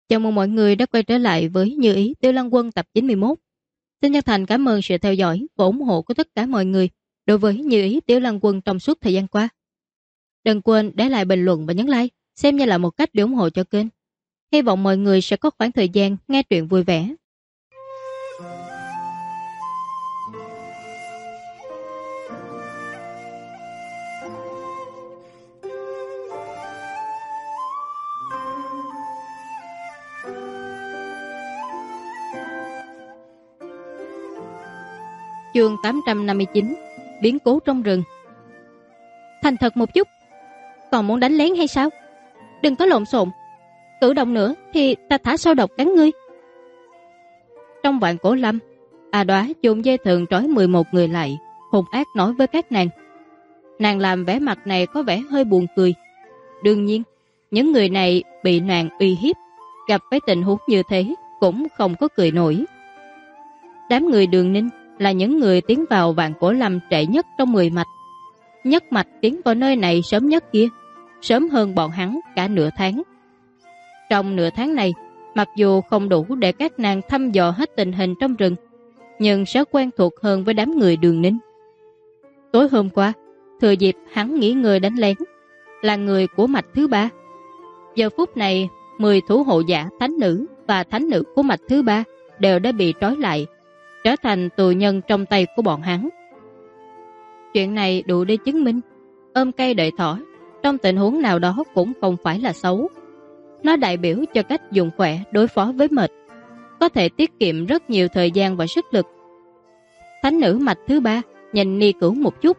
Chào mừng mọi người đã quay trở lại với Như Ý Tiêu Lăng Quân tập 91. Xin chân thành cảm ơn sự theo dõi và ủng hộ của tất cả mọi người đối với Như Ý Tiêu Lăng Quân trong suốt thời gian qua. Đừng quên để lại bình luận và nhấn like, xem như là một cách để ủng hộ cho kênh. Hy vọng mọi người sẽ có khoảng thời gian nghe truyện vui vẻ. Chương 859: Biến cố trong rừng. Thành thật một chút, còn muốn đánh lén hay sao? Đừng có lộn xộn, cử động nữa thì ta thả sâu độc cắn ngươi. Trong Vạn Cổ Lâm, A Đóa dùng dây thừng trói 11 người lại, hung ác nói với các nàng. Nàng làm vẻ mặt này có vẻ hơi buồn cười. Đương nhiên, những người này bị nàng uy hiếp, gặp phải tình huống như thế cũng không có cười nổi. Đám người Đường Ninh là những người tiến vào Vạn Cổ Lâm trễ nhất trong 10 mạch. Nhất mạch tiến vào nơi này sớm nhất kia, sớm hơn bọn hắn cả nửa tháng. Trong nửa tháng này, mặc dù không đủ để các nàng thăm dò hết tình hình trong rừng, nhưng sẽ quen thuộc hơn với đám người Đường Ninh. Tối hôm qua, thừa dịp hắn nghỉ ngơi đánh lén, là người của mạch thứ 3. Giờ phút này, 10 thủ hộ giả thánh nữ và thánh nữ của mạch thứ 3 đều đã bị trói lại, trở thành tù nhân trong tay của bọn hắn. Chuyện này đủ để chứng minh ôm cây đợi thỏ trong tình huống nào đó cũng không phải là xấu. Nó đại biểu cho cách dùng khỏe đối phó với mệt, có thể tiết kiệm rất nhiều thời gian và sức lực. Thánh nữ mạch thứ 3 nhìn Ni Cửu một chút.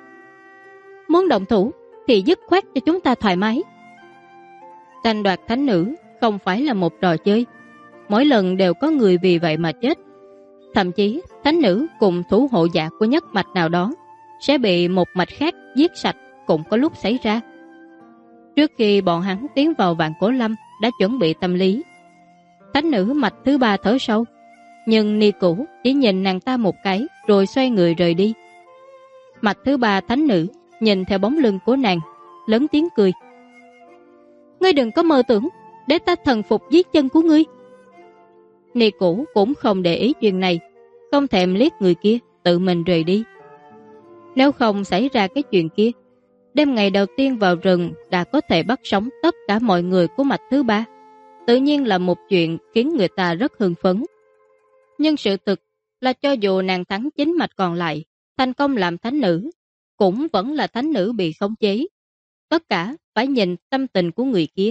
Muốn động thủ thì dứt khoát cho chúng ta thoải mái. Tranh đoạt thánh nữ không phải là một trò chơi, mỗi lần đều có người vì vậy mà chết. Thậm chí thánh nữ cùng thủ hộ giả của nhất mạch nào đó sẽ bị một mạch khác giết sạch cũng có lúc xảy ra. Trước khi bọn hắn tiến vào Vạn Cổ Lâm đã chuẩn bị tâm lý. Thánh nữ mạch thứ 3 thở sâu, nhưng Ni Cửu chỉ nhìn nàng ta một cái rồi xoay người rời đi. Mạch thứ 3 thánh nữ nhìn theo bóng lưng của nàng, lớn tiếng cười. Ngươi đừng có mơ tưởng để ta thần phục dưới chân của ngươi. Ni Cửu cũng không để ý chuyện này, không thèm liếc người kia, tự mình rời đi. Nếu không xảy ra cái chuyện kia, đêm ngày đầu tiên vào rừng đã có thể bắt sống tất cả mọi người của mạch thứ 3, tự nhiên là một chuyện khiến người ta rất hưng phấn. Nhưng sự thực là cho dù nàng thắng 9 mạch còn lại, thành công làm thánh nữ, cũng vẫn là thánh nữ bị khống chế. Tất cả phải nhìn tâm tình của người kia.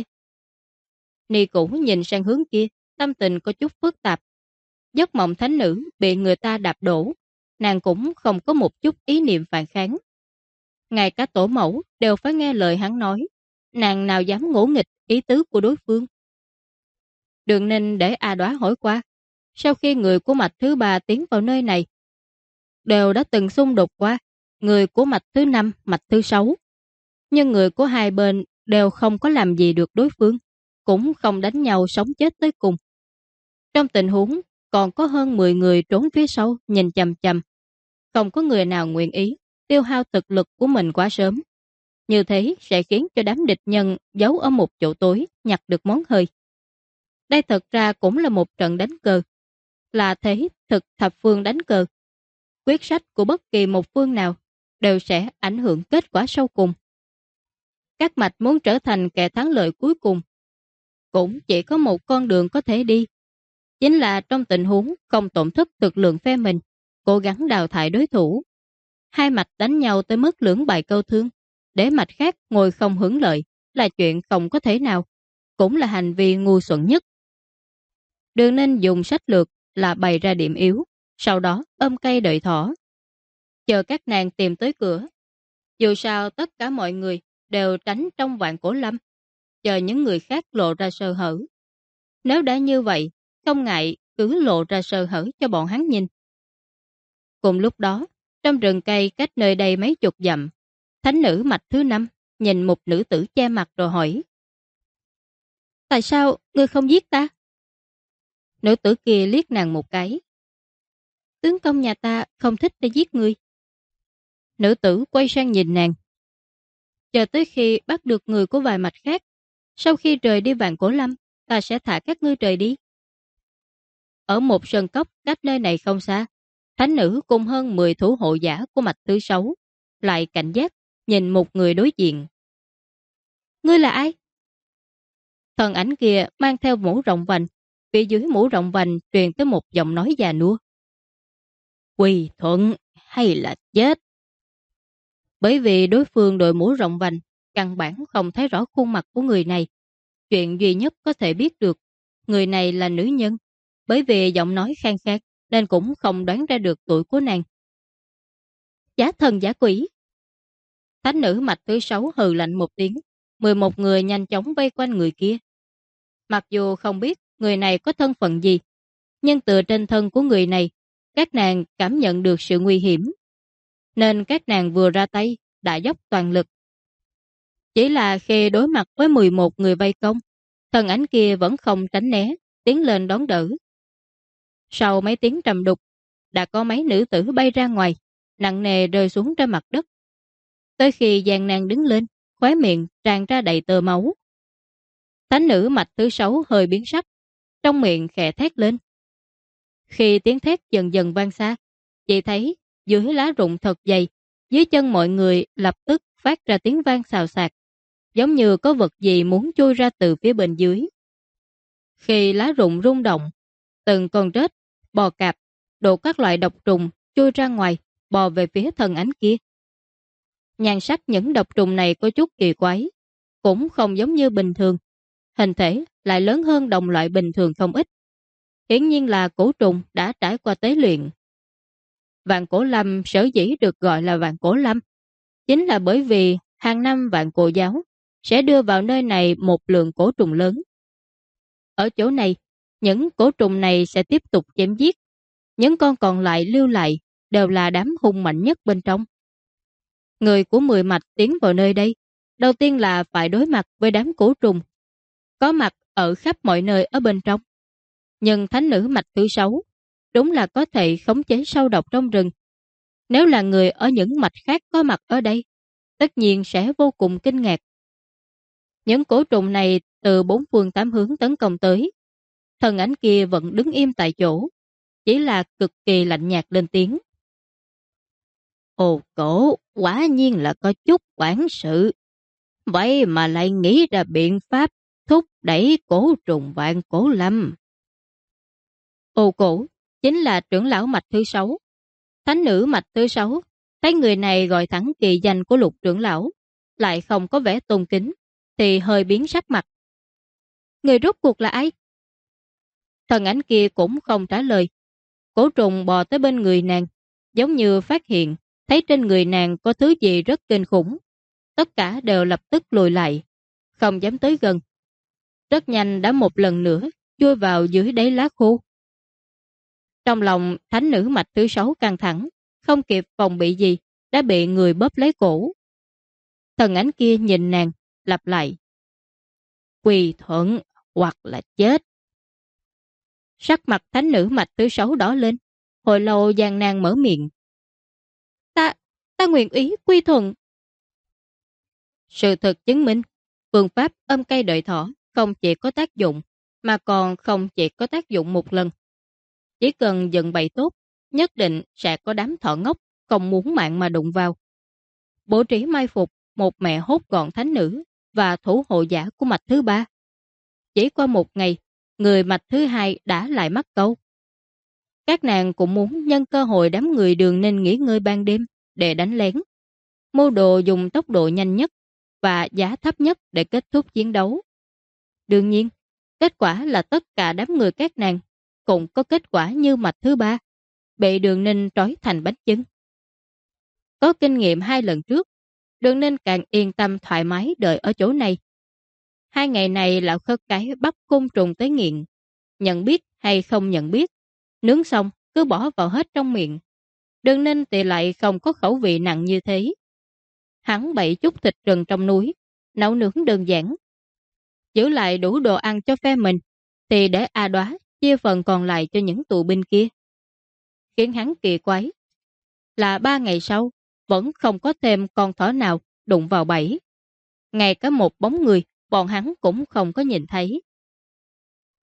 Ni Cửu nhìn sang hướng kia, tâm tình có chút phức tạp. Giấc mộng thánh nữ bị người ta đạp đổ, nàng cũng không có một chút ý niệm phản kháng. Ngay cả tổ mẫu đều phải nghe lời hắn nói, nàng nào dám ngỗ nghịch ý tứ của đối phương. Đường Ninh để A Đóa hỏi qua, sau khi người của mạch thứ 3 tiến vào nơi này, đều đã từng xung đột qua người của mạch thứ 5, mạch thứ 6. Nhưng người của hai bên đều không có làm gì được đối phương, cũng không đánh nhau sống chết tới cùng. Trong tình huống còn có hơn 10 người trốn phía sau nhìn chằm chằm, không có người nào nguyện ý tiêu hao thực lực của mình quá sớm. Như thế sẽ khiến cho đám địch nhân giấu ở một chỗ tối nhặt được món hời. Đây thật ra cũng là một trận đánh cờ, là thế thực thập phương đánh cờ. Quyết sách của bất kỳ một phương nào đều sẽ ảnh hưởng kết quả sau cùng. Các mạch muốn trở thành kẻ thắng lợi cuối cùng, cũng chỉ có một con đường có thể đi, chính là trong tình huống không tổn thất thực lượng phe mình, cố gắng đào thải đối thủ. Hai mạch đánh nhau tới mức lưỡng bại câu thương, để mạch khác ngồi không hưởng lợi là chuyện không có thể nào, cũng là hành vi ngu xuẩn nhất. Đường Ninh dùng sách lược là bày ra điểm yếu, sau đó ôm cây đợi thỏ, chờ các nàng tìm tới cửa. Dù sao tất cả mọi người đều tránh trong Vạn Cổ Lâm, chờ những người khác lộ ra sơ hở. Nếu đã như vậy, không ngại cứ lộ ra sơ hở cho bọn hắn nhìn. Cùng lúc đó, trong rừng cây cách nơi đây mấy chục dặm, thánh nữ mạch thứ 5 nhìn một nữ tử che mặt rồi hỏi. Tại sao ngươi không giết ta? Nữ tử kia liếc nàng một cái. Tướng công nhà ta không thích ta giết ngươi. Nữ tử quay sang nhìn nàng. Chờ tới khi bắt được người của vài mạch khác, sau khi rời đi Vạn Cổ Lâm, ta sẽ thả các ngươi rời đi. Ở một sơn cốc cách nơi này không xa, thánh nữ cùng hơn 10 thủ hộ giả của mạch thứ 6 lại cảnh giác nhìn một người đối diện. Ngươi là ai? Thần ảnh kia mang theo mũ rộng vành, phía dưới mũ rộng vành truyền tới một giọng nói già nua. Quy thuận hay là chết? Bởi vì đối phương đội mũ rộng vành, căn bản không thấy rõ khuôn mặt của người này. Chuyện duy nhất có thể biết được, người này là nữ nhân, bởi vì giọng nói khang khát nên cũng không đoán ra được tuổi của nàng. Giả thần giả quỷ. Thánh nữ mạch thứ 6 hừ lạnh một tiếng, 11 người nhanh chóng vây quanh người kia. Mặc dù không biết người này có thân phận gì, nhưng từ trên thân của người này, các nàng cảm nhận được sự nguy hiểm. Nên các nàng vừa ra tay, đã dốc toàn lực. Chỉ là khi đối mặt với 11 người vây công, thần ảnh kia vẫn không tránh né, tiến lên đón đỡ. Sau mấy tiếng trầm đục, đã có mấy nữ tử bay ra ngoài, nặng nề rơi xuống trên mặt đất. Tới khi gian nàng đứng lên, khóe miệng tràn ra đầy tơ máu. Thánh nữ mạch thứ 6 hơi biến sắc, trong miệng khẽ thét lên. Khi tiếng thét dần dần vang xa, chị thấy dưới lá rụng thật dày, dưới chân mọi người lập tức phát ra tiếng vang xào xạc, giống như có vật gì muốn chui ra từ phía bên dưới. Khi lá rụng rung động, từng con rết, bò cạp, đổ các loại độc trùng chui ra ngoài, bò về phía thần ánh kia. Nhan sắc những độc trùng này có chút kỳ quái, cũng không giống như bình thường. Hình thể lại lớn hơn đồng loại bình thường không ít. Hiển nhiên là cổ trùng đã trải qua tế luyện. Vạn Cổ Lâm sở dĩ được gọi là Vạn Cổ Lâm, chính là bởi vì hàng năm Vạn Cổ giáo sẽ đưa vào nơi này một lượng cổ trùng lớn. Ở chỗ này, những cổ trùng này sẽ tiếp tục chém giết. Những con còn lại lưu lại đều là đám hung mạnh nhất bên trong. Người của 10 mạch tiến vào nơi đây, đầu tiên là phải đối mặt với đám cổ trùng, có mặt ở khắp mọi nơi ở bên trong. Nhưng thánh nữ mạch thứ 6 đúng là có thể khống chế sâu độc trong rừng. Nếu là người ở những mạch khác có mặt ở đây, tất nhiên sẽ vô cùng kinh ngạc. Những cổ trùng này từ 4 phương 8 hướng tấn công tới. Thần ảnh kia vẫn đứng im tại chỗ, chỉ là cực kỳ lạnh nhạt lên tiếng. Ồ cổ, quả nhiên là có chút quản sự. Vậy mà lại nghĩ ra biện pháp thúc đẩy cổ trùng Vạn Cổ Lâm. Ồ cổ chính là trưởng lão mạch thứ 6. Thánh nữ mạch thứ 6 thấy người này gọi thẳng kỳ danh của Lục trưởng lão, lại không có vẻ tôn kính, thì hơi biến sắc mặt. Người rốt cuộc là ai? Thần ảnh kia cũng không trả lời. Cổ trùng bò tới bên người nàng, giống như phát hiện thấy trên người nàng có thứ gì rất kinh khủng. Tất cả đều lập tức lùi lại, không dám tới gần. Rất nhanh đã một lần nữa chui vào dưới đáy lá khô. Trong lòng thánh nữ mạch thứ 6 căng thẳng, không kịp phòng bị gì, đã bị người bóp lấy cổ. Thần ảnh kia nhìn nàng, lặp lại. Quỳ thuận hoặc là chết. Sắc mặt thánh nữ mạch thứ 6 đỏ lên, hồi lâu gian nàng mở miệng. Ta nguyện ý quy thuận. Sự thật chứng minh, phương pháp âm cây đợi thỏ không chỉ có tác dụng, mà còn không chỉ có tác dụng một lần. Chỉ cần dựng bày tốt, nhất định sẽ có đám thỏ ngốc không muốn mạng mà đụng vào. Bố trí mai phục một mẹ hốt gọn thánh nữ và thủ hộ giả của mạch thứ 3. Chỉ qua một ngày, người mạch thứ 2 đã lại mắc câu. Các nàng cũng muốn nhân cơ hội đám người đường nên nghỉ ngơi ban đêm để đánh lén. Mưu đồ dùng tốc độ nhanh nhất và giá thấp nhất để kết thúc chiến đấu. Đương nhiên, kết quả là tất cả đám người các nàng cũng có kết quả như mạch thứ 3, bị Đường Ninh trói thành bánh chưng. Có kinh nghiệm 2 lần trước, Đường Ninh càng yên tâm thoải mái đợi ở chỗ này. 2 ngày này lão khất cái bắt côn trùng tới nghiện, nhận biết hay không nhận biết, nướng xong cứ bỏ vào hết trong miệng. Đường Ninh thì lại không có khẩu vị nặng như thế. Hắn bậy chút thịt rừng trong núi, nấu nướng đơn giản. Giữ lại đủ đồ ăn cho phe mình, thì để A Đoá chia phần còn lại cho những tù binh kia. Khiến hắn kỳ quái là 3 ngày sau, vẫn không có thêm con thỏ nào đụng vào bẫy. Ngay cả một bóng người, bọn hắn cũng không có nhìn thấy.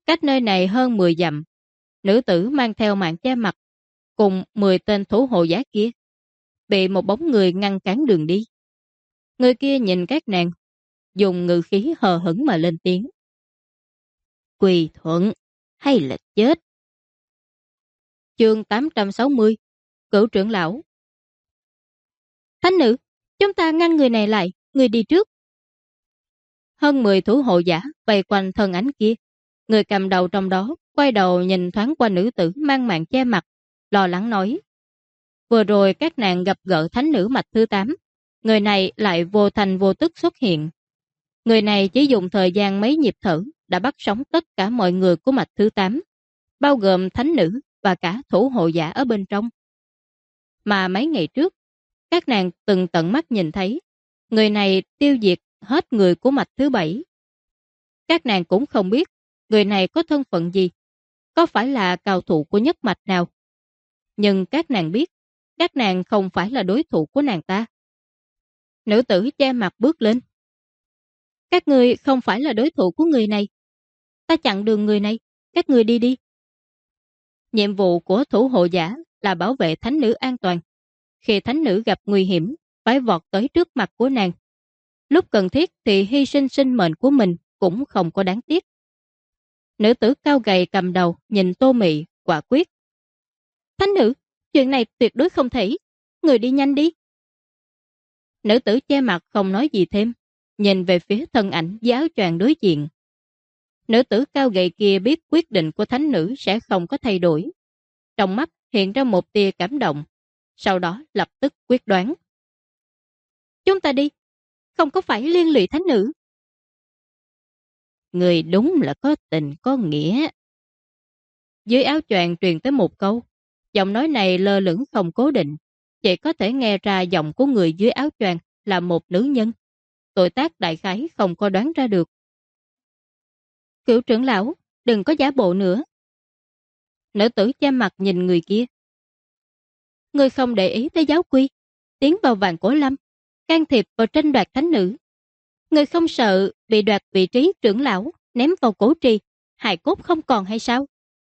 Cách nơi này hơn 10 dặm, nữ tử mang theo mạng che mặt cùng 10 tên thủ hộ giả kia bị một bóng người ngăn cản đường đi. Người kia nhìn các nàng, dùng ngữ khí hờ hững mà lên tiếng. Quỳ thuận hay là chết? Chương 860, Cửu trưởng lão. Thánh nữ, chúng ta ngăn người này lại, người đi trước. Hơn 10 thủ hộ giả vây quanh thân ảnh kia. Người cầm đầu trong đó quay đầu nhìn thoáng qua nữ tử mang mạng che mặt, lo lắng nói. Vừa rồi các nàng gặp gỡ thánh nữ mạch thứ 8, người này lại vô thành vô tức xuất hiện. Người này chỉ dùng thời gian mấy nhịp thở đã bắt sống tất cả mọi người của mạch thứ 8, bao gồm thánh nữ và cả thủ hộ giả ở bên trong. Mà mấy ngày trước, các nàng từng tận mắt nhìn thấy, người này tiêu diệt hết người của mạch thứ 7. Các nàng cũng không biết người này có thân phận gì, có phải là cao thủ của nhất mạch nào. Nhưng các nàng biết, các nàng không phải là đối thủ của nàng ta. Nữ tử che mặt bước lên. Các người không phải là đối thủ của người này. Ta chặn đường người này, các người đi đi. Nhiệm vụ của thủ hộ giả là bảo vệ thánh nữ an toàn. Khi thánh nữ gặp nguy hiểm, phải vọt tới trước mặt của nàng. Lúc cần thiết thì hy sinh sinh mệnh của mình cũng không có đáng tiếc. Nữ tử cao gầy cầm đầu nhìn Tô Mị quả quyết. Thánh nữ, chuyện này tuyệt đối không thể. Người đi nhanh đi. Nữ tử che mặt không nói gì thêm, nhìn về phía thân ảnh với áo choàng đối diện. Nữ tử cao gầy kia biết quyết định của thánh nữ sẽ không có thay đổi. Trong mắt hiện ra một tia cảm động, sau đó lập tức quyết đoán. Chúng ta đi, không có phải liên lụy thánh nữ. Người đúng là có tình có nghĩa. Dưới áo choàng truyền tới một câu, giọng nói này lơ lửng không cố định, chỉ có thể nghe ra giọng của người dưới áo choàng là một nữ nhân. Tuổi tác đại khái không có đoán ra được. Cửu trưởng lão, đừng có giả bộ nữa. Nữ tử che mặt nhìn người kia. Người không để ý tới giáo quy, tiến vào Vạn Cổ Lâm, can thiệp vào tranh đoạt thánh nữ. Người không sợ bị đoạt vị trí trưởng lão, ném vào cổ trì, hài cốt không còn hay sao?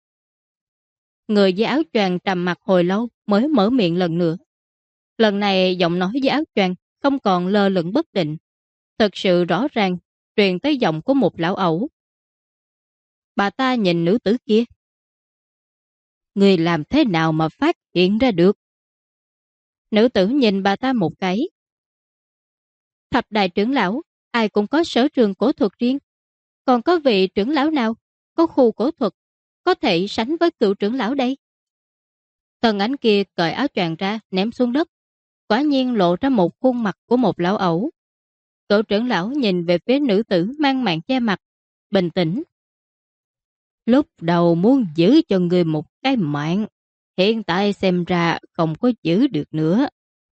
Người với áo choàng trầm mặc hồi lâu mới mở miệng lần nữa. Lần này giọng nói với áo choàng không còn lơ lửng bất định. Thật sự rõ ràng, truyền tới giọng của một lão ẩu. Bà ta nhìn nữ tử kia. Người làm thế nào mà phát hiện ra được? Nữ tử nhìn bà ta một cái. Thập đại trưởng lão, ai cũng có sở trường cổ thuật riêng. Còn có vị trưởng lão nào có khu cổ thuật có thể sánh với cựu trưởng lão đây? Thần ánh kia cởi áo choàng ra ném xuống đất, quả nhiên lộ ra một khuôn mặt của một lão ẩu. Cựu trưởng lão nhìn về phía nữ tử mang mạng che mặt, bình tĩnh. Lúc đầu muốn giữ cho người một cái mạng, hiện tại xem ra không có giữ được nữa.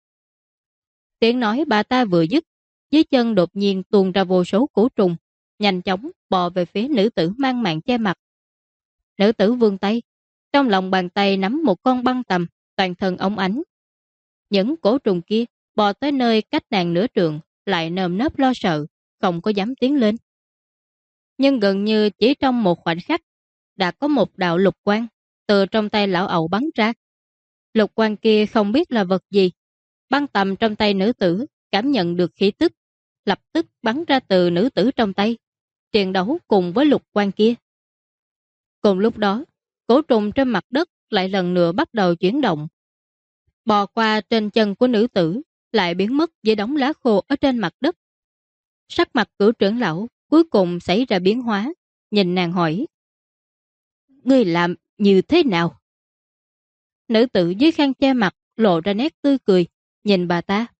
Tiếng nói bà ta vừa dứt, dưới chân đột nhiên tuôn ra vô số củ trùng, nhanh chóng bò về phía nữ tử mang mạng che mặt. Nữ tử vươn tay, trong lòng bàn tay nắm một con băng tầm, toàn thân óng ánh. Những cổ trùng kia bò tới nơi cách nàng nửa trượng, lại nơm nớp lo sợ, không có dám tiến lên. Nhưng gần như chỉ trong một khoảnh khắc, đã có một đạo lục quang từ trong tay lão ẩu bắn ra. Lục quang kia không biết là vật gì. Băng tầm trong tay nữ tử cảm nhận được khí tức, lập tức bắn ra từ nữ tử trong tay, chiến đấu cùng với lục quang kia. Cùng lúc đó, cổ trùng trên mặt đất lại lần nữa bắt đầu chuyển động. Bò qua trên chân của nữ tử, lại biến mất dưới đống lá khô ở trên mặt đất. Sắc mặt cửu trưởng lão cuối cùng xảy ra biến hóa, nhìn nàng hỏi. Ngươi làm như thế nào? Nữ tử dưới khăn che mặt lộ ra nét tươi cười, nhìn bà ta.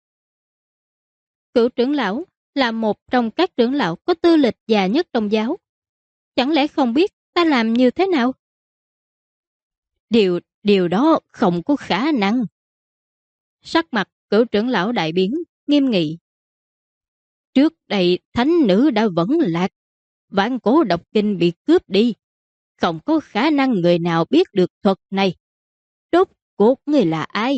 Cửu trưởng lão là một trong các trưởng lão có tư lịch già nhất trong giáo. Chẳng lẽ không biết ta làm như thế nào? Điều đó không có khả năng. Sắc mặt cửu trưởng lão đại biến, nghiêm nghị. Trước đây thánh nữ đã vẫn lạc, Vạn Cổ độc kinh bị cướp đi. Không có khả năng người nào biết được thuật này. Rốt cuộc người là ai?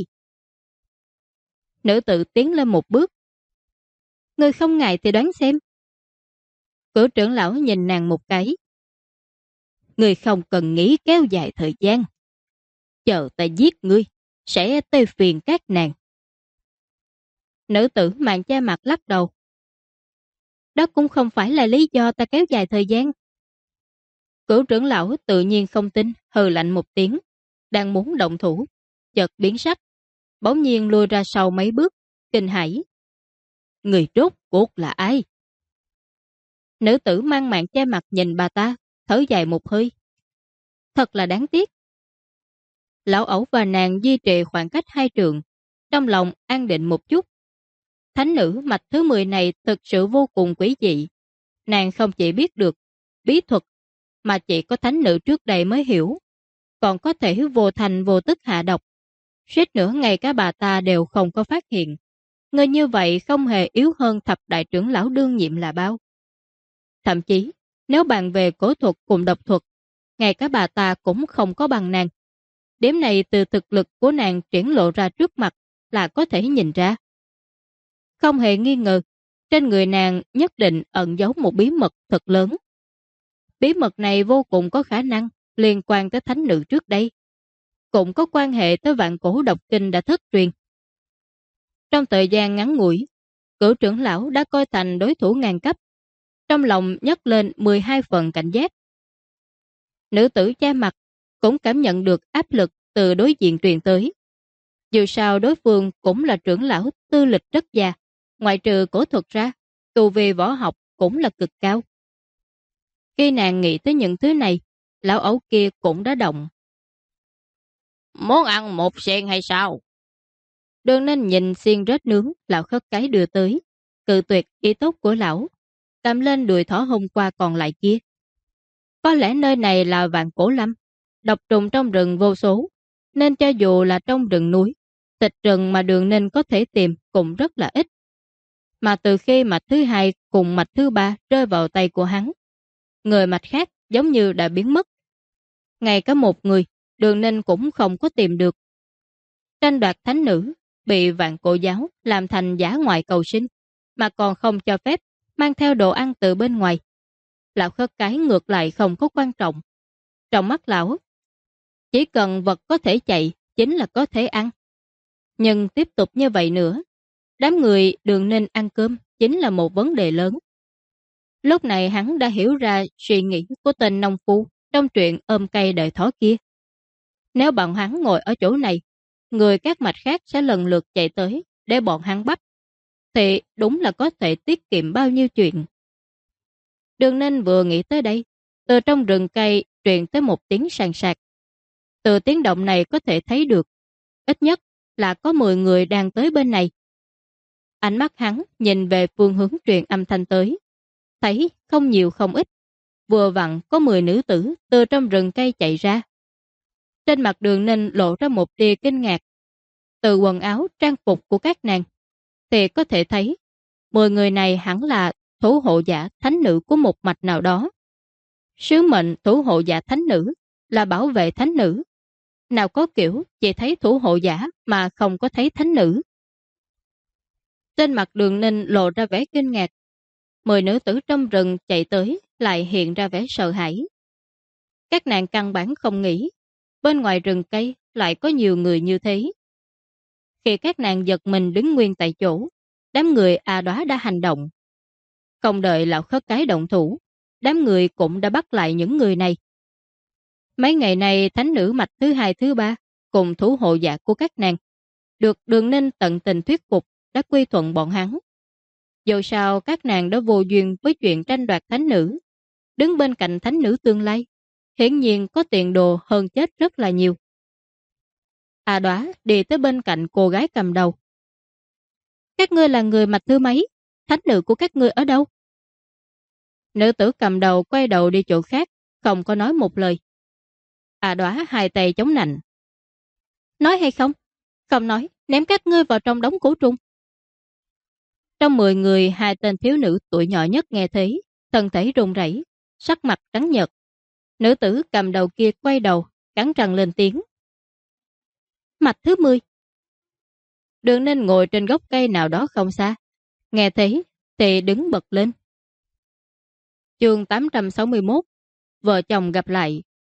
Nữ tử tiến lên một bước. Người không ngại thì đoán xem. Cửu trưởng lão nhìn nàng một cái. Ngươi không cần nghĩ kéo dài thời gian. Chờ ta giết ngươi, sẽ tới phiền các nàng. Nữ tử mang che mặt lắc đầu. Đó cũng không phải là lý do ta kéo dài thời gian. Cửu trưởng lão tự nhiên không tin, hừ lạnh một tiếng, đang muốn động thủ, chợt biến sắc, bỗng nhiên lùi ra sau mấy bước, kinh hãi. Người rốt cuộc là ai? Nữ tử mang mạng che mặt nhìn bà ta, thở dài một hơi. Thật là đáng tiếc. Lão ẩu và nàng duy trì khoảng cách 2 trượng, trong lòng an định một chút. Thánh nữ mạch thứ 10 này thực sự vô cùng quý dị. Nàng không chỉ biết được bí thuật mà chỉ có thánh nữ trước đây mới hiểu, còn có thể vô thành vô tức hạ độc. Suýt nữa ngay cả bà ta đều không có phát hiện. Người như vậy không hề yếu hơn thập đại trưởng lão đương nhiệm là bao. Thậm chí, nếu bàn về cổ thuật cùng độc thuật, ngay cả bà ta cũng không có bằng nàng. Điểm này từ thực lực của nàng triển lộ ra trước mặt là có thể nhìn ra. Không hề nghi ngờ, trên người nàng nhất định ẩn giấu một bí mật thật lớn. Bí mật này vô cùng có khả năng liên quan tới thánh nữ trước đây, cũng có quan hệ tới vạn cổ độc kinh đã thất truyền. Trong thời gian ngắn ngủi, cửu trưởng lão đã coi thành đối thủ ngang cấp, trong lòng nhấc lên 12 phần cảnh giác. Nữ tử che mặt cũng cảm nhận được áp lực từ đối diện truyền tới. Dù sao đối phương cũng là trưởng lão tư lịch rất già, ngoại trừ cổ thuật ra, tu vi võ học cũng là cực cao. Khi nàng nghĩ tới những thứ này, lão ấu kia cũng đã động. Muốn ăn một xiên hay sao? Đường nên nhìn xiên rết nướng lão khất cái đưa tới, cự tuyệt ý tốt của lão, cầm lên đùi thỏ hôm qua còn lại kia. Có lẽ nơi này là vạn cổ lâm, độc trùng trong rừng vô số, nên cho dù là trong rừng núi, thịt rừng mà Đường Ninh có thể tìm cũng rất là ít. Mà từ khi mạch thứ 2 cùng mạch thứ 3 rơi vào tay của hắn, người mạch khác giống như đã biến mất. Ngay cả một người, Đường Ninh cũng không có tìm được. Tranh đoạt thánh nữ, bị vạn cổ giáo làm thành giả ngoại cầu sinh, mà còn không cho phép mang theo đồ ăn từ bên ngoài. Lão khất cái ngược lại không có quan trọng. Trong mắt lão, chỉ cần vật có thể chạy chính là có thể ăn. Nhưng tiếp tục như vậy nữa, đám người Đường Ninh ăn cơm chính là một vấn đề lớn. Lúc này hắn đã hiểu ra suy nghĩ của tên nông phu trong chuyện ôm cây đợi thỏ kia. Nếu bọn hắn ngồi ở chỗ này, người các mạch khác sẽ lần lượt chạy tới để bọn hắn bắt, thì đúng là có thể tiết kiệm bao nhiêu chuyện. Đường Ninh vừa nghĩ tới đây, từ trong rừng cây truyền tới một tiếng sàn sạc. Từ tiếng động này có thể thấy được, ít nhất là có 10 người đang tới bên này. Ánh mắt hắn nhìn về phương hướng truyền âm thanh tới, thấy không nhiều không ít, vừa vặn có 10 nữ tử từ trong rừng cây chạy ra. Trên mặt Đường Ninh lộ ra một tia kinh ngạc. Từ quần áo trang phục của các nàng thì có thể thấy 10 người này hẳn là thủ hộ giả thánh nữ của một mạch nào đó. Sứ mệnh thủ hộ giả thánh nữ là bảo vệ thánh nữ. Nào có kiểu chỉ thấy thủ hộ giả mà không có thấy thánh nữ. Trên mặt Đường Ninh lộ ra vẻ kinh ngạc. 10 nữ tử trong rừng chạy tới lại hiện ra vẻ sợ hãi. Các nàng căn bản không nghĩ bên ngoài rừng cây lại có nhiều người như thế. Khi các nàng giật mình đứng nguyên tại chỗ, đám người A Đóa đã hành động. Không đợi lão khất cái động thủ, đám người cũng đã bắt lại những người này. Mấy ngày này thánh nữ mạch thứ 2 thứ 3 cùng thủ hộ giả của các nàng được Đường Ninh tận tình thuyết phục đã quy thuận bọn hắn. Dù sao các nàng đã vô duyên với chuyện tranh đoạt thánh nữ, đứng bên cạnh thánh nữ tương lai, hiển nhiên có tiền đồ hơn chết rất là nhiều. A Đóa đi tới bên cạnh cô gái cầm đầu. Các ngươi là người mạch thứ mấy? Thánh nữ của các ngươi ở đâu? Nữ tử cầm đầu quay đầu đi chỗ khác, không có nói một lời. A Đóa hai tay chống nạnh. Nói hay không? Không nói, ném các ngươi vào trong đống cổ trùng. Trong 10 người, 2 tên thiếu nữ tuổi nhỏ nhất nghe thấy, thân thể run rẩy, sắc mặt trắng nhợt. Nữ tử cầm đầu kia quay đầu, cắn răng lên tiếng. Mạch thứ 10. Đường Ninh ngồi trên gốc cây nào đó không xa, nghe thấy thì đứng bật lên. Chương 861, vợ chồng gặp lại,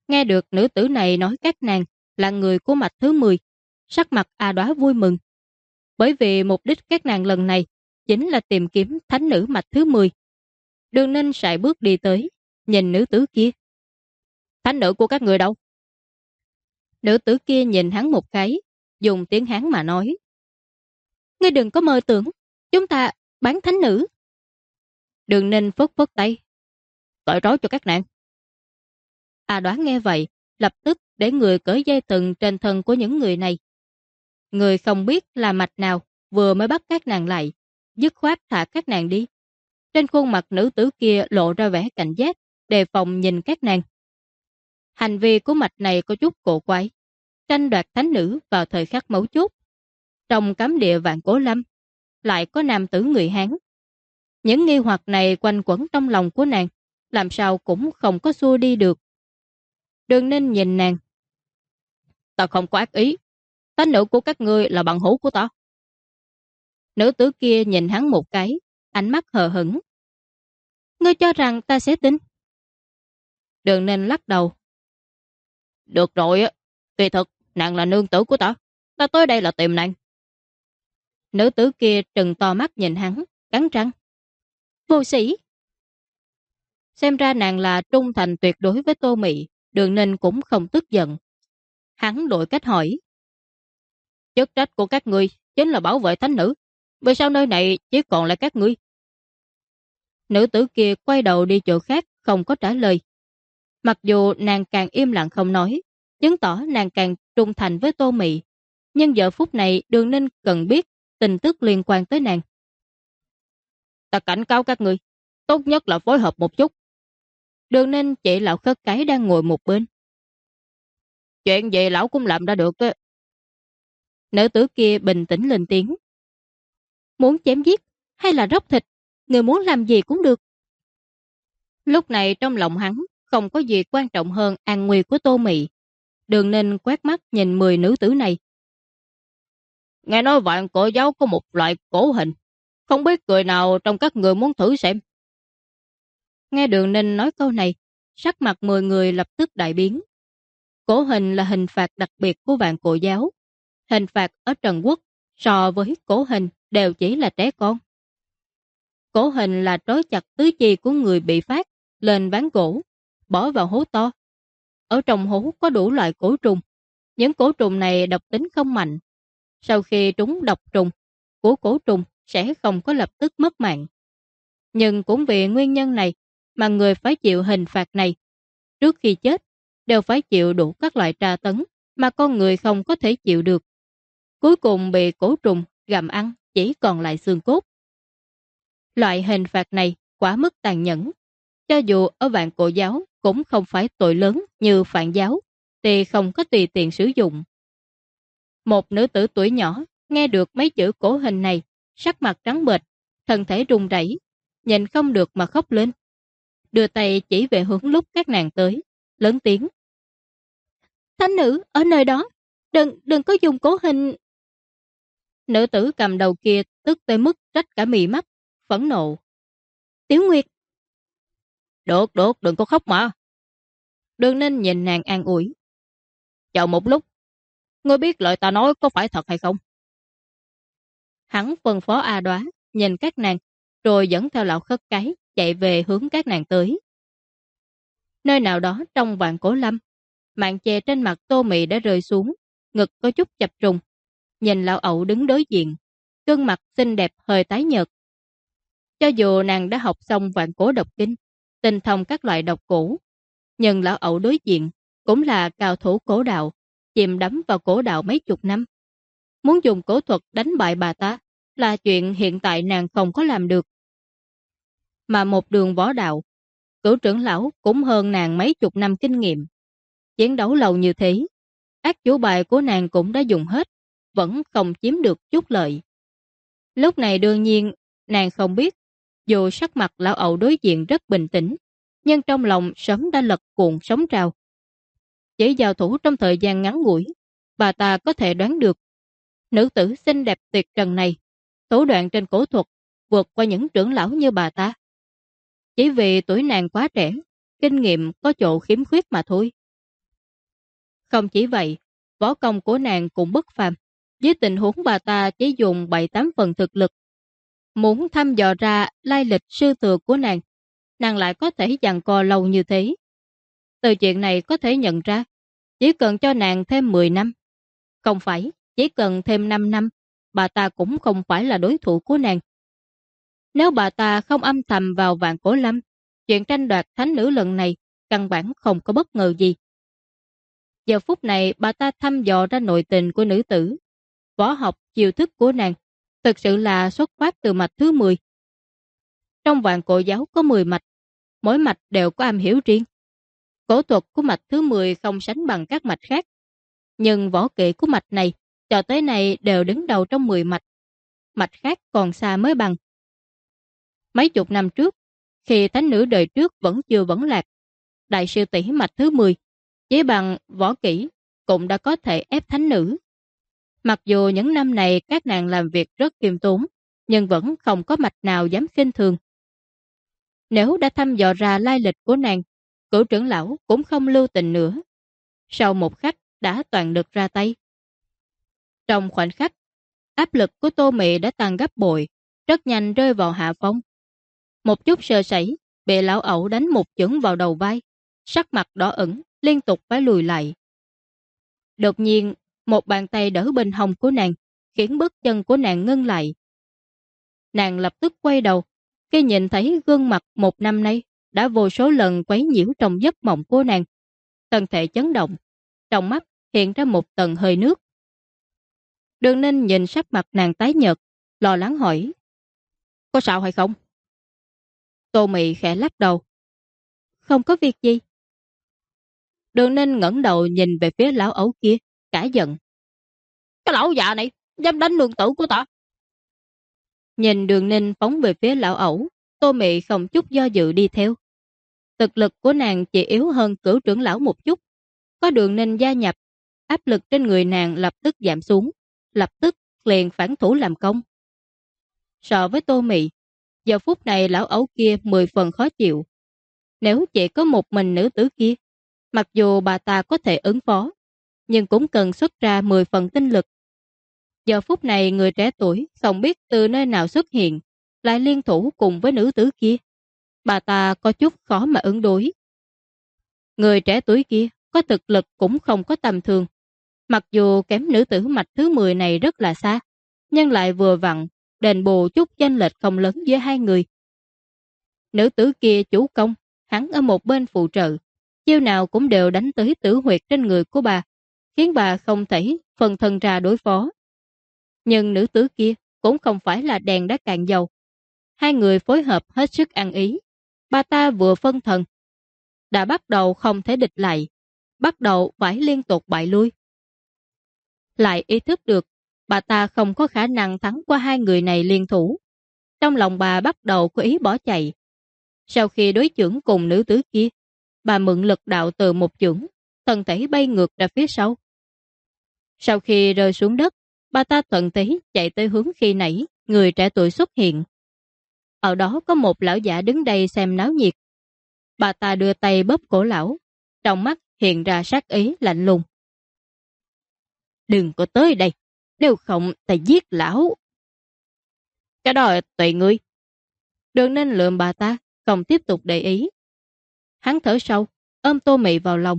Nghe được nữ tử này nói các nàng là người của mạch thứ 10, sắc mặt A Đóa vui mừng. Bởi vì mục đích các nàng lần này chính là tìm kiếm thánh nữ mạch thứ 10. Đường Ninh sải bước đi tới, nhìn nữ tử kia. Thánh nữ của các người đâu? Nữ tử kia nhìn hắn một cái, dùng tiếng Hán mà nói. Ngươi đừng có mơ tưởng, chúng ta bán thánh nữ. Đường Ninh phất phất tay. Cởi trói cho các nàng. A Đóa nghe vậy, lập tức để người cởi dây thừng trên thân của những người này. Người không biết là mạch nào vừa mới bắt các nàng lại, dứt khoát thả các nàng đi. Trên khuôn mặt nữ tử kia lộ ra vẻ cảnh giác, đề phòng nhìn các nàng. Hành vi của mạch này có chút cổ quái, tranh đoạt thánh nữ vào thời khắc mấu chốt. Trong cấm địa Vạn Cổ Lâm, lại có nam tử người Hán. Những nghi hoặc này quanh quẩn trong lòng của nàng, làm sao cũng không có xua đi được. Đường Ninh nhìn nàng. Ta không có ác ý, thánh nữ của các ngươi là bằng hữu của ta. Nữ tử kia nhìn hắn một cái, ánh mắt hờ hững. Ngươi cho rằng ta sẽ tin? Đường Ninh lắc đầu. Được rồi, kỳ thực nàng là nương tử của ta. Ta tới đây là tìm nàng. Nữ tử kia trừng to mắt nhìn hắn, cắn răng. Vô sĩ! Xem ra nàng là trung thành tuyệt đối với Tô Mị, Đường Ninh cũng không tức giận. Hắn đổi cách hỏi. Chức trách của các ngươi chính là bảo vệ thánh nữ. Vì sao nơi này chỉ còn lại các ngươi? Nữ tử kia quay đầu đi chỗ khác, không có trả lời. Mặc dù nàng càng im lặng không nói, chứng tỏ nàng càng trung thành với Tô Mị. Nhưng giờ phút này Đường Ninh cần biết tin tức liên quan tới nàng. Ta cảnh cáo các ngươi, tốt nhất là phối hợp một chút. Đường Ninh chỉ lão khất cái đang ngồi một bên. Chuyện gì lão cũng làm ra được. Nữ tử kia bình tĩnh lên tiếng. Muốn chém giết hay là róc thịt, người muốn làm gì cũng được. Lúc này trong lòng hắn không có gì quan trọng hơn an nguy của Tô Mị. Đường Ninh quét mắt nhìn 10 nữ tử này. Nghe nói Vạn Cổ giáo có một loại cổ hình, không biết người nào trong các người muốn thử xem. Nghe Đường Ninh nói câu này, sắc mặt 10 người lập tức đại biến. Cổ hình là hình phạt đặc biệt của Vạn Cổ giáo. Hình phạt ở Trần Quốc so với cổ hình đều chỉ là trẻ con. Cổ hình là trói chặt tứ chi của người bị phát lên ván gỗ, bỏ vào hố to. Ở trong hố có đủ loại cổ trùng. Những cổ trùng này độc tính không mạnh. Sau khi trúng độc trùng, của cổ trùng sẽ không có lập tức mất mạng. Nhưng cũng vì nguyên nhân này mà người phải chịu hình phạt này. Trước khi chết, đều phải chịu đủ các loại tra tấn mà con người không có thể chịu được. Cuối cùng bị cổ trùng gặm ăn chỉ còn lại xương cốt. Loại hình phạt này quá mức tàn nhẫn. Cho dù ở Vạn Cổ giáo cũng không phải tội lớn như Phạn giáo, thì không có tùy tiện sử dụng. Một nữ tử tuổi nhỏ nghe được mấy chữ cổ hình này, sắc mặt trắng bệch, thân thể run rẩy, nhìn không được mà khóc lên. Đưa tay chỉ về hướng lúc các nàng tới, lớn tiếng. Thánh nữ ở nơi đó, đừng có dùng cổ hình. Nữ tử cầm đầu kia tức tới mức rách cả mí mắt, phẫn nộ. Tiểu Nguyệt! Được, đừng có khóc mà. Đường Ninh nhìn nàng an ủi. Chờ một lúc, ngươi biết lời ta nói có phải thật hay không? Hắn phân phó A Đóa, nhìn các nàng, rồi dẫn theo lão khất cái, chạy về hướng các nàng tới. Nơi nào đó trong Vạn Cổ Lâm, màn che trên mặt Tô Mị đã rơi xuống, ngực có chút chập trùng. Nhìn lão ẩu đứng đối diện, gương mặt xinh đẹp hơi tái nhợt. Cho dù nàng đã học xong Vạn Cổ độc kinh, tinh thông các loại độc cổ, nhưng lão ẩu đối diện cũng là cao thủ cổ đạo, chìm đắm vào cổ đạo mấy chục năm. Muốn dùng cổ thuật đánh bại bà ta là chuyện hiện tại nàng không có làm được. Mà một đường võ đạo, cửu trưởng lão cũng hơn nàng mấy chục năm kinh nghiệm. Chiến đấu lâu như thế, ác chủ bài của nàng cũng đã dùng hết, vẫn không chiếm được chút lợi. Lúc này đương nhiên, nàng không biết, dù sắc mặt lão ẩu đối diện rất bình tĩnh, nhưng trong lòng sớm đã lật cuộn sóng trào. Chỉ giao thủ trong thời gian ngắn ngủi, bà ta có thể đoán được. Nữ tử xinh đẹp tuyệt trần này, thủ đoạn trên cổ thuật vượt qua những trưởng lão như bà ta. Chỉ vì tuổi nàng quá trẻ, kinh nghiệm có chỗ khiếm khuyết mà thôi. Không chỉ vậy, võ công của nàng cũng bất phàm. Dưới tình huống bà ta chỉ dùng 7-8 phần thực lực, muốn thăm dò ra lai lịch sư thừa của nàng lại có thể giằng co lâu như thế. Từ chuyện này có thể nhận ra, chỉ cần cho nàng thêm 10 năm, không phải, chỉ cần thêm 5 năm, bà ta cũng không phải là đối thủ của nàng. Nếu bà ta không âm thầm vào Vạn Cổ Lâm, chuyện tranh đoạt thánh nữ lần này căn bản không có bất ngờ gì. Giờ phút này bà ta thăm dò ra nội tình của nữ tử, võ học chiêu thức của nàng thực sự là xuất phát từ mạch thứ 10. Trong Vạn Cổ giáo có 10 mạch, mỗi mạch đều có am hiểu riêng. Cổ thuật của mạch thứ 10 không sánh bằng các mạch khác, nhưng võ kỹ của mạch này cho tới nay đều đứng đầu trong 10 mạch. Mạch khác còn xa mới bằng. Mấy chục năm trước, khi thánh nữ đời trước vẫn chưa vấn lạc, đại sư tỷ mạch thứ 10 chỉ bằng võ kỹ cũng đã có thể ép thánh nữ. Mặc dù những năm này các nàng làm việc rất kiêm tốn, nhưng vẫn không có mạch nào dám khinh thường. Nếu đã thăm dò ra lai lịch của nàng, cửu trưởng lão cũng không lưu tình nữa. Sau một khắc đã toàn lực ra tay. Trong khoảnh khắc, áp lực của Tô Mị đã tăng gấp bội, rất nhanh rơi vào hạ phong. Một chút sơ sẩy, bị lão ẩu đánh một chưởng vào đầu vai, sắc mặt đỏ ửng, liên tục phải lùi lại. Đột nhiên, một bàn tay đỡ bên hông của nàng, khiến bước chân của nàng ngưng lại. Nàng lập tức quay đầu, khi nhìn thấy gương mặt một năm nay đã vô số lần quấy nhiễu trong giấc mộng của nàng. Thân thể chấn động, trong mắt hiện ra một tầng hơi nước. Đường Ninh nhìn sắc mặt nàng tái nhợt, lo lắng hỏi: có sao hay không? Tô Mị khẽ lắc đầu: không có việc gì. Đường Ninh ngẩng đầu nhìn về phía lão ấu kia, cả giận: cái lão già này dám đánh nương tử của ta. Nhìn Đường Ninh phóng về phía lão ẩu, Tô Mị không chút do dự đi theo. Thực lực của nàng chỉ yếu hơn cửu trưởng lão một chút. Có Đường Ninh gia nhập, áp lực trên người nàng lập tức giảm xuống, lập tức liền phản thủ làm công. So với Tô Mị, giờ phút này lão ẩu kia 10 phần khó chịu. Nếu chỉ có một mình nữ tử kia, mặc dù bà ta có thể ứng phó, nhưng cũng cần xuất ra 10 phần tinh lực. Giờ phút này người trẻ tuổi không biết từ nơi nào xuất hiện, lại liên thủ cùng với nữ tử kia. Bà ta có chút khó mà ứng đối. Người trẻ tuổi kia có thực lực cũng không có tầm thường. Mặc dù kém nữ tử mạch thứ 10 này rất là xa, nhưng lại vừa vặn đền bù chút chênh lệch không lớn giữa hai người. Nữ tử kia chủ công, hắn ở một bên phụ trợ, chiêu nào cũng đều đánh tới tử huyệt trên người của bà, khiến bà không thể phần thân ra đối phó. Nhưng nữ tử kia cũng không phải là đèn đã cạn dầu. Hai người phối hợp hết sức ăn ý. Bà ta vừa phân thần, đã bắt đầu không thể địch lại, bắt đầu phải liên tục bại lui. Lại ý thức được, bà ta không có khả năng thắng qua hai người này liên thủ. Trong lòng bà bắt đầu có ý bỏ chạy. Sau khi đối chưởng cùng nữ tử kia, bà mượn lực đạo từ một chưởng, thân thể bay ngược ra phía sau. Sau khi rơi xuống đất, bà ta thuận thế chạy tới hướng khi nãy người trẻ tuổi xuất hiện. Ở đó có một lão giả đứng đây xem náo nhiệt. Bà ta đưa tay bóp cổ lão, trong mắt hiện ra sát ý lạnh lùng. Đừng có tới đây, nếu không ta giết lão. Cái đó tùy ngươi. Đường Ninh lườm bà ta, không tiếp tục để ý. Hắn thở sâu, ôm Tô Mị vào lòng.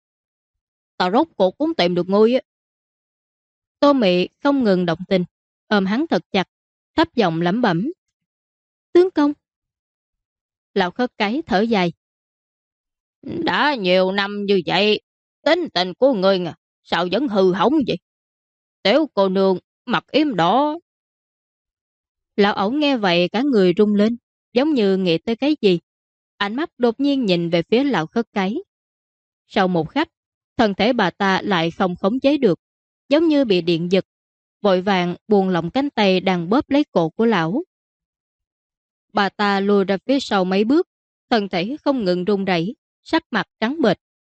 Ta rốt cuộc cũng tìm được ngươi á. Tô Mị không ngừng động tình, ôm hắn thật chặt, thấp giọng lẩm bẩm. Tướng công. Lão Khất Cái thở dài. Đã nhiều năm như vậy, tính tình của ngươi sao vẫn hư hỏng vậy? Tiểu cô nương mặt yếm đỏ. Lão ẩu nghe vậy cả người rung lên, giống như nghĩ tới cái gì. Ánh mắt đột nhiên nhìn về phía lão Khất Cái. Sau một khắc, thân thể bà ta lại không khống chế được, giống như bị điện giật, vội vàng buông lỏng cánh tay đang bóp lấy cổ của lão. Bà ta lùi ra phía sau mấy bước, thân thể không ngừng run rẩy, sắc mặt trắng bệch.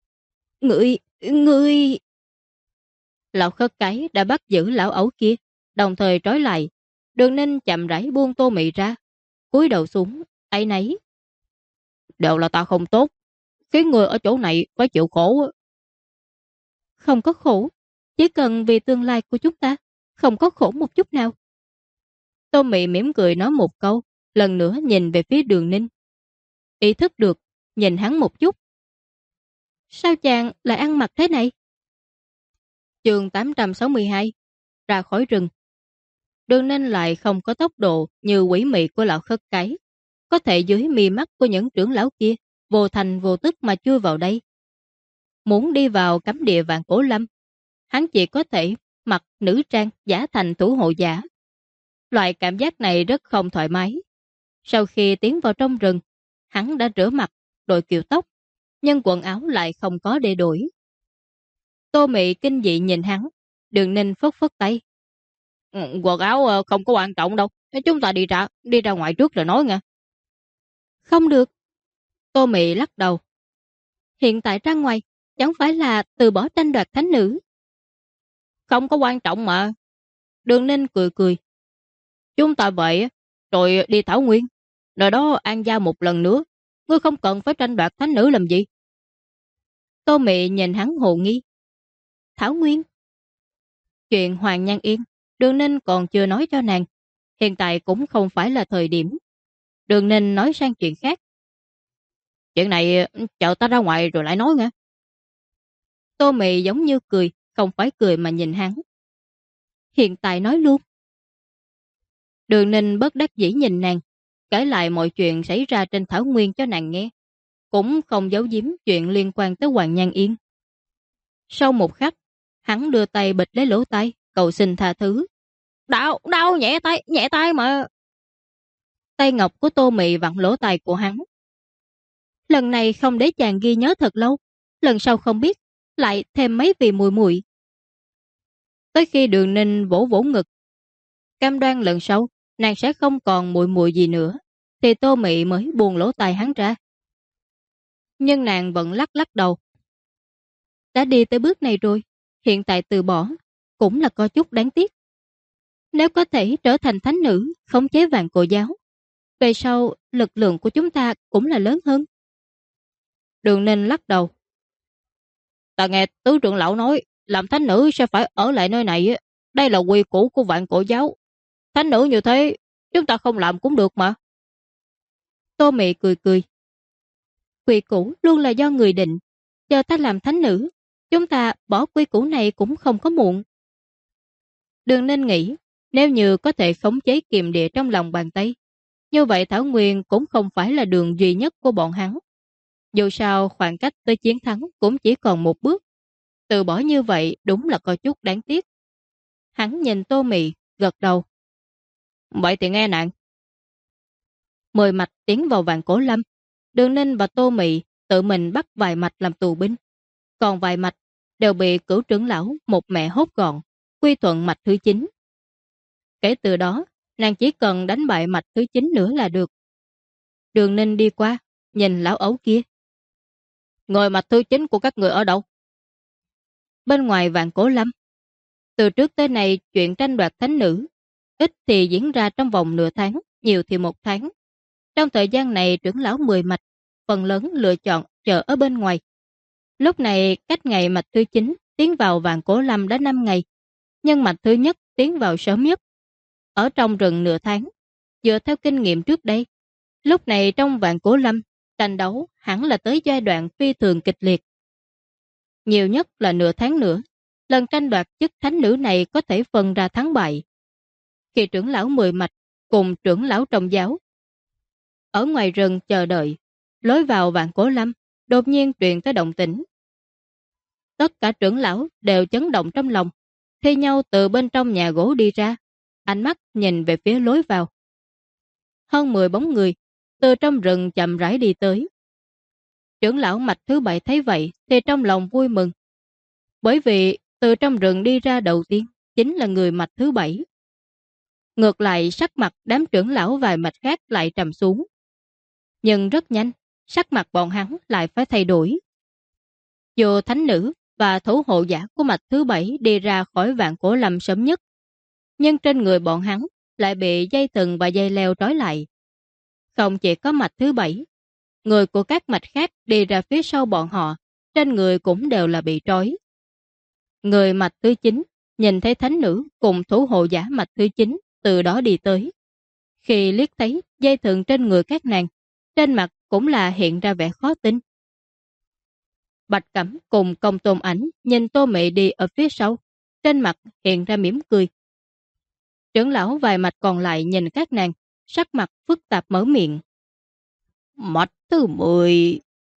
Ngươi... Lão Khất Cái đã bắt giữ lão ẩu kia, đồng thời trói lại. Đường Ninh chậm rãi buông Tô Mị ra, cúi đầu xuống, áy náy. Đều là ta không tốt, khiến người ở chỗ này phải chịu khổ. Không có khổ, chỉ cần vì tương lai của chúng ta, không có khổ một chút nào. Tô Mị mỉm cười nói một câu, lần nữa nhìn về phía Đường Ninh. Ý thức được, nhìn hắn một chút. Sao chàng lại ăn mặc thế này? Chương 862, ra khỏi rừng. Đường Ninh lại không có tốc độ như quỷ mị của lão khất cái, có thể dưới mí mắt của những trưởng lão kia, vô thành vô tức mà chui vào đây. Muốn đi vào cấm địa Vạn Cổ Lâm, hắn chỉ có thể mặc nữ trang giả thành thủ hộ giả. Loại cảm giác này rất không thoải mái. Sau khi tiến vào trong rừng, hắn đã rửa mặt, đội kiểu tóc, nhưng quần áo lại không có để đổi. Tô Mị kinh dị nhìn hắn, Đường Ninh phất phất tay. Quần áo không có quan trọng đâu, chúng ta đi ra ngoài trước rồi nói nha. Không được. Tô Mị lắc đầu. Hiện tại ra ngoài, chẳng phải là từ bỏ tranh đoạt thánh nữ. Không có quan trọng mà. Đường Ninh cười cười. Chúng ta vậy, rồi đi Thảo Nguyên. Nơi đó an gia một lần nữa. Ngươi không cần phải tranh đoạt thánh nữ làm gì. Tô Mị nhìn hắn hồ nghi. Thảo Nguyên. Chuyện Hoàng Nhan Yên, Đường Ninh còn chưa nói cho nàng. Hiện tại cũng không phải là thời điểm. Đường Ninh nói sang chuyện khác. Chuyện này chờ ta ra ngoài rồi lại nói nghe. Tô Mị giống như cười, không phải cười mà nhìn hắn. Hiện tại nói luôn. Đường Ninh bất đắc dĩ nhìn nàng, kể lại mọi chuyện xảy ra trên Thảo Nguyên cho nàng nghe, cũng không giấu giếm chuyện liên quan tới Hoàng Nhan Yên. Sau một khắc, hắn đưa tay bịch lấy lỗ tai, cầu xin tha thứ. Đau, nhẹ tay mà. Tay ngọc của Tô Mị vặn lỗ tai của hắn. Lần này không để chàng ghi nhớ thật lâu, lần sau không biết, lại thêm mấy vị mùi mùi. Tới khi Đường Ninh vỗ vỗ ngực, cam đoan lần sau, nàng sẽ không còn mùi mùi gì nữa, thì Tô Mị mới buông lỗ tai hắn ra. Nhưng nàng vẫn lắc lắc đầu. Đã đi tới bước này rồi, hiện tại từ bỏ, cũng là có chút đáng tiếc. Nếu có thể trở thành thánh nữ, khống chế Vạn Cổ giáo, về sau lực lượng của chúng ta cũng là lớn hơn. Đường Ninh lắc đầu. Ta nghe tứ trưởng lão nói, làm thánh nữ sẽ phải ở lại nơi này. Đây là quy củ của Vạn Cổ giáo. Thánh nữ như thế, chúng ta không làm cũng được mà. Tô Mị cười cười. Quy củ luôn là do người định. Chờ ta làm thánh nữ, chúng ta bỏ quy củ này cũng không có muộn. Đường Ninh nghĩ, nếu như có thể khống chế kiềm địa trong lòng bàn tay, như vậy Thảo Nguyên cũng không phải là đường duy nhất của bọn hắn. Dù sao khoảng cách tới chiến thắng cũng chỉ còn một bước. Từ bỏ như vậy đúng là có chút đáng tiếc. Hắn nhìn Tô Mị, gật đầu. Vậy thì nghe nạn. 10 mạch tiến vào Vạn Cổ Lâm. Đường Ninh và Tô Mị tự mình bắt vài mạch làm tù binh. Còn vài mạch đều bị cửu trưởng lão một mẹ hốt gọn, quy thuận mạch thứ 9. Kể từ đó, nàng chỉ cần đánh bại mạch thứ 9 nữa là được. Đường Ninh đi qua, nhìn lão ấu kia. Người mạch thứ 9 của các người ở đâu? Bên ngoài Vạn Cổ Lâm. Từ trước tới nay chuyện tranh đoạt thánh nữ, ít thì diễn ra trong vòng nửa tháng, nhiều thì 1 tháng. Trong thời gian này trưởng lão 10 mạch, phần lớn lựa chọn chờ ở bên ngoài. Lúc này cách ngày mạch thứ 9 tiến vào Vạn Cổ Lâm đã 5 ngày, nhưng mạch thứ nhất tiến vào sớm nhất. Ở trong rừng nửa tháng, dựa theo kinh nghiệm trước đây, lúc này trong Vạn Cổ Lâm, tranh đấu hẳn là tới giai đoạn phi thường kịch liệt. Nhiều nhất là nửa tháng nữa, lần tranh đoạt chức thánh nữ này có thể phân ra thắng bại. Khi trưởng lão 10 mạch cùng trưởng lão trong giáo ở ngoài rừng chờ đợi, lối vào Vạn Cổ Lâm đột nhiên truyền tới động tĩnh. Tất cả trưởng lão đều chấn động trong lòng, thi nhau từ bên trong nhà gỗ đi ra, ánh mắt nhìn về phía lối vào. Hơn 10 bóng người từ trong rừng chậm rãi đi tới. Trưởng lão mạch thứ 7 thấy vậy thì trong lòng vui mừng, bởi vì từ trong rừng đi ra đầu tiên chính là người mạch thứ 7. Ngược lại sắc mặt đám trưởng lão vài mạch khác lại trầm xuống. Nhưng rất nhanh, sắc mặt bọn hắn lại phải thay đổi. Dù thánh nữ và thủ hộ giả của mạch thứ 7 đi ra khỏi Vạn Cổ Lâm sớm nhất, nhưng trên người bọn hắn lại bị dây thừng và dây leo trói lại. Không chỉ có mạch thứ 7, người của các mạch khác đi ra phía sau bọn họ, trên người cũng đều là bị trói. Người mạch thứ 9 nhìn thấy thánh nữ cùng thủ hộ giả mạch thứ 9 từ đó đi tới. Khi liếc thấy dây thừng trên người các nàng, trên mặt cũng là hiện ra vẻ khó tin. Bạch Cẩm cùng Công Tôn Ảnh nhìn Tô Mị đi ở phía sau, trên mặt hiện ra mỉm cười. Trưởng lão vài mạch còn lại nhìn các nàng, sắc mặt phức tạp mở miệng. Mạch thứ 10.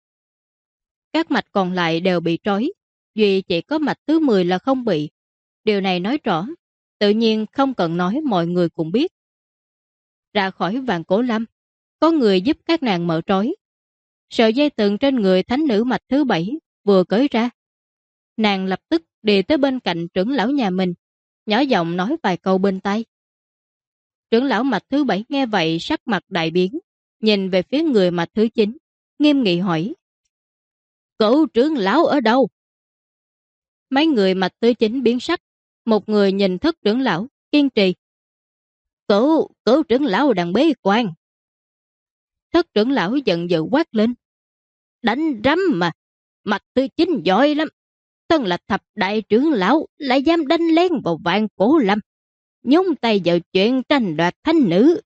Các mạch còn lại đều bị trói, duy chỉ có mạch thứ 10 là không bị. Điều này nói rõ, tự nhiên không cần nói mọi người cũng biết. Ra khỏi Vạn Cổ Lâm, có người giúp các nàng mở trói. Sợi dây thừng trên người thánh nữ mạch thứ 7 vừa cởi ra. Nàng lập tức đi tới bên cạnh trưởng lão nhà mình, nhỏ giọng nói vài câu bên tai. Trưởng lão mạch thứ 7 nghe vậy sắc mặt đại biến, nhìn về phía người mạch thứ 9, nghiêm nghị hỏi. Cửu trưởng lão ở đâu? Mấy người mạch thứ 9 biến sắc, một người nhìn Thất trưởng lão, kiên trì. Cửu trưởng lão đang bế quan. Thất trưởng lão giận dữ quát lên. Đánh rắm mà, mạch thứ 9 giỏi lắm. Thân là thập đại trưởng lão lại dám đánh lén vào Vạn Cổ Lâm, nhúng tay vào chuyện tranh đoạt thánh nữ.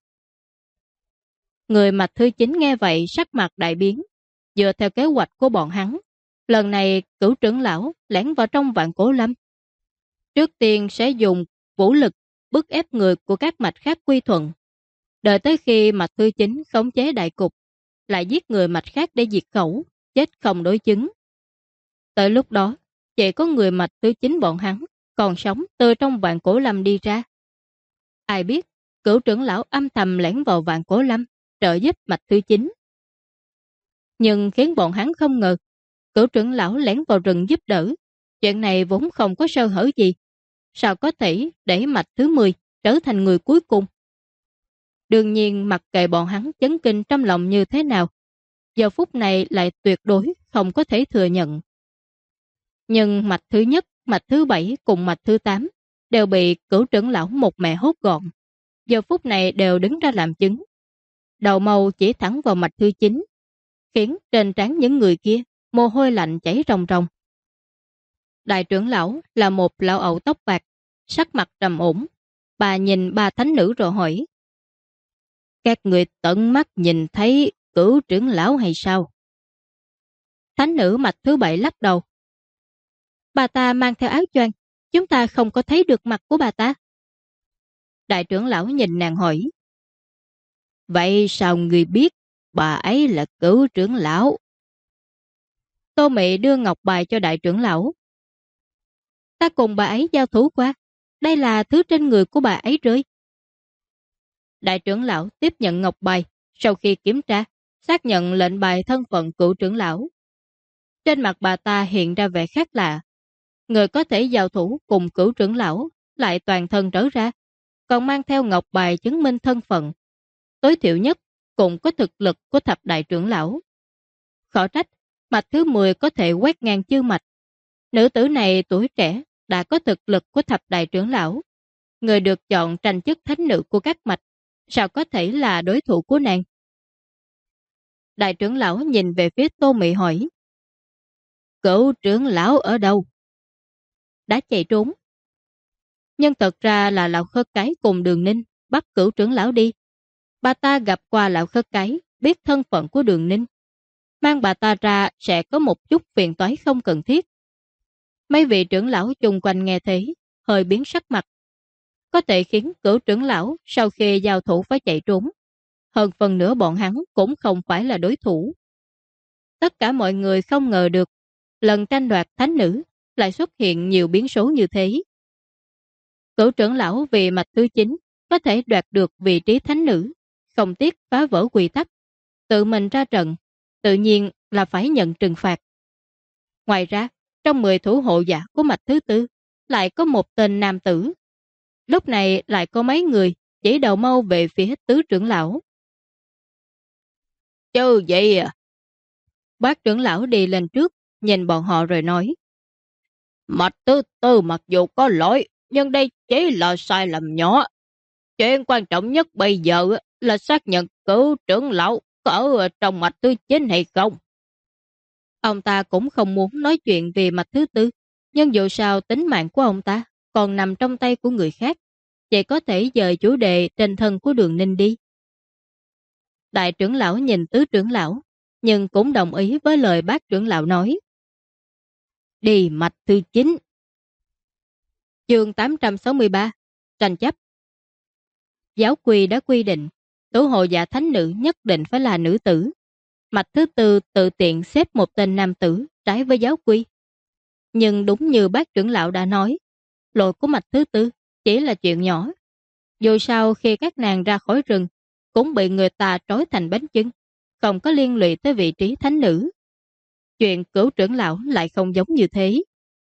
Người mạch thứ 9 nghe vậy sắc mặt đại biến, dựa theo kế hoạch của bọn hắn. Lần này cửu trưởng lão lẻn vào trong Vạn Cổ Lâm. Trước tiên sẽ dùng vũ lực bức ép người của các mạch khác quy thuận. Đợi tới khi mạch thứ 9 khống chế đại cục, lại giết người mạch khác để diệt khẩu, chết không đối chứng. Tới lúc đó, chỉ có người mạch thứ 9 bọn hắn còn sống từ trong Vạn Cổ Lâm đi ra. Ai biết, cửu trưởng lão âm thầm lẻn vào Vạn Cổ Lâm, trợ giúp mạch thứ 9. Nhưng khiến bọn hắn không ngờ, cửu trưởng lão lẻn vào rừng giúp đỡ. Chuyện này vốn không có sơ hở gì. Sao có thể để mạch thứ 10 trở thành người cuối cùng? Đương nhiên mặc kệ bọn hắn chấn kinh trong lòng như thế nào, giờ phút này lại tuyệt đối không có thể thừa nhận. Nhưng mạch thứ nhất, mạch thứ 7 cùng mạch thứ 8 đều bị cửu trưởng lão một mẹ hốt gọn. Giờ phút này đều đứng ra làm chứng. Đầu mâu chỉ thẳng vào mạch thứ 9, khiến trên trán những người kia mồ hôi lạnh chảy ròng ròng. Đại trưởng lão là một lão ẩu tóc bạc, sắc mặt trầm ổn. Bà nhìn ba thánh nữ rồi hỏi. Các người tận mắt nhìn thấy cửu trưởng lão hay sao? Thánh nữ mạch thứ 7 lắc đầu. Bà ta mang theo áo choàng, chúng ta không có thấy được mặt của bà ta. Đại trưởng lão nhìn nàng hỏi. Vậy sao người biết bà ấy là cửu trưởng lão? Tô Mị đưa ngọc bài cho đại trưởng lão. Ta cùng bà ấy giao thủ qua, đây là thứ trên người của bà ấy rơi. Đại trưởng lão tiếp nhận ngọc bài, sau khi kiểm tra, xác nhận lệnh bài thân phận cửu trưởng lão. Trên mặt bà ta hiện ra vẻ khác lạ. Người có thể giao thủ cùng cửu trưởng lão lại toàn thân trở ra, còn mang theo ngọc bài chứng minh thân phận. Tối thiểu nhất cũng có thực lực của thập đại trưởng lão. Khó trách, mạch thứ 10 có thể quét ngang chư mạch. Nữ tử này tuổi trẻ đã có thực lực của thập đại trưởng lão. Người được chọn tranh chức thánh nữ của các mạch, sao có thể là đối thủ của nàng? Đại trưởng lão nhìn về phía Tô Mị hỏi. Cửu trưởng lão ở đâu? Đã chạy trốn. Nhưng thật ra là lão Khất Cái cùng Đường Ninh bắt cửu trưởng lão đi. Bà ta gặp qua lão Khất Cái, biết thân phận của Đường Ninh. Mang bà ta ra sẽ có một chút phiền toái không cần thiết. Mấy vị trưởng lão chung quanh nghe thế, hơi biến sắc mặt. Có thể khiến cửu trưởng lão sau khi giao thủ phải chạy trốn. Hơn phần nữa bọn hắn cũng không phải là đối thủ. Tất cả mọi người không ngờ được, lần tranh đoạt thánh nữ lại xuất hiện nhiều biến số như thế. Cửu trưởng lão vì mạch thứ 9 có thể đoạt được vị trí thánh nữ, không tiếc phá vỡ quy tắc, tự mình ra trận, tự nhiên là phải nhận trừng phạt. Ngoài ra, trong 10 thủ hộ giả của mạch thứ 4 lại có một tên nam tử. Lúc này lại có mấy người chỉ đầu mâu về phía tứ trưởng lão. Chứ vậy à? Bác trưởng lão đi lên trước, nhìn bọn họ rồi nói. Mạch thứ 4 mặc dù có lỗi, nhưng đây chỉ là sai lầm nhỏ. Chuyện quan trọng nhất bây giờ là xác nhận cửu trưởng lão có ở trong mạch thứ 9 hay không. Ông ta cũng không muốn nói chuyện về mạch thứ 4, Nhưng dù sao tính mạng của ông ta còn nằm trong tay của người khác, chỉ có thể dời chủ đề trên thân của Đường Ninh đi. Đại trưởng lão nhìn tứ trưởng lão, nhưng cũng đồng ý với lời bác trưởng lão nói. Đi mạch thứ 9. Chương 863. Tranh chấp. Giáo quy đã quy định, tứ hộ giả thánh nữ nhất định phải là nữ tử. Mạch thứ tư tự tiện xếp một tên nam tử trái với giáo quy. Nhưng đúng như bác trưởng lão đã nói, lỗi của mạch thứ tư chỉ là chuyện nhỏ. Dù sao khi các nàng ra khỏi rừng, cũng bị người ta trói thành bánh chưng, không có liên lụy tới vị trí thánh nữ. Chuyện cửu trưởng lão lại không giống như thế.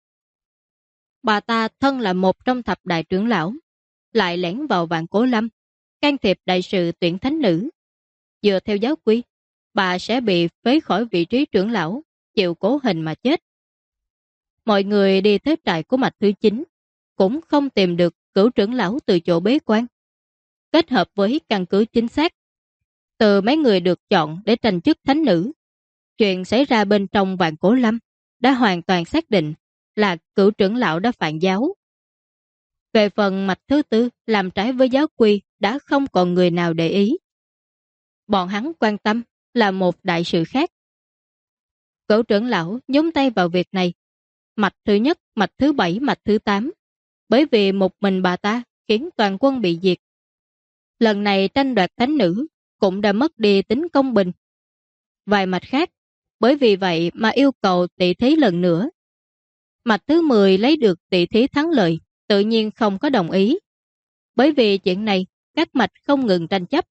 Bà ta thân là một trong thập đại trưởng lão, lại lẻn vào Vạn Cổ Lâm, can thiệp đại sự tuyển thánh nữ. Dựa theo giáo quy, bà sẽ bị phế khỏi vị trí trưởng lão, chịu cố hình mà chết. Mọi người đi tới trại của mạch thứ 9, cũng không tìm được cửu trưởng lão từ chỗ bế quan. Kết hợp với căn cứ chính xác, từ mấy người được chọn để tranh chức thánh nữ, chuyện xảy ra bên trong Vạn Cổ Lâm đã hoàn toàn xác định là cửu trưởng lão đã phản giáo. Về phần mạch thứ tư làm trái với giáo quy đã không còn người nào để ý. Bọn hắn quan tâm là một đại sự khác. Cửu trưởng lão nhúng tay vào việc này. Mạch thứ nhất, mạch thứ 7, mạch thứ 8. Bởi vì một mình bà ta khiến toàn quân bị diệt. Lần này tranh đoạt thánh nữ cũng đã mất đi tính công bình. Vài mạch khác, bởi vì vậy mà yêu cầu tỷ thí lần nữa. Mạch thứ 10 lấy được tỷ thí thắng lợi, tự nhiên không có đồng ý. Bởi vì chuyện này, các mạch không ngừng tranh chấp.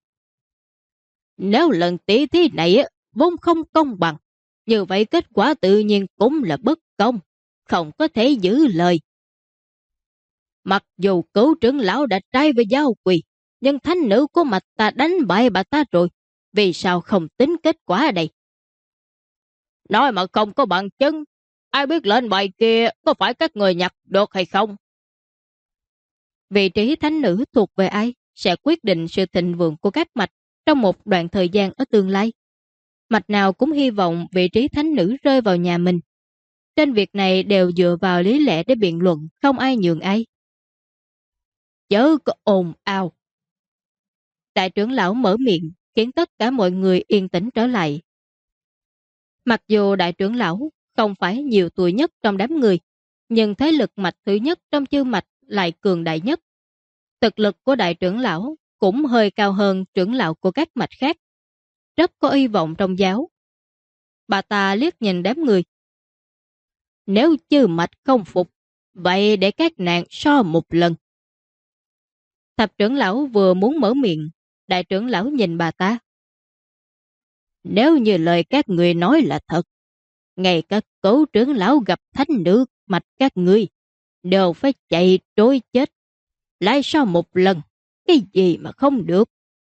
Nếu lần tỷ thí này vốn không công bằng, như vậy kết quả tự nhiên cũng là bất công, không có thể giữ lời. Mặc dù cửu trưởng lão đã trái với giáo quy, nhưng thánh nữ của mạch ta đánh bại bà ta rồi, vì sao không tính kết quả đây? Nói mà không có bằng chứng, ai biết lên bài kia có phải các người nhặt được hay không? Vị trí thánh nữ thuộc về ai sẽ quyết định sự thịnh vượng của các mạch trong một đoạn thời gian ở tương lai. Mạch nào cũng hy vọng vị trí thánh nữ rơi vào nhà mình. Trên việc này đều dựa vào lý lẽ để biện luận, không ai nhường ai. Chớ có ồn ào. Đại trưởng lão mở miệng, khiến tất cả mọi người yên tĩnh trở lại. Mặc dù đại trưởng lão không phải nhiều tuổi nhất trong đám người, nhưng thế lực mạch thứ nhất trong chư mạch lại cường đại nhất. Thực lực của đại trưởng lão cũng hơi cao hơn trưởng lão của các mạch khác. Rất có hy vọng trong giáo. Bà ta liếc nhìn đám người. Nếu chư mạch không phục, vậy để các nàng so một lần. Thập trưởng lão vừa muốn mở miệng, đại trưởng lão nhìn bà ta. Nếu như lời các người nói là thật, ngay cả cửu trưởng lão gặp thánh nữ mạch các ngươi đều phải chạy trối chết. Lại so một lần, cái gì mà không được?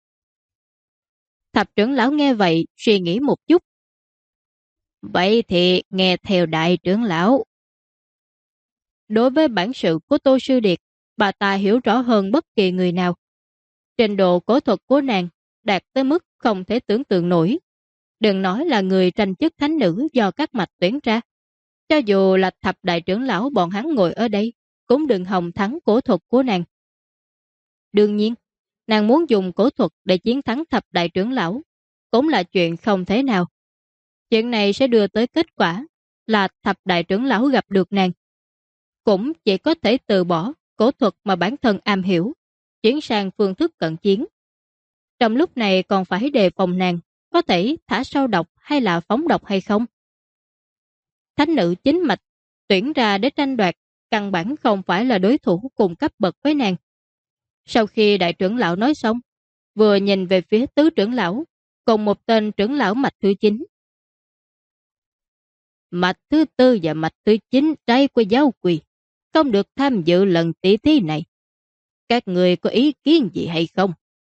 Thập trưởng lão nghe vậy, suy nghĩ một chút. Vậy thì nghe theo đại trưởng lão. Đối với bản sự của Tô Sư Điệt, bà ta hiểu rõ hơn bất kỳ người nào. Trình độ cổ thuật của nàng đạt tới mức không thể tưởng tượng nổi. Đừng nói là người tranh chức thánh nữ do các mạch tuyển ra. Cho dù là thập đại trưởng lão bọn hắn ngồi ở đây, cũng đừng hòng thắng cổ thuật của nàng. Đương nhiên, nàng muốn dùng cổ thuật để chiến thắng thập đại trưởng lão, cũng là chuyện không thể nào. Chuyện này sẽ đưa tới kết quả là thập đại trưởng lão gặp được nàng. Cũng chỉ có thể từ bỏ cổ thuật mà bản thân am hiểu, chuyển sang phương thức cận chiến. Trong lúc này còn phải đề phòng nàng có thể thả sâu độc hay là phóng độc hay không. Thánh nữ chính mạch tuyển ra để tranh đoạt căn bản không phải là đối thủ cùng cấp bậc với nàng. Sau khi đại trưởng lão nói xong, vừa nhìn về phía tứ trưởng lão cùng một tên trưởng lão mạch thứ 9. Mạch thứ tư và mạch thứ 9 trái của giáo quy, không được tham dự lần tỷ thí này. Các người có ý kiến gì hay không?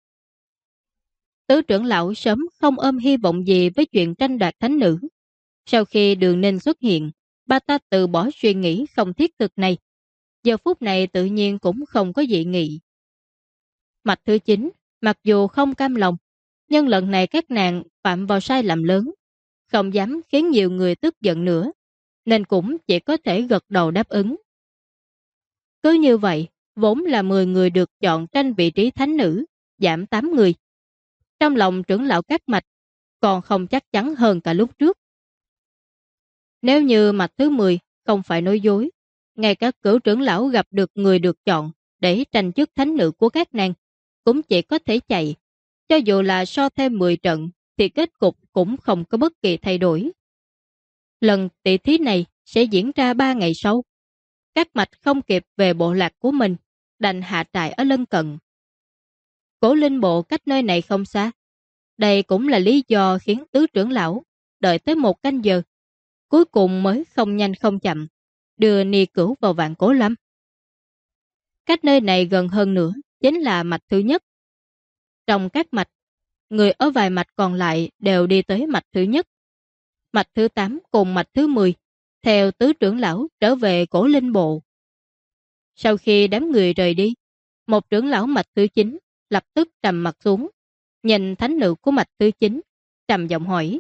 Tứ trưởng lão sớm không ôm hy vọng gì với chuyện tranh đoạt thánh nữ. Sau khi Đường Ninh xuất hiện, bà ta từ bỏ suy nghĩ không thiết thực này. Giờ phút này tự nhiên cũng không có dị nghị. Mạch thứ 9, mặc dù không cam lòng, nhưng lần này các nàng phạm vào sai lầm lớn, không dám khiến nhiều người tức giận nữa. nên cũng chỉ có thể gật đầu đáp ứng. Cứ như vậy, vốn là 10 người được chọn tranh vị trí thánh nữ, giảm 8 người. Trong lòng trưởng lão Các Mạch còn không chắc chắn hơn cả lúc trước. Nếu như mạch thứ 10 không phải nói dối, ngay cả cửu trưởng lão gặp được người được chọn để tranh chức thánh nữ của các nàng, cũng chỉ có thể chạy. Cho dù là so thêm 10 trận, thì kết cục cũng không có bất kỳ thay đổi. Lần tỷ thí này sẽ diễn ra 3 ngày sau. Các mạch không kịp về bộ lạc của mình, đành hạ trại ở lân cận. Cổ linh bộ cách nơi này không xa. Đây cũng là lý do khiến tứ trưởng lão đợi tới 1 canh giờ, cuối cùng mới không nhanh không chậm đưa Ni Cửu vào Vạn Cổ Lâm. Cách nơi này gần hơn nữa chính là mạch thứ nhất. Trong các mạch, người ở vài mạch còn lại đều đi tới mạch thứ nhất. Mạch thứ 8 cùng mạch thứ 10 theo tứ trưởng lão trở về Cổ Linh Bộ. Sau khi đám người rời đi, một trưởng lão mạch thứ 9 lập tức trầm mặt xuống, nhìn thánh nữ của mạch thứ 9, trầm giọng hỏi: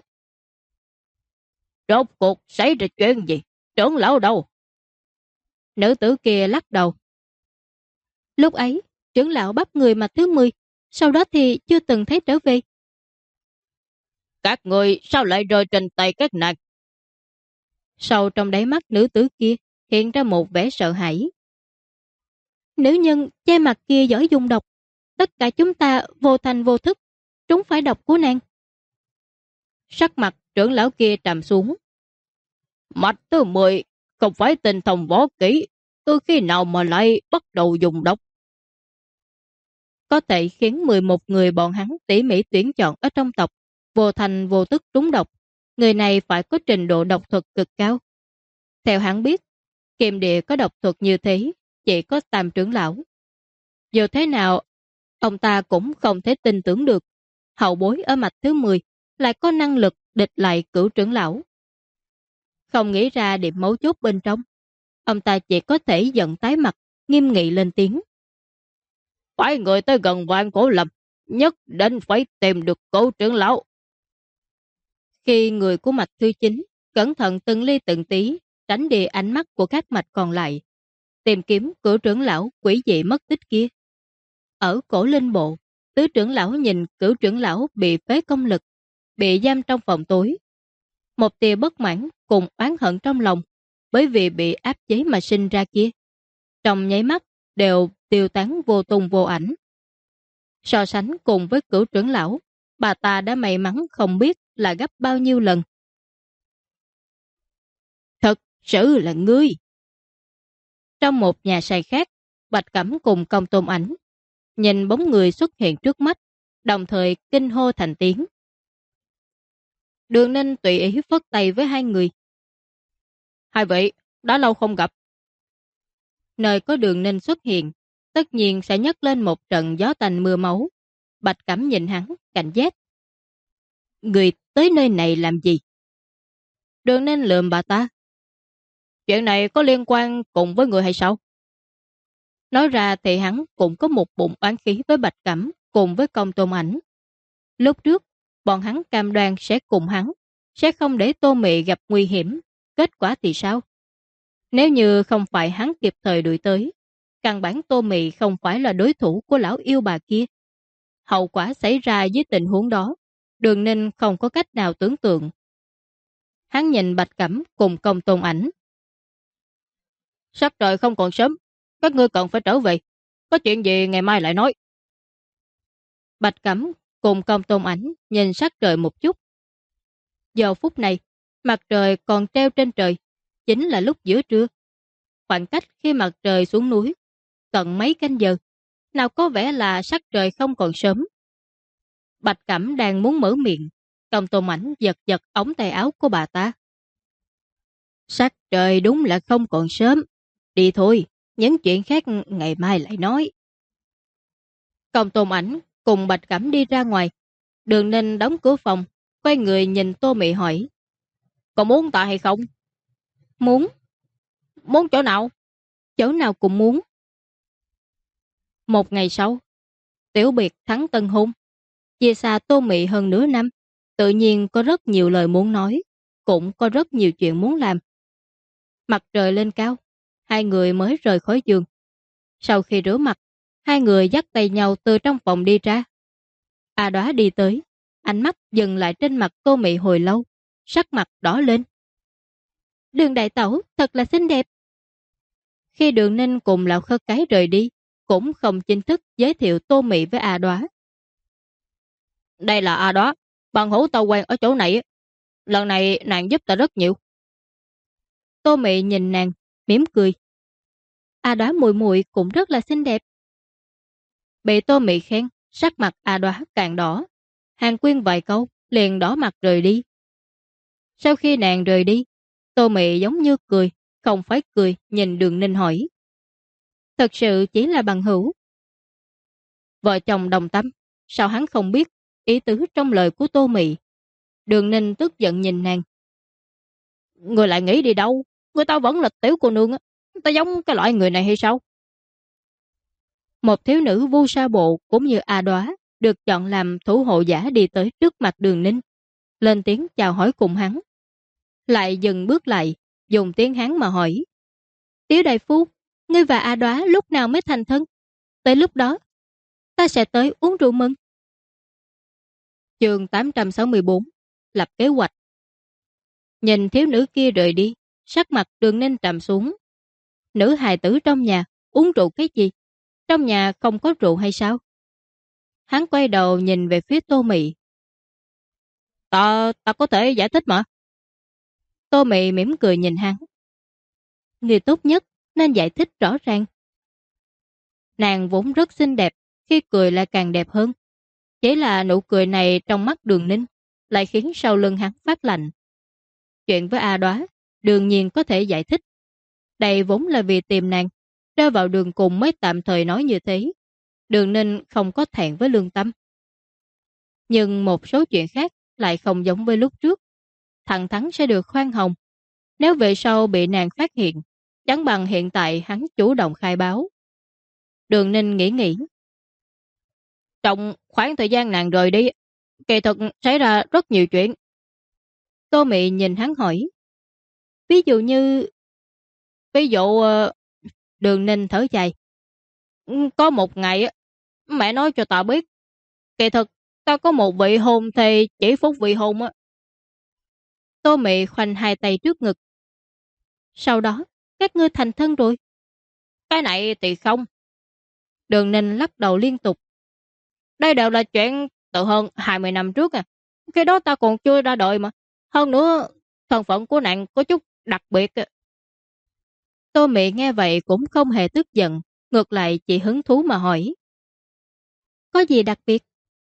"Rốt cuộc xảy ra chuyện gì? Trưởng lão đâu?" Nữ tử kia lắc đầu: "Lúc ấy, trưởng lão bắt người mạch thứ 10, sau đó thì chưa từng thấy trở về." "Các người sao lại rơi trên tay các nàng?" Sâu trong đáy mắt nữ tử kia hiện ra một vẻ sợ hãi. "Nữ nhân che mặt kia giỏi dùng độc, tất cả chúng ta vô thành vô thức trúng phải độc của nàng." Sắc mặt trưởng lão kia trầm xuống. "Mạch thứ 10 không phải tinh thông võ kỹ, từ khi nào mà lại bắt đầu dùng độc?" Có thể khiến 11 người bọn hắn tỉ mỉ tuyển chọn ở trong tộc vô thành vô tức trúng độc, người này phải có trình độ độc thuật cực cao. Theo hắn biết, Kiềm Địa có độc thuật như thế chỉ có Tam trưởng lão. Dù thế nào, ông ta cũng không thể tin tưởng được hậu bối ở mạch thứ 10 lại có năng lực địch lại Cửu trưởng lão. Không nghĩ ra điểm mấu chốt bên trong, ông ta chỉ có thể giận tái mặt, nghiêm nghị lên tiếng: "Phải người tới gần Vạn Cổ Lâm, nhất định phải tìm được Cửu trưởng lão." Khi người của mạch thứ 9 cẩn thận từng ly từng tí tránh đi ánh mắt của các mạch còn lại, tìm kiếm Cửu trưởng lão quỷ dị mất tích kia. Ở Cổ Linh Bộ, tứ trưởng lão nhìn Cửu trưởng lão bị phế công lực, bị giam trong phòng tối. Một tia bất mãn cùng oán hận trong lòng bởi vì bị áp chế mà sinh ra kia, trong nháy mắt đều tiêu tán vô tung vô ảnh. So sánh cùng với Cửu trưởng lão, bà ta đã may mắn không biết là gấp bao nhiêu lần. "Thật sự là ngươi!" Trong một nhà sài khác, Bạch Cẩm cùng Công Tôn Ảnh nhìn bóng người xuất hiện trước mắt, đồng thời kinh hô thành tiếng. Đường Ninh tùy ý phất tay với hai người: "Hai vị, đã lâu không gặp." Nơi có Đường Ninh xuất hiện, tất nhiên sẽ nhấc lên một trận gió tanh mưa máu. Bạch Cẩm nhìn hắn, cảnh giác: "Người tới nơi này làm gì?" Đường Ninh lườm bà ta: "Chuyện này có liên quan cùng với người hay sao?" Nói ra thì hắn cũng có một bụng oán khí với Bạch Cẩm cùng với Công Tôn Ảnh. Lúc trước, bọn hắn cam đoan sẽ cùng hắn, sẽ không để Tô Mị gặp nguy hiểm. Kết quả thì sao? Nếu như không phải hắn kịp thời đuổi tới, căn bản Tô Mị không phải là đối thủ của lão yêu bà kia. Hậu quả xảy ra dưới tình huống đó, Đường Ninh không có cách nào tưởng tượng. Hắn nhìn Bạch Cẩm cùng Công Tôn Ảnh: "Sắc trời không còn sớm, các ngươi cần phải trở về. Có chuyện gì ngày mai lại nói." Bạch Cẩm cùng Công Tôn Ảnh nhìn sắc trời một chút. Giờ phút này, mặt trời còn treo trên trời, chính là lúc giữa trưa. Khoảng cách khi mặt trời xuống núi tận mấy canh giờ, nào có vẻ là sắc trời không còn sớm. Bạch Cẩm đang muốn mở miệng, Công Tôn Ảnh giật giật ống tay áo của bà ta: "Sắc trời đúng là không còn sớm. Đi thôi, những chuyện khác ngày mai lại nói." Công Tôn Ảnh cùng Bạch Cẩm đi ra ngoài. Đường Ninh đóng cửa phòng, quay người nhìn Tô Mị hỏi: "Có muốn ta hay không?" "Muốn." "Muốn chỗ nào?" "Chỗ nào cũng muốn." Một ngày sau, tiểu biệt thắng tân hôn. Chia xa Tô Mị hơn nửa năm, tự nhiên có rất nhiều lời muốn nói, cũng có rất nhiều chuyện muốn làm. Mặt trời lên cao, hai người mới rời khỏi giường. Sau khi rửa mặt, hai người dắt tay nhau từ trong phòng đi ra. A Đóa đi tới, ánh mắt dừng lại trên mặt Tô Mị hồi lâu, sắc mặt đỏ lên. Đường đại tẩu thật là xinh đẹp. Khi Đường Ninh cùng Lão Khất Cái rời đi, cũng không chính thức giới thiệu Tô Mị với A Đóa. Đây là A Đóa, bằng hữu tao quen ở chỗ này. Lần này nàng giúp ta rất nhiều. Tô Mị nhìn nàng, mỉm cười. A Đóa muội muội cũng rất là xinh đẹp. Bị Tô Mị khen, sắc mặt A Đóa càng đỏ. Hàng Quyên vài câu, liền đỏ mặt rời đi. Sau khi nàng rời đi, Tô Mị giống như cười, không phải cười, nhìn Đường Ninh hỏi. Thật sự chỉ là bằng hữu. Vợ chồng đồng tâm, sao hắn không biết ý tứ trong lời của Tô Mị? Đường Ninh tức giận nhìn nàng. Người lại nghĩ đi đâu? Người ta vẫn là tiểu cô nương á. Ta giống cái loại người này hay sao? Một thiếu nữ vu sa bộ cũng như A Đóa được chọn làm thủ hộ giả đi tới trước mặt Đường Ninh, lên tiếng chào hỏi cùng hắn. Lại dừng bước lại, dùng tiếng Hán mà hỏi. Tiếu đại phu, ngươi và A Đóa lúc nào mới thành thân? Tới lúc đó, ta sẽ tới uống rượu mừng. Chương 864, lập kế hoạch. Nhìn thiếu nữ kia rời đi, sắc mặt Đường Ninh trầm xuống. Nữ hài tử trong nhà, uống rượu cái gì? Trong nhà không có rượu hay sao? Hắn quay đầu nhìn về phía Tô Mị. Ta có thể giải thích mà. Tô Mị mỉm cười nhìn hắn. Người tốt nhất nên giải thích rõ ràng. Nàng vốn rất xinh đẹp, khi cười lại càng đẹp hơn. Chỉ là nụ cười này trong mắt Đường Ninh lại khiến sau lưng hắn phát lạnh. Chuyện với A Đóa đương nhiên có thể giải thích. Đây vốn là vì tìm nàng, rơi vào đường cùng mới tạm thời nói như thế. Đường Ninh không có thẹn với lương tâm. Nhưng một số chuyện khác lại không giống với lúc trước. Thẳng thắn sẽ được khoan hồng. Nếu về sau bị nàng phát hiện, chẳng bằng hiện tại hắn chủ động khai báo. Đường Ninh nghĩ. Trong khoảng thời gian nàng rời đi, kỳ thực xảy ra rất nhiều chuyện. Tô Mị nhìn hắn hỏi. Ví dụ như... Ví dụ... Đường Ninh thở dài. Có một ngày, mẹ nói cho ta biết, kỳ thực ta có một vị hôn thê chỉ phúc vị hôn á. Tô Mị khoanh hai tay trước ngực. Sau đó, các ngươi thành thân rồi. Cái này thì không. Đường Ninh lắc đầu liên tục. Đây đều là chuyện từ hơn 20 năm trước à. Cái đó ta còn chưa ra đời mà. Hơn nữa, thân phận của nàng có chút đặc biệt. Tô Mị nghe vậy cũng không hề tức giận, ngược lại chỉ hứng thú mà hỏi. Có gì đặc biệt?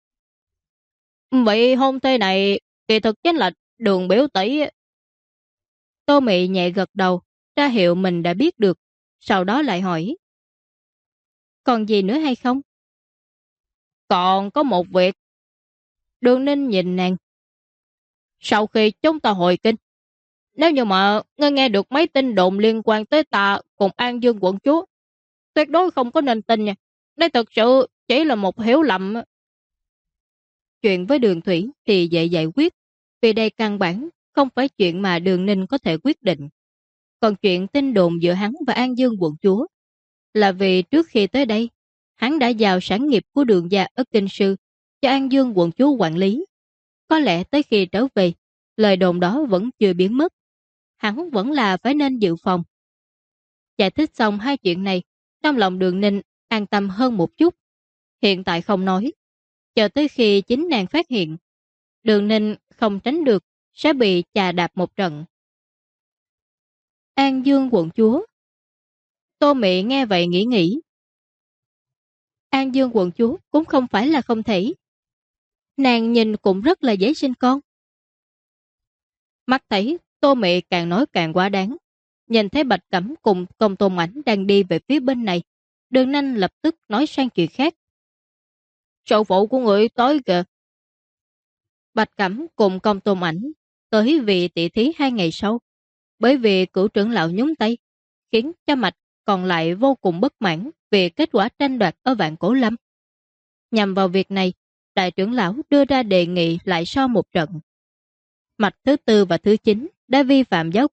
Vị hôn thê này kỳ thực chính là Đường biểu tỷ. Tô Mị nhẹ gật đầu, ra hiệu mình đã biết được, sau đó lại hỏi. Còn gì nữa hay không? Còn có một việc. Đường Ninh nhìn nàng. Sau khi chúng ta hồi kinh, nếu như mà ngươi nghe được mấy tin đồn liên quan tới ta cùng An Dương quận chúa, tuyệt đối không có nên tin nha. Đây thực sự chỉ là một hiểu lầm. Chuyện với Đường Thủy thì dễ giải quyết, vì đây căn bản không phải chuyện mà Đường Ninh có thể quyết định. Còn chuyện tin đồn giữa hắn và An Dương quận chúa là vì trước khi tới đây, hắn đã giao sản nghiệp của Đường gia ở Kinh Sư cho An Dương quận chúa quản lý. Có lẽ tới khi trở về, lời đồn đó vẫn chưa biến mất. Hắn vẫn là phải nên dự phòng. Giải thích xong hai chuyện này, trong lòng Đường Ninh an tâm hơn một chút. Hiện tại không nói, chờ tới khi chính nàng phát hiện, Đường Ninh không tránh được sẽ bị chà đạp một trận. An Dương quận chúa. Tô Mị nghe vậy nghĩ. An Dương quận chúa cũng không phải là không thể. Nàng nhìn cũng rất là dễ sinh con. Mắt thấy Tô Mị càng nói càng quá đáng. Nhìn thấy Bạch Cẩm cùng Công Tôn Ảnh đang đi về phía bên này, Đường Ninh lập tức nói sang chuyện khác. Sậu phụ của người tới kìa. Bạch Cẩm cùng Công Tôn Ảnh tới vị tỷ thí 2 ngày sau. Bởi vì cửu trưởng lão nhúng tay, khiến cho Mạch còn lại vô cùng bất mãn về kết quả tranh đoạt ở Vạn Cổ Lâm. Nhằm vào việc này, đại trưởng lão đưa ra đề nghị lại so một trận. Mạch thứ 4 và thứ 9 đã vi phạm giáo quy,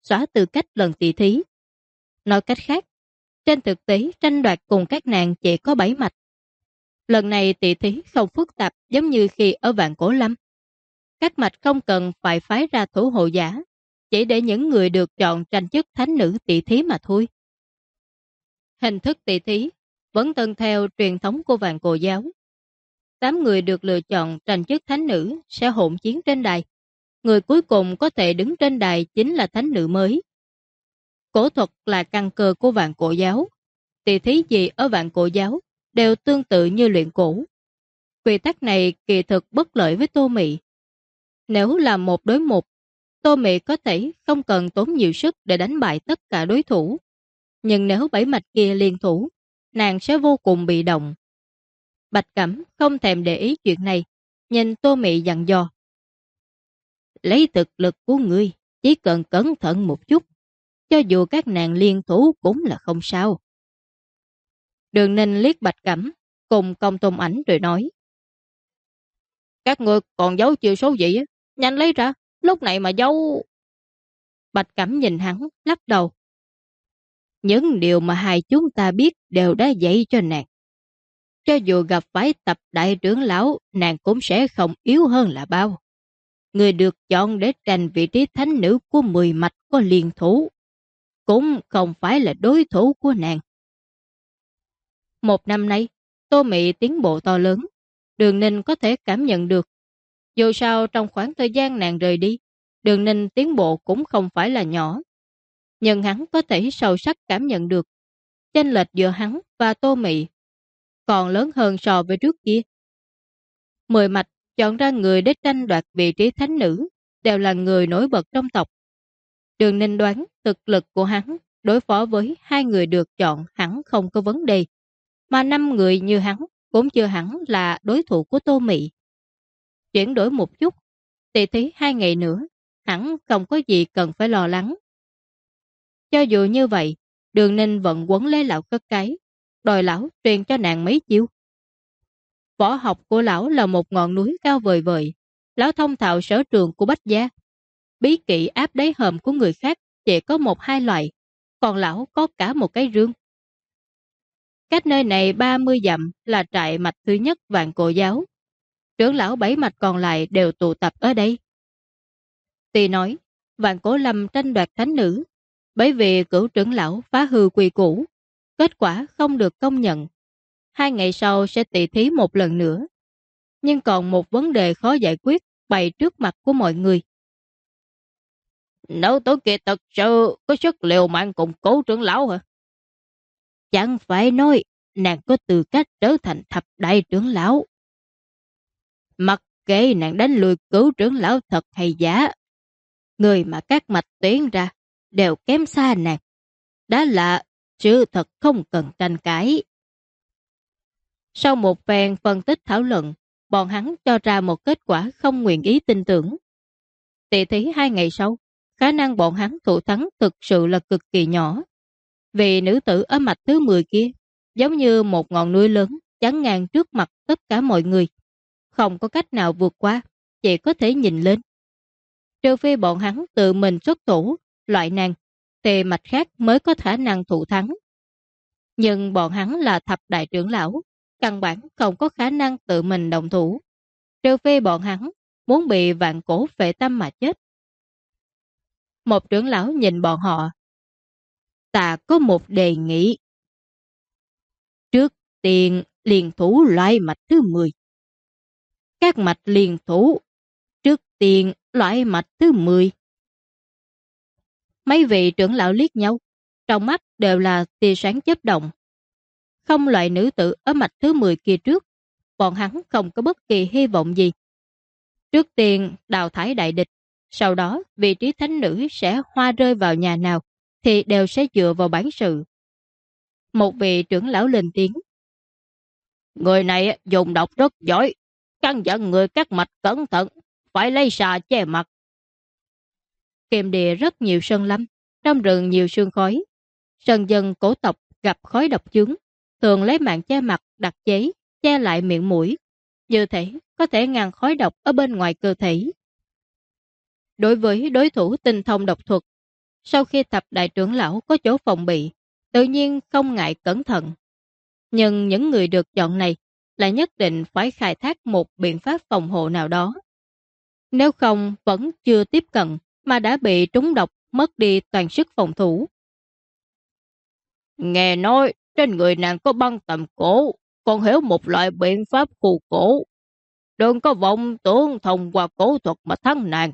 xóa tư cách lần tỷ thí. Nói cách khác, trên thực tế tranh đoạt cùng các nàng chỉ có 7 mạch. Lần này tỷ thí không phức tạp giống như khi ở Vạn Cổ Lâm. Các mạch không cần phải phái ra thủ hộ giả, chỉ để những người được chọn tranh chức thánh nữ tỷ thí mà thôi. Hình thức tỷ thí vẫn tuân theo truyền thống của Vạn Cổ giáo. 8 người được lựa chọn tranh chức thánh nữ sẽ hỗn chiến trên đài. Người cuối cùng có thể đứng trên đài chính là thánh nữ mới. Cổ thuật là căn cơ của Vạn Cổ giáo. Tỷ thí gì ở Vạn Cổ giáo đều tương tự như luyện cổ. Quy tắc này kỳ thực bất lợi với Tô Mị. Nếu là 1 đối 1, Tô Mị có thể không cần tốn nhiều sức để đánh bại tất cả đối thủ. Nhưng nếu 7 mạch kia liên thủ, nàng sẽ vô cùng bị động. Bạch Cẩm không thèm để ý chuyện này, nhìn Tô Mị dặn dò. Lấy thực lực của ngươi, chỉ cần cẩn thận một chút, cho dù các nàng liên thủ cũng là không sao. Đường Ninh liếc Bạch Cẩm, cùng Công Tôn Ảnh rồi nói. Các ngươi còn giấu chiêu số gì á? Nhanh lấy ra, lúc này mà giấu... Bạch Cẩm nhìn hắn, lắc đầu. Những điều mà hai chúng ta biết đều đã dạy cho nàng. Cho dù gặp phải tập đại trưởng lão, nàng cũng sẽ không yếu hơn là bao. Người được chọn để tranh vị trí thánh nữ của 10 mạch có liên thủ, cũng không phải là đối thủ của nàng. 1 năm nay, Tô Mị tiến bộ to lớn, Đường Ninh có thể cảm nhận được. Dù sao trong khoảng thời gian nàng rời đi, Đường Ninh tiến bộ cũng không phải là nhỏ. Nhưng hắn có thể sâu sắc cảm nhận được chênh lệch giữa hắn và Tô Mị còn lớn hơn so với trước kia. 10 mạch chọn ra người để tranh đoạt vị trí thánh nữ đều là người nổi bật trong tộc. Đường Ninh đoán thực lực của hắn đối phó với 2 người được chọn hẳn không có vấn đề, mà 5 người như hắn cũng chưa hẳn là đối thủ của Tô Mị. Chuyển đổi một chút, tỷ thí 2 ngày nữa, hẳn không có gì cần phải lo lắng. Cho dù như vậy, Đường Ninh vẫn quấn lấy lão cất cái, đòi lão truyền cho nàng mấy chiêu. Võ học của lão là một ngọn núi cao vời vời, lão thông thạo sở trường của Bách gia. Bí kỹ áp đáy hòm của người khác chỉ có 1-2 loại, còn lão có cả một cái rương. Cách nơi này 30 dặm là trại mạch thứ nhất Vạn Cổ giáo. Trưởng lão 7 mạch còn lại đều tụ tập ở đây. Tuy nói, Vạn Cổ Lâm tranh đoạt thánh nữ, bởi vì cửu trưởng lão phá hư quy củ, kết quả không được công nhận. 2 ngày sau sẽ tỷ thí một lần nữa. Nhưng còn một vấn đề khó giải quyết bày trước mặt của mọi người. Nữ tử kia thật sự có sức liều mạng cùng cố trưởng lão hả? Chẳng phải nói nàng có tư cách trở thành thập đại trưởng lão. Mặc kệ nàng đánh lùi cứu trưởng lão thật hay giả, người mà các mạch tuyển ra đều kém xa nàng. Đã là sự thật không cần tranh cãi. Sau một phen phân tích thảo luận, bọn hắn cho ra một kết quả không nguyện ý tin tưởng. Tỷ thí 2 ngày sau, khả năng bọn hắn thủ thắng thực sự là cực kỳ nhỏ. Vì nữ tử ở mạch thứ 10 kia, giống như một ngọn núi lớn chắn ngang trước mặt tất cả mọi người. Không có cách nào vượt qua, chỉ có thể nhìn lên. Trừ phi bọn hắn tự mình xuất thủ, loại nàng, thì mạch khác mới có khả năng thủ thắng. Nhưng bọn hắn là thập đại trưởng lão, căn bản không có khả năng tự mình động thủ. Trừ phi bọn hắn muốn bị vạn cổ phệ tâm mà chết. Một trưởng lão nhìn bọn họ. Ta có một đề nghị. Trước tiên liền thủ loại mạch thứ 10. Các mạch liền thủ. Trước tiên loại mạch thứ 10. Mấy vị trưởng lão liếc nhau, trong mắt đều là tia sáng chớp động. Không loại nữ tử ở mạch thứ 10 kia trước, bọn hắn không có bất kỳ hy vọng gì. Trước tiên đào thải đại địch, sau đó vị trí thánh nữ sẽ hoa rơi vào nhà nào thì đều sẽ dựa vào bản sự. Một vị trưởng lão lên tiếng. Người này dùng độc rất giỏi, căn dặn người các mạch cẩn thận, phải lấy xà che mặt. Kiềm địa rất nhiều sơn lâm, trong rừng nhiều sương khói. Sơn dân cổ tộc gặp khói độc chướng, thường lấy mạng che mặt đặc chế, che lại miệng mũi. Như thế có thể ngăn khói độc ở bên ngoài cơ thể. Đối với đối thủ tinh thông độc thuật, Sau khi thập đại trưởng lão có chỗ phòng bị, tự nhiên không ngại cẩn thận. Nhưng những người được chọn này lại nhất định phải khai thác một biện pháp phòng hộ nào đó. Nếu không vẫn chưa tiếp cận mà đã bị trúng độc mất đi toàn sức phòng thủ. Nghe nói trên người nàng có băng tầm cổ, còn hiểu một loại biện pháp phù cổ. Đừng có vọng tưởng thông qua cổ thuật mà thắng nàng.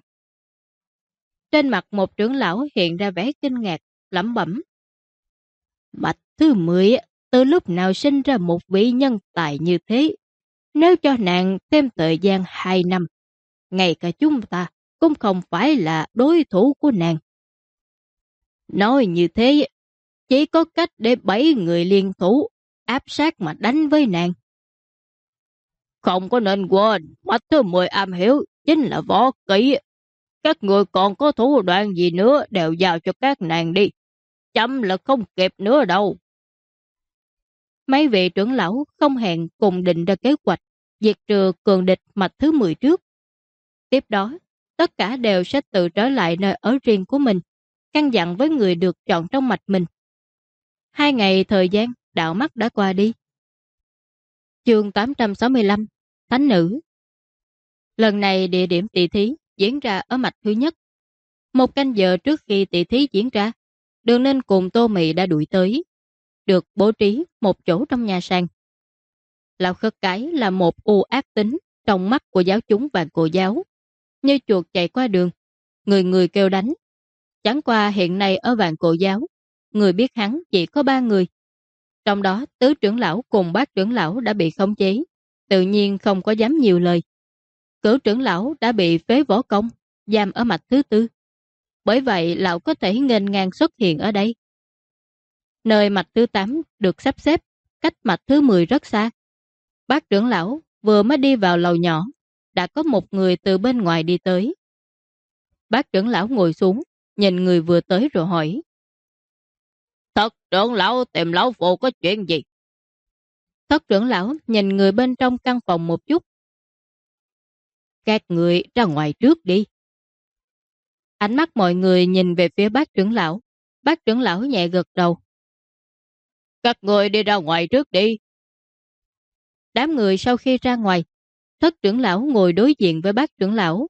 Trên mặt một trưởng lão hiện ra vẻ kinh ngạc, lẩm bẩm. Bạch thứ 10 từ lúc nào sinh ra một vị nhân tài như thế? Nếu cho nàng thêm thời gian 2 năm, ngay cả chúng ta cũng không phải là đối thủ của nàng. Nói như thế, chỉ có cách để 7 người liên thủ áp sát mà đánh với nàng. Không có nên quên, Bạch thứ 10 am hiểu chính là võ kỹ. Các người còn có thủ đoạn gì nữa đều giao cho các nàng đi. Chậm là không kịp nữa đâu. Mấy vị trưởng lão không hẹn cùng định ra kế hoạch diệt trừ cường địch mạch thứ 10 trước. Tiếp đó, tất cả đều sẽ tự trở lại nơi ở riêng của mình, căn dặn với người được chọn trong mạch mình. 2 ngày thời gian đạo mắt đã qua đi. Chương 865 Thánh nữ. Lần này địa điểm tỷ thí diễn ra ở mạch thứ nhất. 1 canh giờ trước khi tỷ thí diễn ra, Đường Ninh cùng Tô Mị đã đuổi tới, được bố trí một chỗ trong nhà sàn. Lão Khất Cái là một u ác tính trong mắt của giáo chúng và cô giáo, như chuột chạy qua đường, người người kêu đánh. Chẳng qua hiện nay ở Vạn Cổ Giáo, người biết hắn chỉ có 3 người. Trong đó tứ trưởng lão cùng bát trưởng lão đã bị khống chế, tự nhiên không có dám nhiều lời. Cửu trưởng lão đã bị phế võ công, giam ở mạch thứ 4. Bởi vậy lão có thể nghênh ngang xuất hiện ở đây. Nơi mạch thứ 8 được sắp xếp, cách mạch thứ 10 rất xa. Bác trưởng lão vừa mới đi vào lầu nhỏ, đã có một người từ bên ngoài đi tới. Bác trưởng lão ngồi xuống, nhìn người vừa tới rồi hỏi. Thất trưởng lão tìm lão phụ có chuyện gì? Thất trưởng lão nhìn người bên trong căn phòng một chút. Các người ra ngoài trước đi. Ánh mắt mọi người nhìn về phía bác trưởng lão. Bác trưởng lão nhẹ gật đầu. Các người đi ra ngoài trước đi. Đám người sau khi ra ngoài, thất trưởng lão ngồi đối diện với bác trưởng lão.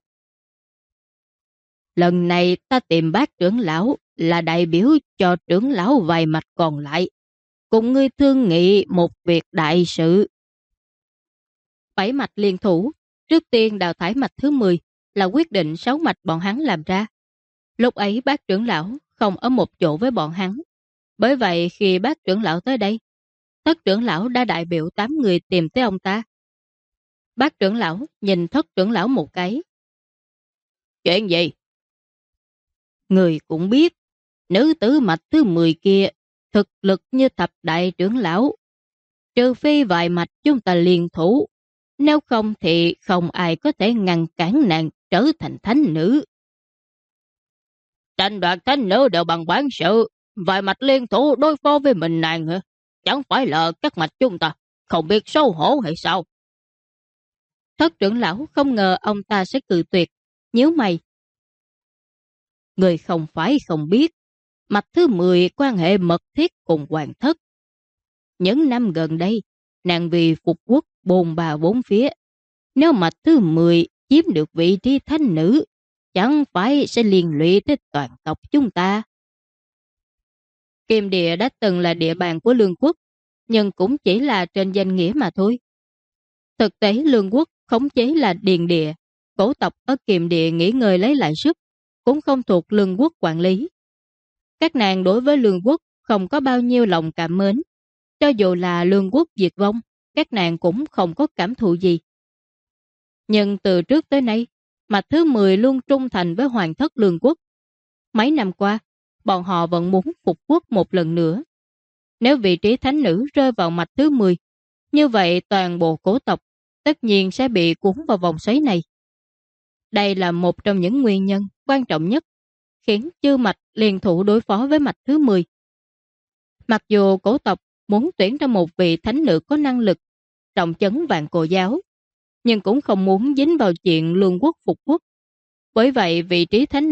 Lần này ta tìm bác trưởng lão là đại biểu cho trưởng lão vài mạch còn lại, cùng ngươi thương nghị một việc đại sự. 7 mạch liên thủ, trước tiên đào thải mạch thứ 10 là quyết định 6 mạch bọn hắn làm ra. Lúc ấy bác trưởng lão không ở một chỗ với bọn hắn. Bởi vậy khi bác trưởng lão tới đây, thất trưởng lão đã đại biểu 8 người tìm tới ông ta. Bác trưởng lão nhìn thất trưởng lão một cái. Chuyện gì? Người cũng biết, nữ tử mạch thứ 10 kia thực lực như thập đại trưởng lão. Trừ phi vài mạch chúng ta liên thủ, nếu không thì không ai có thể ngăn cản nàng trở thành thánh nữ. Tranh đoạt thánh nữ đều bằng bản sự, vài mạch liên thủ đối phó với mình nàng hả? Chẳng phải là các mạch chúng ta không biết xấu hổ hay sao? Thất trưởng lão không ngờ ông ta sẽ cự tuyệt, nhíu mày. Người không phải không biết, mạch thứ 10 quan hệ mật thiết cùng hoàng thất. Những năm gần đây, nàng vì phục quốc bồn bà bốn phía. Nếu mạch thứ 10 chiếm được vị trí thánh nữ, chẳng phải sẽ liên lụy tới toàn tộc chúng ta. Kim địa đã từng là địa bàn của Lương quốc, nhưng cũng chỉ là trên danh nghĩa mà thôi. Thực tế Lương quốc khống chế là điền địa, cổ tộc ở Kiềm địa nghỉ ngơi lấy lại sức, cũng không thuộc Lương quốc quản lý. Các nàng đối với Lương quốc không có bao nhiêu lòng cảm mến. Cho dù là Lương quốc diệt vong, các nàng cũng không có cảm thụ gì. Nhưng từ trước tới nay, mạch thứ 10 luôn trung thành với hoàng thất Lương quốc. Mấy năm qua, bọn họ vẫn muốn phục quốc một lần nữa. Nếu vị trí thánh nữ rơi vào mạch thứ 10, như vậy toàn bộ cổ tộc tất nhiên sẽ bị cuốn vào vòng xoáy này. Đây là một trong những nguyên nhân quan trọng nhất khiến chư mạch liên thủ đối phó với mạch thứ 10. Mặc dù cổ tộc muốn tuyển ra một vị thánh nữ có năng lực trọng chấn Vạn Cổ Giáo, nhưng cũng không muốn dính vào chuyện Lương quốc phục quốc. Bởi vậy vị trí thánh nữ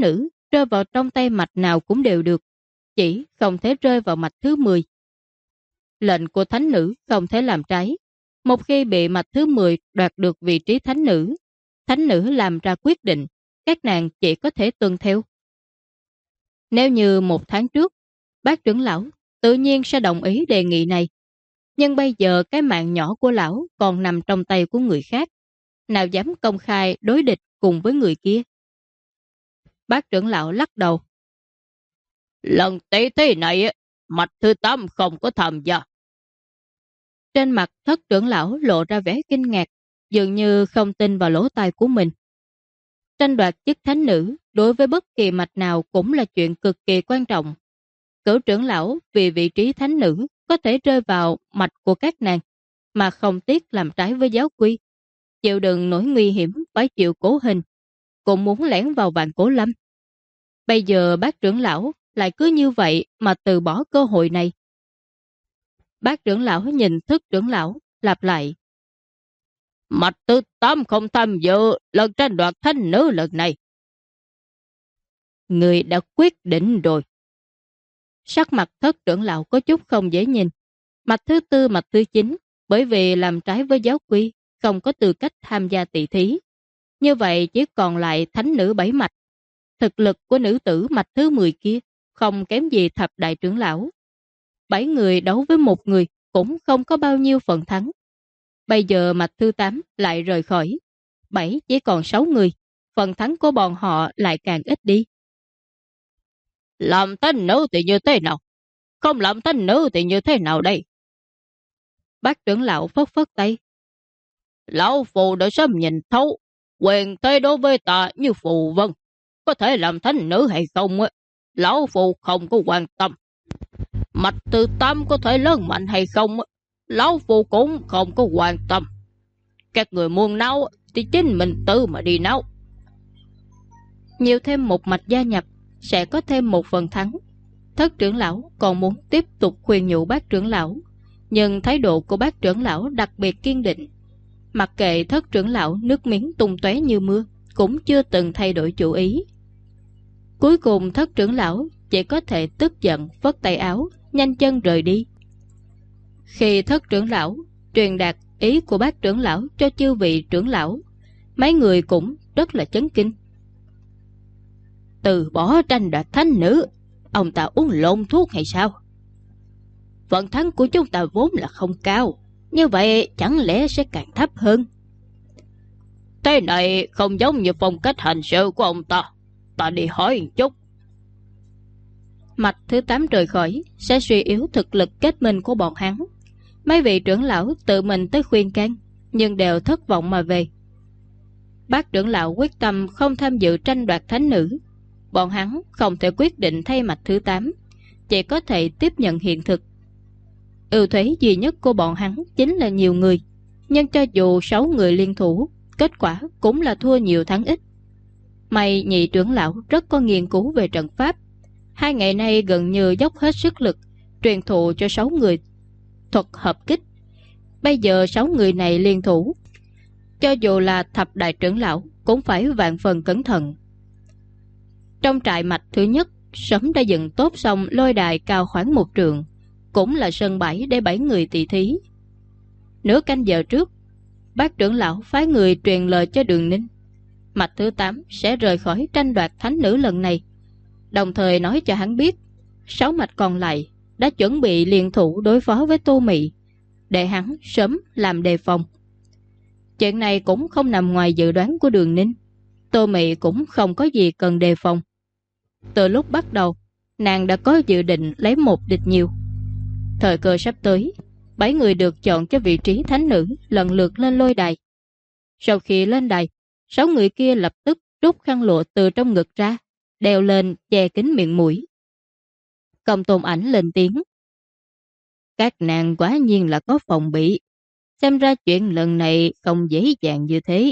rơi vào trong tay mạch nào cũng đều được, chỉ không thể rơi vào mạch thứ 10. Lệnh của thánh nữ không thể làm trái. Một khi bị mạch thứ 10 đoạt được vị trí thánh nữ làm ra quyết định, các nàng chỉ có thể tuân theo. Nếu như 1 tháng trước, bác trưởng lão tự nhiên sẽ đồng ý đề nghị này. Nhưng bây giờ cái mạng nhỏ của lão còn nằm trong tay của người khác. Nào dám công khai đối địch cùng với người kia. Bác trưởng lão lắc đầu. Lần tỷ thí này, mạch thứ 8 không có tham gia. Trên mặt thất trưởng lão lộ ra vẻ kinh ngạc, dường như không tin vào lỗ tai của mình. Tranh đoạt chức thánh nữ đối với bất kỳ mạch nào cũng là chuyện cực kỳ quan trọng. Cửu trưởng lão vì vị trí thánh nữ có thể rơi vào mạch của các nàng, mà không tiếc làm trái với giáo quy. Chịu đựng nỗi nguy hiểm phải chịu cố hình, cũng muốn lẻn vào Vạn Cổ Lâm. Bây giờ bác trưởng lão lại cứ như vậy mà từ bỏ cơ hội này. Bác trưởng lão nhìn thức trưởng lão, lặp lại. Mạch thứ 8 không tham dự lần tranh đoạt thánh nữ lần này. Người đã quyết định rồi. Sắc mặt thất trưởng lão có chút không dễ nhìn. Mạch thứ 4, mạch thứ 9, bởi vì làm trái với giáo quy, không có tư cách tham gia tỷ thí. Như vậy chỉ còn lại thánh nữ 7 mạch. Thực lực của nữ tử mạch thứ 10 kia không kém gì thập đại trưởng lão. 7 người đấu với 1 người cũng không có bao nhiêu phần thắng. Bây giờ mạch thứ 8 lại rời khỏi. 7 chỉ còn 6 người. Phần thắng của bọn họ lại càng ít đi. Làm thánh nữ thì như thế nào? Không làm thánh nữ thì như thế nào đây? Bác trưởng lão phất phất tay. Lão phù đã sớm nhìn thấu. Quyền thế đối với ta như phù vân. Có thể làm thánh nữ hay không? Lão phù không có quan tâm. Mạch thứ 8 có thể lớn mạnh hay không? Lão phù cũng không có quan tâm. Các người muốn nấu thì chính mình tự mà đi nấu. Nhiều thêm một mạch gia nhập sẽ có thêm một phần thắng. Thất trưởng lão còn muốn tiếp tục khuyên nhủ bác trưởng lão, nhưng thái độ của bác trưởng lão đặc biệt kiên định. Mặc kệ thất trưởng lão nước miếng tung tóe như mưa, cũng chưa từng thay đổi chủ ý. Cuối cùng thất trưởng lão chỉ có thể tức giận phất tay áo, nhanh chân rời đi. Khi thất trưởng lão truyền đạt ý của bác trưởng lão cho chư vị trưởng lão, mấy người cũng rất là chấn kinh. Từ bỏ tranh đoạt thánh nữ, ông ta uống lộn thuốc hay sao? Vận thắng của chúng ta vốn là không cao, như vậy chẳng lẽ sẽ càng thấp hơn? Thế này không giống như phong cách hành sự của ông ta. Ta đi hỏi một chút. Mạch thứ 8 rời khỏi sẽ suy yếu thực lực kết minh của bọn hắn. Mấy vị trưởng lão tự mình tới khuyên can, nhưng đều thất vọng mà về. Bác trưởng lão quyết tâm không tham dự tranh đoạt thánh nữ. Bọn hắn không thể quyết định thay mạch thứ 8, chỉ có thể tiếp nhận hiện thực. Ưu thế duy nhất của bọn hắn chính là nhiều người, nhưng cho dù 6 người liên thủ, kết quả cũng là thua nhiều thắng ít. May nhị trưởng lão rất có nghiên cứu về trận pháp, 2 ngày nay gần như dốc hết sức lực truyền thụ cho 6 người thuật hợp kích. Bây giờ 6 người này liên thủ, cho dù là thập đại trưởng lão cũng phải vạn phần cẩn thận. Trong trại mạch thứ nhất, sớm đã dựng tốt xong lôi đài cao khoảng 1 trượng, cũng là sân bãi để 7 người tỷ thí. Nửa canh giờ trước, bác trưởng lão phái người truyền lời cho Đường Ninh, mạch thứ 8 sẽ rời khỏi tranh đoạt thánh nữ lần này, đồng thời nói cho hắn biết 6 mạch còn lại đã chuẩn bị liên thủ đối phó với Tô Mị, để hắn sớm làm đề phòng. Chuyện này cũng không nằm ngoài dự đoán của Đường Ninh. Tô Mị cũng không có gì cần đề phòng. Từ lúc bắt đầu, nàng đã có dự định lấy một địch nhiều. Thời cơ sắp tới, 7 người được chọn cho vị trí thánh nữ lần lượt lên lôi đài. Sau khi lên đài, 6 người kia lập tức rút khăn lụa từ trong ngực ra, đeo lên che kín miệng mũi. Công Tôn Ảnh lên tiếng. Các nàng quả nhiên là có phòng bị. Xem ra chuyện lần này không dễ dàng như thế.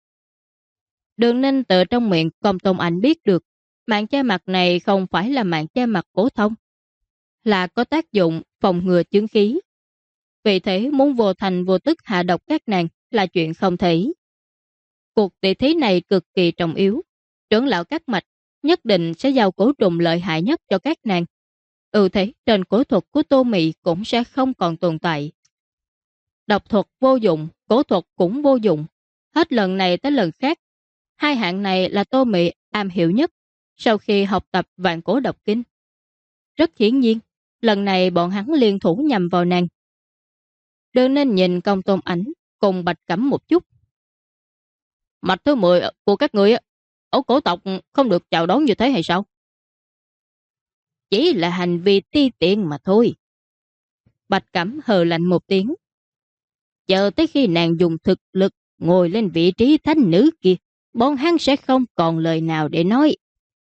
Đường Ninh từ trong miệng Công Tôn Ảnh biết được mạng che mặt này không phải là mạng che mặt phổ thông, là có tác dụng phòng ngừa chứng khí. Vì thế muốn vô thành vô tức hạ độc các nàng là chuyện không thể. Cuộc tỷ thí này cực kỳ trọng yếu. Trưởng lão các mạch nhất định sẽ giao cổ trùng lợi hại nhất cho các nàng. Ưu thế trên cổ thuật của Tô Mị cũng sẽ không còn tồn tại. Độc thuật vô dụng, cổ thuật cũng vô dụng. Hết lần này tới lần khác, hai hạng này là Tô Mị am hiểu nhất sau khi học tập vạn cổ độc kinh. Rất hiển nhiên, lần này bọn hắn liên thủ nhằm vào nàng. Đừng nên nhìn Công Tôn Ảnh cùng Bạch Cẩm một chút. Mạch thứ 10 của các người ở cổ tộc không được chào đón như thế hay sao? Chỉ là hành vi ti tiện mà thôi. Bạch Cẩm hừ lạnh một tiếng. Chờ tới khi nàng dùng thực lực ngồi lên vị trí thánh nữ kia, bọn hắn sẽ không còn lời nào để nói.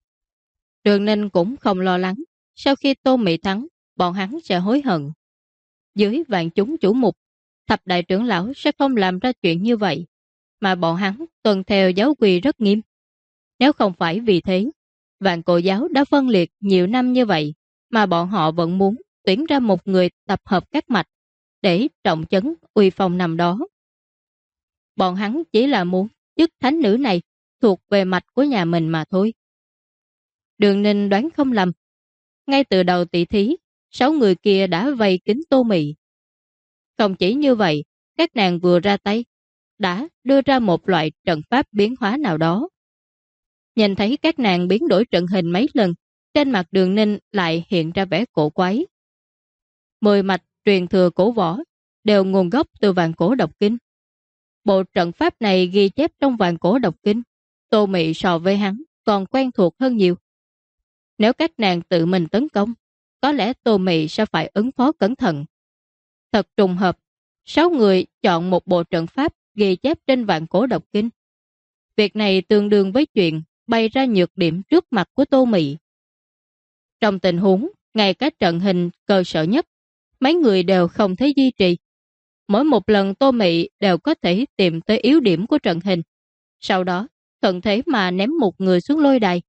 Đường Ninh cũng không lo lắng. Sau khi Tô Mị thắng, bọn hắn sẽ hối hận. Dưới vạn chúng chủ mục, thập đại trưởng lão sẽ không làm ra chuyện như vậy, mà bọn hắn tuân theo giáo quy rất nghiêm. Nếu không phải vì thế, vạn cổ giáo đã phân liệt nhiều năm như vậy, mà bọn họ vẫn muốn tuyển ra một người tập hợp các mạch để trọng chấn uy phong nằm đó. Bọn hắn chỉ là muốn chức thánh nữ này thuộc về mạch của nhà mình mà thôi. Đường Ninh đoán không lầm. Ngay từ đầu tỷ thí, 6 người kia đã vây kín Tô Mị. Không chỉ như vậy, các nàng vừa ra tay, đã đưa ra một loại trận pháp biến hóa nào đó. Nhìn thấy các nàng biến đổi trận hình mấy lần, trên mặt Đường Ninh lại hiện ra vẻ cổ quái. 10 mạch truyền thừa cổ võ đều nguồn gốc từ vạn cổ độc kinh. Bộ trận pháp này ghi chép trong vạn cổ độc kinh, Tô Mị so với hắn còn quen thuộc hơn nhiều. Nếu các nàng tự mình tấn công, có lẽ Tô Mị sẽ phải ứng phó cẩn thận. Thật trùng hợp, 6 người chọn một bộ trận pháp ghi chép trên vạn cổ độc kinh. Việc này tương đương với chuyện bày ra nhược điểm trước mặt của Tô Mị. Trong tình huống, ngay cả trận hình cơ sở nhất, mấy người đều không thể duy trì. Mỗi một lần Tô Mị đều có thể tìm tới yếu điểm của trận hình. Sau đó, thuận thế mà ném một người xuống lôi đài.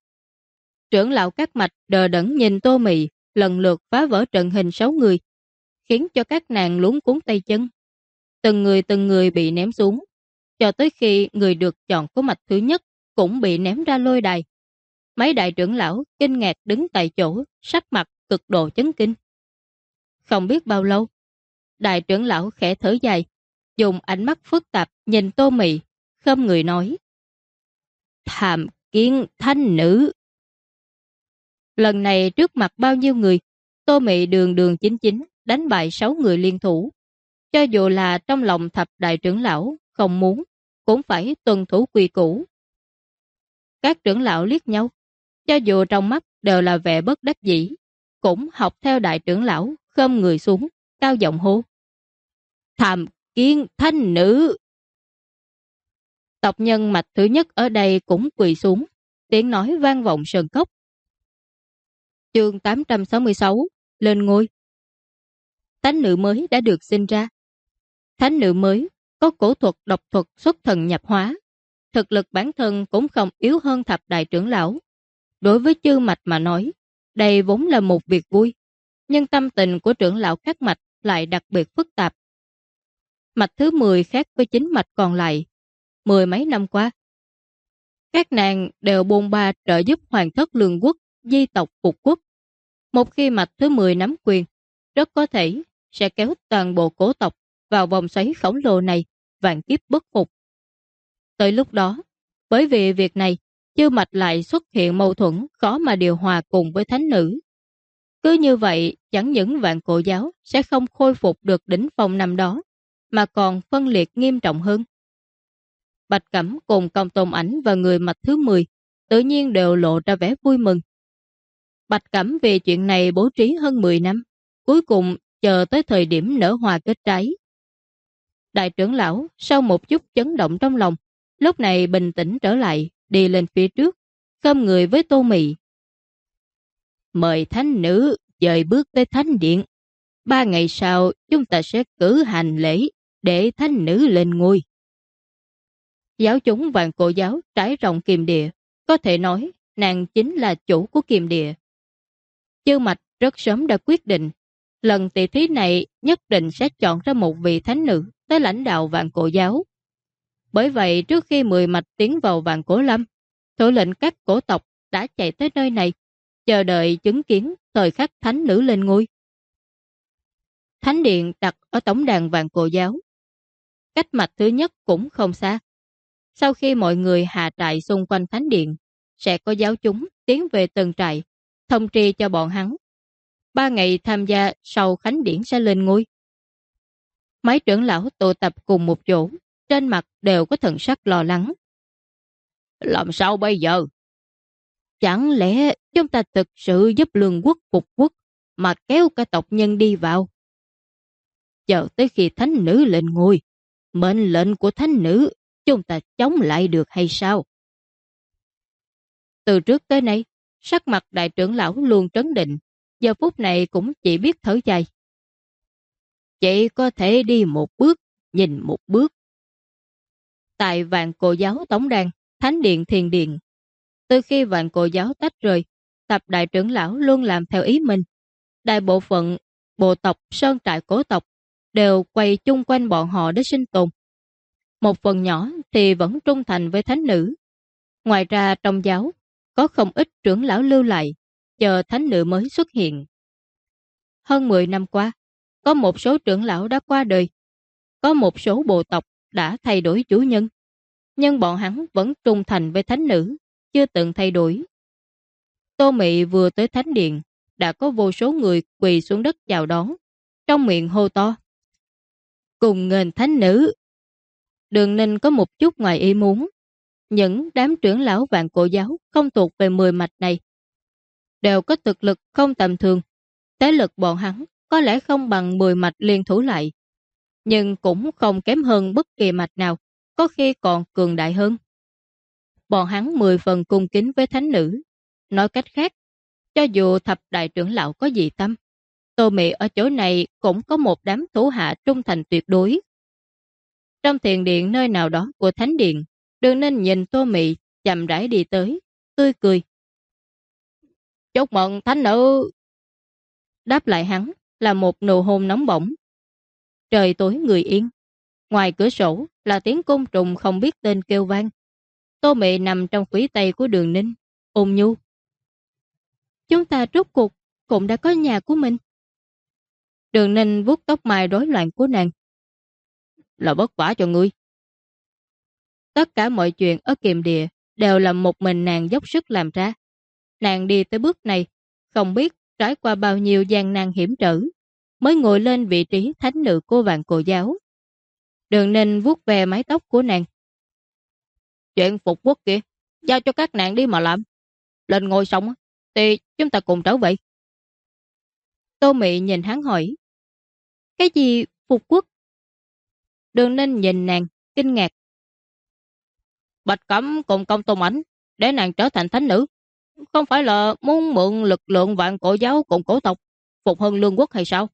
Trưởng lão các mạch đờ đẫn nhìn Tô Mị lần lượt phá vỡ trận hình 6 người, khiến cho các nàng luống cuống tay chân. Từng người bị ném xuống, cho tới khi người được chọn của mạch thứ nhất cũng bị ném ra lôi đài. Mấy đại trưởng lão kinh ngạc đứng tại chỗ, sắc mặt cực độ chấn kinh. Không biết bao lâu, đại trưởng lão khẽ thở dài, dùng ánh mắt phức tạp nhìn Tô Mị, khom người nói: Tham kiến thánh nữ. Lần này trước mặt bao nhiêu người, Tô Mị đường đường chính chính đánh bại 6 người liên thủ. Cho dù là trong lòng thập đại trưởng lão không muốn, cũng phải tuân thủ quy củ. Các trưởng lão liếc nhau, cho dù trong mắt đều là vẻ bất đắc dĩ, cũng học theo đại trưởng lão khom người xuống, cao giọng hô: Tham kiến thánh nữ. Tộc nhân mạch thứ nhất ở đây cũng quỳ xuống, tiếng nói vang vọng sơn cốc. Chương 866, lên ngôi. Thánh nữ mới đã được sinh ra. Thánh nữ mới có cổ thuật độc thuật xuất thần nhập hóa, thực lực bản thân cũng không yếu hơn thập đại trưởng lão. Đối với chư mạch mà nói, đây vốn là một việc vui, nhưng tâm tình của trưởng lão các mạch lại đặc biệt phức tạp. Mạch thứ 10 khác với 9 mạch còn lại. 10 mấy năm qua, các nàng đều bôn ba trợ giúp hoàng thất lương quốc, di tộc phục quốc. Một khi mạch thứ 10 nắm quyền, rất có thể sẽ kéo toàn bộ cổ tộc vào vòng xoáy khổng lồ này, vạn kiếp bất phục. Tới lúc đó, bởi vì việc này, chư mạch lại xuất hiện mâu thuẫn khó mà điều hòa cùng với thánh nữ. Cứ như vậy, chẳng những vạn cổ giáo sẽ không khôi phục được đỉnh phong năm đó, mà còn phân liệt nghiêm trọng hơn. Bạch Cẩm cùng Công Tôn Ảnh và người mạch thứ 10 tự nhiên đều lộ ra vẻ vui mừng. Bạch Cẩm vì chuyện này bố trí hơn 10 năm, cuối cùng chờ tới thời điểm nở hoa kết trái. Đại trưởng lão sau một chút chấn động trong lòng, lúc này bình tĩnh trở lại, đi lên phía trước, khom người với Tô Mị. Mời thánh nữ dời bước tới thánh điện. 3 ngày sau chúng ta sẽ cử hành lễ để thánh nữ lên ngôi. Giáo chúng vạn cổ giáo trải rộng Kiềm Địa, có thể nói nàng chính là chủ của Kiềm Địa. Chư mạch rất sớm đã quyết định, lần tỷ thí này nhất định sẽ chọn ra một vị thánh nữ tới lãnh đạo vạn cổ giáo. Bởi vậy trước khi 10 mạch tiến vào vạn cổ lâm, thủ lĩnh các cổ tộc đã chạy tới nơi này, chờ đợi chứng kiến thời khắc thánh nữ lên ngôi. Thánh điện đặt ở tổng đàn Vạn Cổ Giáo. Cách mạch thứ nhất cũng không xa. Sau khi mọi người hạ trại xung quanh thánh điện, sẽ có giáo chúng tiến về từng trại, thông tri cho bọn hắn. 3 ngày tham gia sau khánh điển sẽ lên ngôi. Mấy trưởng lão tụ tập cùng một chỗ, trên mặt đều có thần sắc lo lắng. Làm sao bây giờ? Chẳng lẽ chúng ta thực sự giúp lương quốc phục quốc mà kéo cả tộc nhân đi vào? Chờ tới khi thánh nữ lên ngôi, mệnh lệnh của thánh nữ chúng ta chống lại được hay sao? Từ trước tới nay, sắc mặt đại trưởng lão luôn trấn định, giờ phút này cũng chỉ biết thở dài. Chỉ có thể đi một bước, nhìn một bước. Tại Vạn Cổ Giáo tổng đàn, Thánh điện Thiền điện, từ khi Vạn Cổ Giáo tách rời, tập đại trưởng lão luôn làm theo ý mình. Đại bộ phận bộ tộc sơn trại cổ tộc đều quay chung quanh bọn họ để sinh tồn. Một phần nhỏ thì vẫn trung thành với thánh nữ. Ngoài ra trong giáo có không ít trưởng lão lưu lại, chờ thánh nữ mới xuất hiện. Hơn 10 năm qua, có một số trưởng lão đã qua đời, có một số bộ tộc đã thay đổi chủ nhân, nhưng bọn hắn vẫn trung thành với thánh nữ, chưa từng thay đổi. Tô Mị vừa tới thánh điện, đã có vô số người quỳ xuống đất chào đón, trong miệng hô to. Cùng nghênh thánh nữ. Đường Ninh có một chút ngoài ý muốn. Những đám trưởng lão Vạn Cổ Giáo không thuộc về 10 mạch này, đều có thực lực không tầm thường. Thế lực bọn hắn có lẽ không bằng 10 mạch liên thủ lại, nhưng cũng không kém hơn bất kỳ mạch nào, có khi còn cường đại hơn. Bọn hắn 10 phần cung kính với thánh nữ. Nói cách khác, cho dù thập đại trưởng lão có dị tâm, Tô Mị ở chỗ này cũng có một đám thủ hạ trung thành tuyệt đối. Trong thiền điện nơi nào đó của thánh điện, Đường Ninh nhìn Tô Mị chậm rãi đi tới, tươi cười. Chúc mừng thánh nữ. Đáp lại hắn là một nụ hôn nóng bỏng. Trời tối người yên. Ngoài cửa sổ là tiếng côn trùng không biết tên kêu vang. Tô Mị nằm trong khuỷu tay của Đường Ninh, ôn nhu. Chúng ta rốt cuộc cũng đã có nhà của mình. Đường Ninh vuốt tóc mai rối loạn của nàng. Là vất vả cho ngươi. Tất cả mọi chuyện ở Kiềm Địa đều là một mình nàng dốc sức làm ra. Nàng đi tới bước này, không biết trải qua bao nhiêu gian nan hiểm trở, mới ngồi lên vị trí thánh nữ của Vạn Cổ Giáo. Đường Ninh vuốt về mái tóc của nàng. Chuyện phục quốc kìa, giao cho các nàng đi mà làm. Lên ngôi xong thì chúng ta cùng trở về. Tô Mị nhìn hắn hỏi. Cái gì phục quốc? Đường Ninh nhìn nàng, kinh ngạc. Bạch Cẩm cùng Công Tôn Ảnh để nàng trở thành thánh nữ, không phải là muốn mượn lực lượng Vạn Cổ Giáo cùng cổ tộc phục hưng lương quốc hay sao?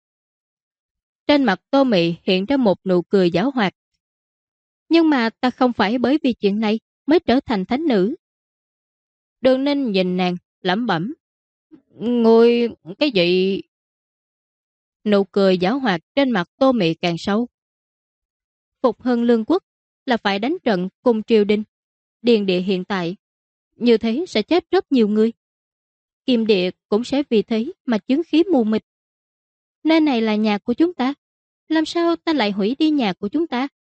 Trên mặt Tô Mị hiện ra một nụ cười giảo hoạt. Nhưng mà ta không phải bởi vì chuyện này mới trở thành thánh nữ. Đường Ninh nhìn nàng, lẩm bẩm. Ngươi cái gì? Nụ cười giảo hoạt trên mặt Tô Mị càng sâu. Phục hưng lương quốc là phải đánh trận cùng triều đình. Điền địa hiện tại, như thế sẽ chết rất nhiều người. Kim địa cũng sẽ vì thế mà chứng khí mù mịt. Nơi này là nhà của chúng ta, làm sao ta lại hủy đi nhà của chúng ta?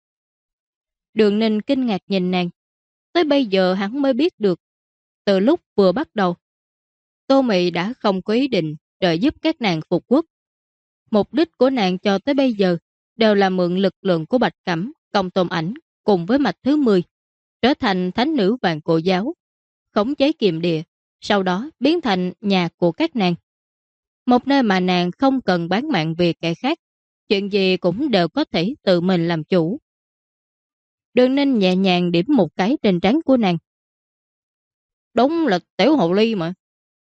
Đường Ninh kinh ngạc nhìn nàng. Tới bây giờ hắn mới biết được, từ lúc vừa bắt đầu, Tô Mị đã không có ý định trợ giúp các nàng phục quốc. Mục đích của nàng cho tới bây giờ đều là mượn lực lượng của Bạch Cẩm, Công Tôn Ảnh cùng với mạch thứ 10, trở thành thánh nữ Vạn Cổ Giáo, khống chế Kiềm Địa, sau đó biến thành nhà của các nàng. Một nơi mà nàng không cần bán mạng vì kẻ khác, chuyện gì cũng đều có thể tự mình làm chủ. Đường Ninh nhẹ nhàng điểm một cái trên trán của nàng. Đúng là tiểu hồ ly mà.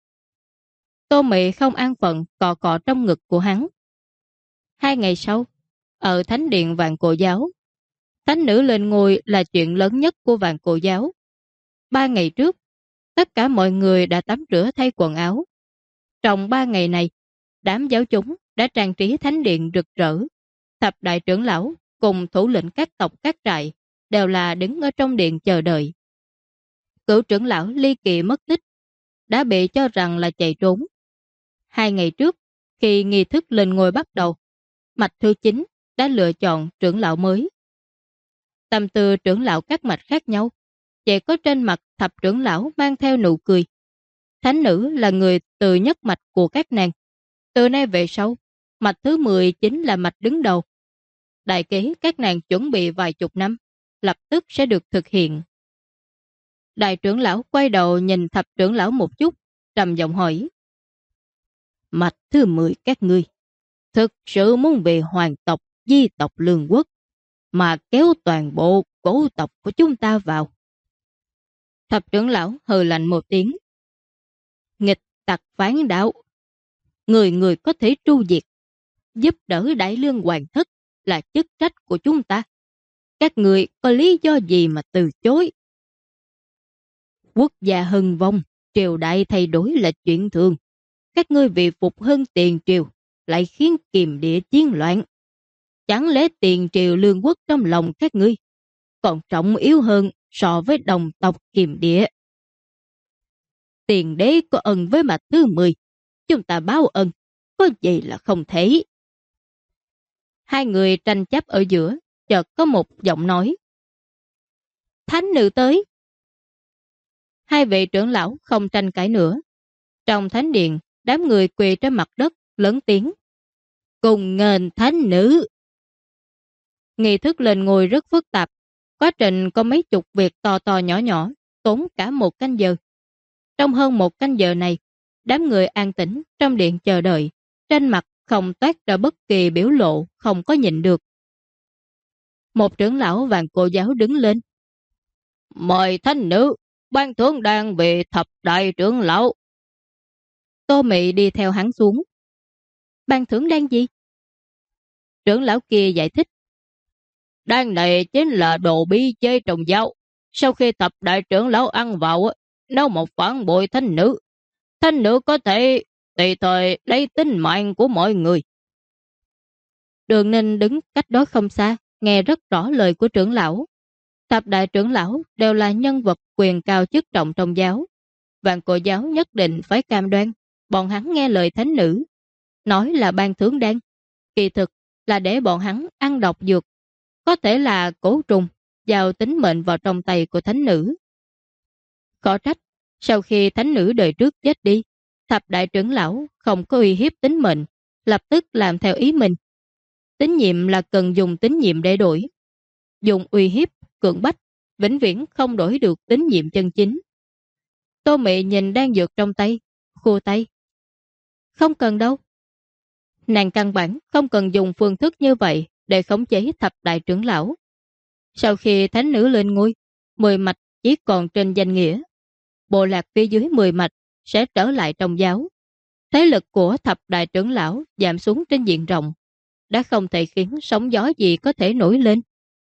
Tô Mị không an phận cọ cọ trong ngực của hắn. 2 ngày sau, ở thánh điện Vạn Cổ Giáo, thánh nữ lên ngôi là chuyện lớn nhất của Vạn Cổ Giáo. 3 ngày trước, tất cả mọi người đã tắm rửa thay quần áo. Trong 3 ngày này, đám giáo chúng đã trang trí thánh điện rực rỡ. Thập đại trưởng lão cùng thủ lĩnh các tộc các trại đều là đứng ở trong điện chờ đợi. Cửu trưởng lão ly kỳ mất tích, đã bị cho rằng là chạy trốn. 2 ngày trước, khi nghi thức lên ngôi bắt đầu, mạch thứ 9 đã lựa chọn trưởng lão mới. Tâm tư trưởng lão các mạch khác nhau, chỉ có trên mặt thập trưởng lão mang theo nụ cười. Thánh nữ là người từ nhất mạch của các nàng. Từ nay về sau, mạch thứ 10 chính là mạch đứng đầu. Đại kế các nàng chuẩn bị vài chục năm, lập tức sẽ được thực hiện. Đại trưởng lão quay đầu nhìn thập trưởng lão một chút, trầm giọng hỏi. Mạch thứ 10 các ngươi, thực sự muốn về hoàng tộc, di tộc Lương Quốc, mà kéo toàn bộ cổ tộc của chúng ta vào? Thập trưởng lão hừ lạnh một tiếng. Nghịch tặc phản đạo, người người có thể tru diệt, giúp đỡ Đại Lương hoàng thất là chức trách của chúng ta. Các người có lý do gì mà từ chối? Quốc gia hưng vong, triều đại thay đổi là chuyện thường. Các ngươi vì phục hưng tiền triều lại khiến kiềm địa chiến loạn. Chẳng lẽ tiền triều Lương Quốc trong lòng các ngươi còn trọng yếu hơn so với đồng tộc kiềm địa? Tiền đế có ân với mạch thứ 10, chúng ta báo ân, có gì là không thể. Hai người tranh chấp ở giữa, chợt có một giọng nói. Thánh nữ tới. Hai vị trưởng lão không tranh cãi nữa. Trong thánh điện, đám người quỳ trên mặt đất, lớn tiếng. Cùng nghênh thánh nữ. Nghi thức lên ngôi rất phức tạp. Quá trình có mấy chục việc to to nhỏ nhỏ, tốn cả 1 canh giờ. Trong hơn 1 canh giờ này, đám người an tĩnh trong điện chờ đợi, trên mặt không toát ra bất kỳ biểu lộ không có nhịn được. Một trưởng lão Vạn Cổ Giáo đứng lên. Mời thánh nữ, ban thưởng đang về thập đại trưởng lão. Tô Mị đi theo hắn xuống. Ban thưởng đang gì? Trưởng lão kia giải thích. Đan này chính là đồ bí chế trồng dao. Sau khi thập đại trưởng lão ăn vào, nếu một phản bội thánh nữ có thể tùy thời lấy tính mạng của mọi người. Đường Ninh đứng cách đó không xa, nghe rất rõ lời của trưởng lão. Thập đại trưởng lão đều là nhân vật quyền cao chức trọng trong giáo. Vạn Cổ Giáo nhất định phải cam đoan bọn hắn nghe lời thánh nữ. Nói là ban thưởng đan, kỳ thực là để bọn hắn ăn độc dược. Có thể là cổ trùng, giao tính mệnh vào trong tay của thánh nữ. Khó trách, sau khi thánh nữ đời trước chết đi, thập đại trưởng lão không có uy hiếp tính mệnh, lập tức làm theo ý mình. Tín nhiệm là cần dùng tín nhiệm để đổi. Dùng uy hiếp, cưỡng bách, vĩnh viễn không đổi được tín nhiệm chân chính. Tô Mị nhìn đang dược trong tay, khua tay. Không cần đâu. Nàng căn bản không cần dùng phương thức như vậy để khống chế thập đại trưởng lão. Sau khi thánh nữ lên ngôi, 10 mạch chỉ còn trên danh nghĩa. Bộ lạc phía dưới 10 mạch sẽ trở lại trong giáo. Thế lực của thập đại trưởng lão giảm xuống trên diện rộng, đã không thể khiến sóng gió gì có thể nổi lên.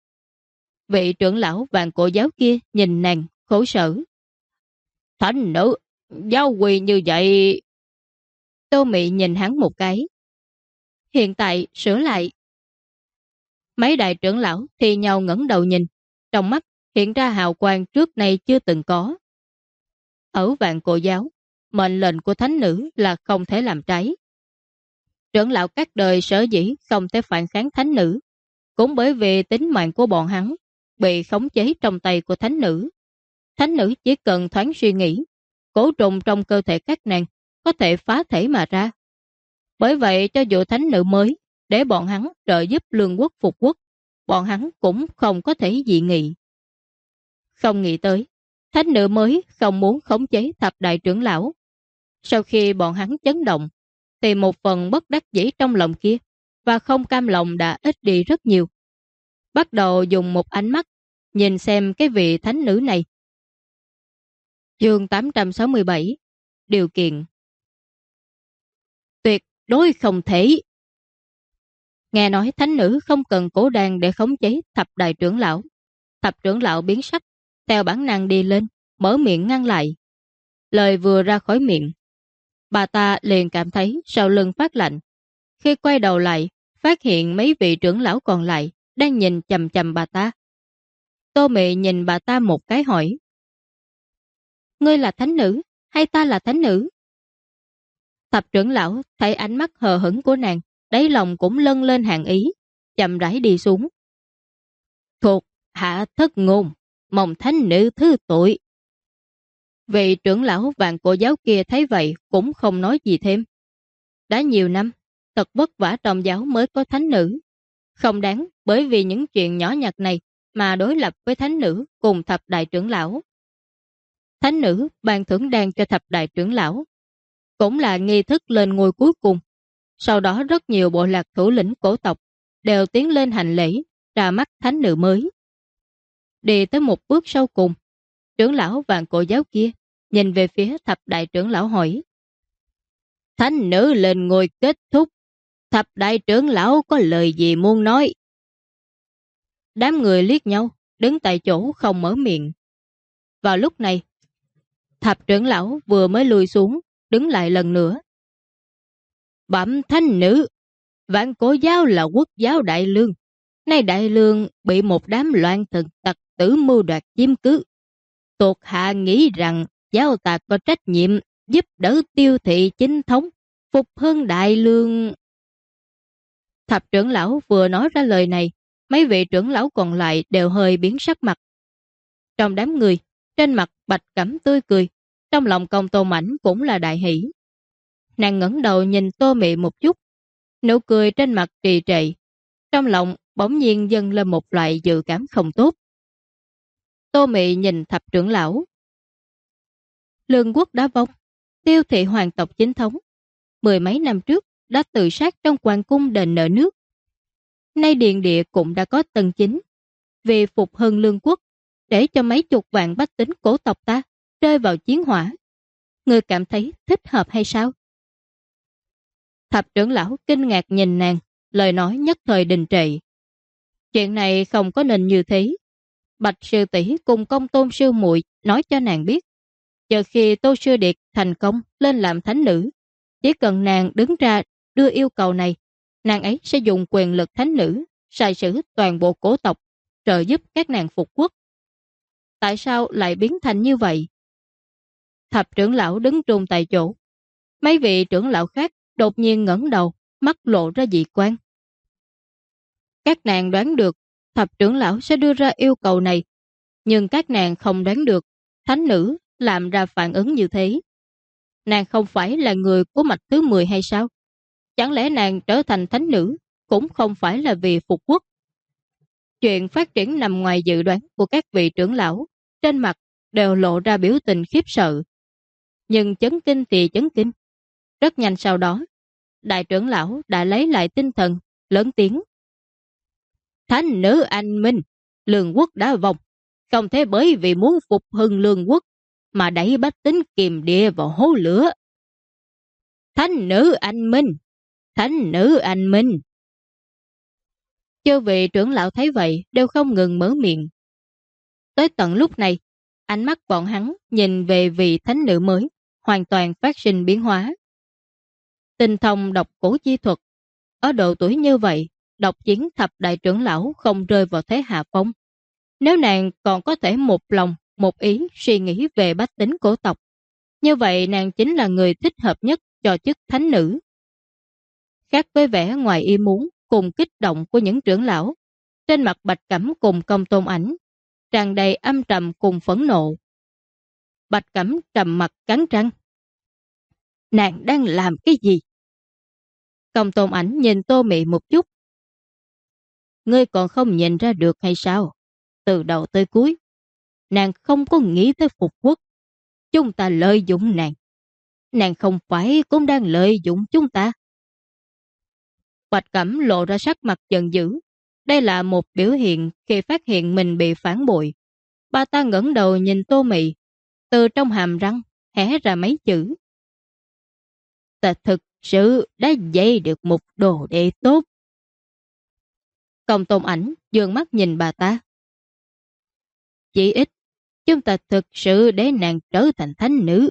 Vị trưởng lão Vạn Cổ Giáo kia nhìn nàng, khổ sở. Thánh nữ, giáo quỳ như vậy. Tô Mị nhìn hắn một cái. Hiện tại sửa lại. Mấy đại trưởng lão thì nhau ngẩng đầu nhìn, trong mắt hiện ra hào quang trước nay chưa từng có. Ở Vạn Cổ Giáo, mệnh lệnh của thánh nữ là không thể làm trái. Trưởng lão các đời sở dĩ không thể phản kháng thánh nữ, cũng bởi vì tính mạng của bọn hắn bị khống chế trong tay của thánh nữ. Thánh nữ chỉ cần thoáng suy nghĩ, cổ trùng trong cơ thể các nàng có thể phá thể mà ra. Bởi vậy cho dù thánh nữ mới để bọn hắn trợ giúp Lương Quốc phục quốc, bọn hắn cũng không có thể dị nghị. Không nghĩ tới, thánh nữ mới không muốn khống chế thập đại trưởng lão. Sau khi bọn hắn chấn động, thì một phần bất đắc dĩ trong lòng kia và không cam lòng đã ít đi rất nhiều. Bắt đầu dùng một ánh mắt nhìn xem cái vị thánh nữ này. Chương 867. Điều kiện. Tuyệt đối không thể. Nghe nói thánh nữ không cần cổ đàn để khống chế thập đại trưởng lão. Thập trưởng lão biến sắc, theo bản năng đi lên, mở miệng ngăn lại. Lời vừa ra khỏi miệng, bà ta liền cảm thấy sau lưng phát lạnh. Khi quay đầu lại, phát hiện mấy vị trưởng lão còn lại đang nhìn chằm chằm bà ta. Tô Mị nhìn bà ta một cái hỏi. Ngươi là thánh nữ, hay ta là thánh nữ? Thập trưởng lão thấy ánh mắt hờ hững của nàng, đáy lòng cũng lân lên hàng ý, chậm rãi đi xuống. Thuộc hạ thất ngôn, mong thánh nữ thứ tội. Vị trưởng lão vạn cổ giáo kia thấy vậy cũng không nói gì thêm. Đã nhiều năm, thật vất vả trong giáo mới có thánh nữ. Không đáng bởi vì những chuyện nhỏ nhặt này mà đối lập với thánh nữ cùng thập đại trưởng lão. Thánh nữ ban thưởng đan cho thập đại trưởng lão, cũng là nghi thức lên ngôi cuối cùng. Sau đó rất nhiều bộ lạc thủ lĩnh cổ tộc đều tiến lên hành lễ ra mắt thánh nữ mới. Đi tới một bước sau cùng, trưởng lão vạn cổ giáo kia nhìn về phía thập đại trưởng lão hỏi: Thánh nữ lên ngôi kết thúc, thập đại trưởng lão có lời gì muốn nói? Đám người liếc nhau, đứng tại chỗ không mở miệng. Vào lúc này, thập trưởng lão vừa mới lùi xuống, đứng lại lần nữa. Bẩm thánh nữ, vạn cổ giáo là quốc giáo đại lương. Nay đại lương bị một đám loạn thần tặc tử mưu đoạt chiếm cứ. Thuộc hạ nghĩ rằng giáo ta có trách nhiệm giúp đỡ tiêu thị chính thống, phục hưng đại lương. Thập trưởng lão vừa nói ra lời này, mấy vị trưởng lão còn lại đều hơi biến sắc mặt. Trong đám người, trên mặt Bạch Cẩm tươi cười, trong lòng Công Tôn Mảnh cũng là đại hỷ. Nàng ngẩng đầu nhìn Tô Mị một chút, nụ cười trên mặt trì trệ, trong lòng bỗng nhiên dâng lên một loại dự cảm không tốt. Tô Mị nhìn thập trưởng lão. Lương quốc đã vong, tiêu thị hoàng tộc chính thống, mười mấy năm trước đã tự sát trong hoàng cung đền nợ nước. Nay điện địa cũng đã có tầng chính, vì phục hưng lương quốc, để cho mấy chục vạn bách tính cổ tộc ta rơi vào chiến hỏa. Ngươi cảm thấy thích hợp hay sao? Thập trưởng lão kinh ngạc nhìn nàng, lời nói nhất thời đình trệ. Chuyện này không có nên như thế. Bạch sư tỷ cùng Công Tôn sư muội nói cho nàng biết, chờ khi Tô Sư Điệt thành công lên làm thánh nữ, chỉ cần nàng đứng ra đưa yêu cầu này, nàng ấy sẽ dùng quyền lực thánh nữ sai sử toàn bộ cổ tộc, trợ giúp các nàng phục quốc. Tại sao lại biến thành như vậy? Thập trưởng lão đứng trung tại chỗ. Mấy vị trưởng lão khác đột nhiên ngẩng đầu, mắt lộ ra dị quan. Các nàng đoán được thập trưởng lão sẽ đưa ra yêu cầu này, nhưng các nàng không đoán được thánh nữ làm ra phản ứng như thế. Nàng không phải là người của mạch thứ 10 hay sao? Chẳng lẽ nàng trở thành thánh nữ cũng không phải là vì phục quốc? Chuyện phát triển nằm ngoài dự đoán của các vị trưởng lão, trên mặt đều lộ ra biểu tình khiếp sợ. Nhưng chấn kinh thì chấn kinh. Rất nhanh sau đó, đại trưởng lão đã lấy lại tinh thần, lớn tiếng. Thánh nữ anh minh, lương quốc đã vong, không thể bởi vì muốn phục hưng lương quốc mà đẩy bách tính kìm địa vào hố lửa. Thánh nữ anh minh, thánh nữ anh minh. Chư vị trưởng lão thấy vậy đều không ngừng mở miệng. Tới tận lúc này, ánh mắt bọn hắn nhìn về vị thánh nữ mới hoàn toàn phát sinh biến hóa. Tinh thông độc cổ chi thuật, ở độ tuổi như vậy, độc chiến thập đại trưởng lão không rơi vào thế hạ phong. Nếu nàng còn có thể một lòng, một ý suy nghĩ về bách tính cổ tộc, như vậy nàng chính là người thích hợp nhất cho chức thánh nữ. Khác với vẻ ngoài ý muốn cùng kích động của những trưởng lão, trên mặt Bạch Cẩm cùng Công Tôn Ảnh tràn đầy âm trầm cùng phẫn nộ. Bạch Cẩm trầm mặt cắn răng. Nàng đang làm cái gì? Công Tôn Ảnh nhìn Tô Mị một chút. Ngươi còn không nhìn ra được hay sao? Từ đầu tới cuối, nàng không có nghĩ tới phục quốc. Chúng ta lợi dụng nàng. Nàng không phải cũng đang lợi dụng chúng ta. Bạch Cẩm lộ ra sắc mặt giận dữ. Đây là một biểu hiện khi phát hiện mình bị phản bội. Bà ta ngẩng đầu nhìn Tô Mị, từ trong hàm răng hé ra mấy chữ. Ta thực sự đã dạy được một đồ đệ tốt. Công Tôn Ảnh dường mắt nhìn bà ta. Chỉ ít, chúng ta thực sự để nàng trở thành thánh nữ.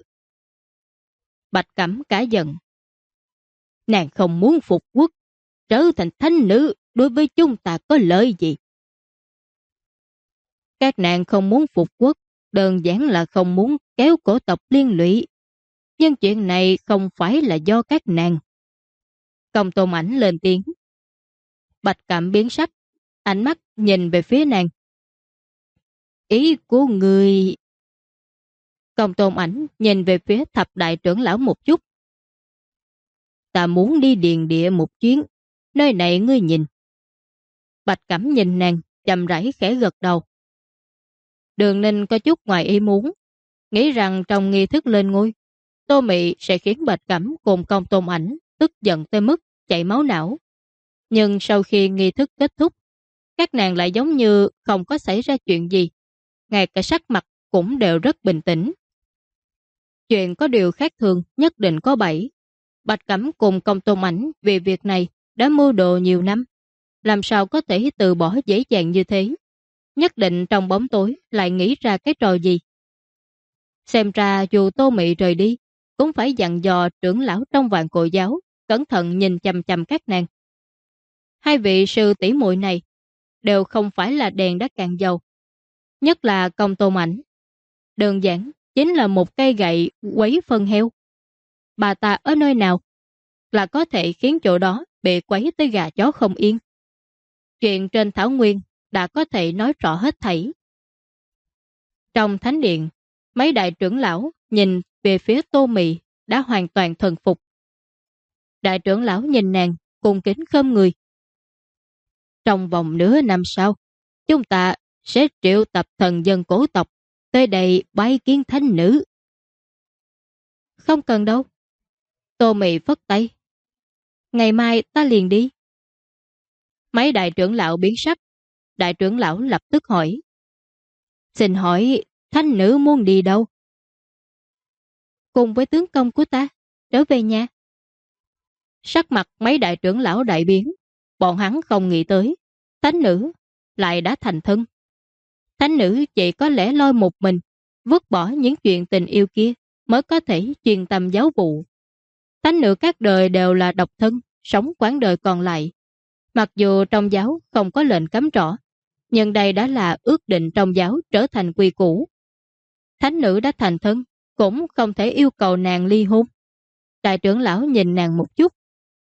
Bạch Cẩm cả giận. Nàng không muốn phục quốc, trở thành thánh nữ đối với chúng ta có lợi gì? Các nàng không muốn phục quốc đơn giản là không muốn kéo cổ tộc liên lụy. Nhưng chuyện này không phải là do các nàng. Công Tôn Ảnh lên tiếng. Bạch Cẩm biến sắc, ánh mắt nhìn về phía nàng. Ý của người... Công Tôn Ảnh nhìn về phía thập đại trưởng lão một chút. Ta muốn đi điền địa một chuyến, nơi này ngươi nhìn. Bạch Cẩm nhìn nàng, chậm rãi khẽ gật đầu. Đường Ninh có chút ngoài ý muốn, nghĩ rằng trong nghi thức lên ngôi, Tô Mị sẽ khiến Bạch Cẩm cùng Công Tôn Ảnh tức giận tới mức chảy máu não. Nhưng sau khi nghi thức kết thúc, các nàng lại giống như không có xảy ra chuyện gì. Ngay cả sắc mặt cũng đều rất bình tĩnh. Chuyện có điều khác thường nhất định có bẫy. Bạch Cẩm cùng Công Tôn Ảnh vì việc này đã mưu đồ nhiều năm. Làm sao có thể từ bỏ dễ dàng như thế? Nhất định trong bóng tối lại nghĩ ra cái trò gì. Xem ra dù Tô Mị rời đi, cũng phải dặn dò trưởng lão trong Vạn Cổ Giáo cẩn thận nhìn chằm chằm các nàng. Hai vị sư tỷ muội này đều không phải là đèn đã cạn dầu. Nhất là Công Tôn Ảnh. Đơn giản chính là một cây gậy quấy phân heo. Bà ta ở nơi nào là có thể khiến chỗ đó bị quấy tới gà chó không yên. Chuyện trên Thảo Nguyên đã có thể nói rõ hết thảy. Trong thánh điện, mấy đại trưởng lão nhìn về phía Tô Mị đã hoàn toàn thần phục. Đại trưởng lão nhìn nàng cung kính khom người. Trong vòng nửa năm sau, chúng ta sẽ triệu tập thần dân cổ tộc tới đây bái kiến thánh nữ. Không cần đâu. Tô Mị phất tay. Ngày mai ta liền đi. Mấy đại trưởng lão biến sắc. Đại trưởng lão lập tức hỏi. Xin hỏi thánh nữ muốn đi đâu? Cùng với tướng công của ta, trở về nhà. Sắc mặt mấy đại trưởng lão đại biến. Bọn hắn không nghĩ tới thánh nữ lại đã thành thân. Thánh nữ chỉ có lẽ loi một mình, vứt bỏ những chuyện tình yêu kia mới có thể chuyên tâm giáo vụ. Thánh nữ các đời đều là độc thân, sống quãng đời còn lại. Mặc dù trong giáo không có lệnh cấm rõ, nhưng đây đã là ước định trong giáo trở thành quy củ. Thánh nữ đã thành thân, cũng không thể yêu cầu nàng ly hôn. Đại trưởng lão nhìn nàng một chút.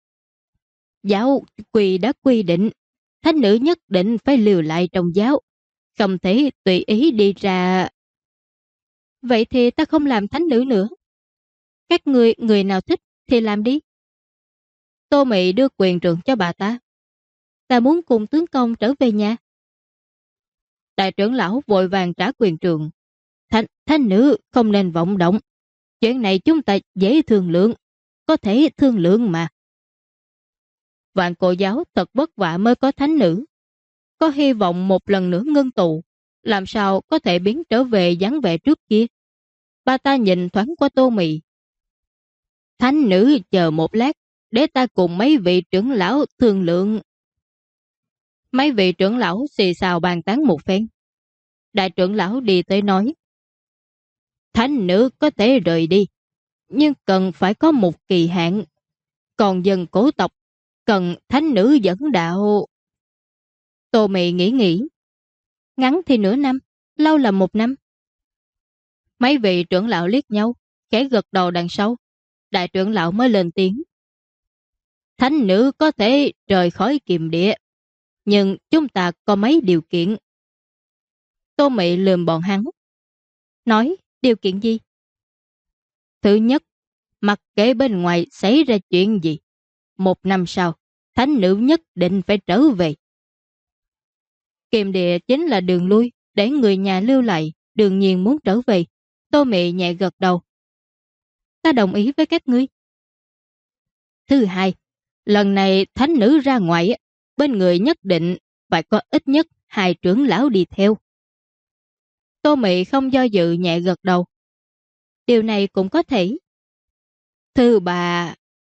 Giáo quy đã quy định, thánh nữ nhất định phải lưu lại trong giáo, không thể tùy ý đi ra. Vậy thì ta không làm thánh nữ nữa. Các người nào thích thì làm đi. Tô Mị đưa quyền trượng cho bà ta. Ta muốn cùng tướng công trở về nhà. Đại trưởng lão vội vàng trả quyền trượng. Thánh nữ không nên vọng động. Chuyện này chúng ta dễ thương lượng. Có thể thương lượng mà. Vạn Cổ Giáo thật vất vả mới có thánh nữ. Có hy vọng một lần nữa ngưng tụ. Làm sao có thể biến trở về dáng vẻ trước kia. Bà ta nhìn thoáng qua Tô Mị. Thánh nữ chờ một lát, để ta cùng mấy vị trưởng lão thương lượng. Mấy vị trưởng lão xì xào bàn tán một phen. Đại trưởng lão đi tới nói. Thánh nữ có thể rời đi, nhưng cần phải có một kỳ hạn. Còn dân cổ tộc, cần thánh nữ dẫn đạo. Tô Mị nghĩ. Ngắn thì nửa năm, lâu là một năm. Mấy vị trưởng lão liếc nhau, khẽ gật đầu đằng sau. Đại trưởng lão mới lên tiếng. Thánh nữ có thể rời khỏi Kiềm Địa, nhưng chúng ta có mấy điều kiện. Tô Mị lườm bọn hắn. Nói, điều kiện gì? Thứ nhất, mặc kệ bên ngoài xảy ra chuyện gì, một năm sau, thánh nữ nhất định phải trở về. Kiềm Địa chính là đường lui, để người nhà lưu lại, đương nhiên muốn trở về. Tô Mị nhẹ gật đầu. Ta đồng ý với các ngươi. Thứ hai, lần này thánh nữ ra ngoài, bên người nhất định phải có ít nhất 2 trưởng lão đi theo. Tô Mị không do dự nhẹ gật đầu. Điều này cũng có thể. Thứ ba...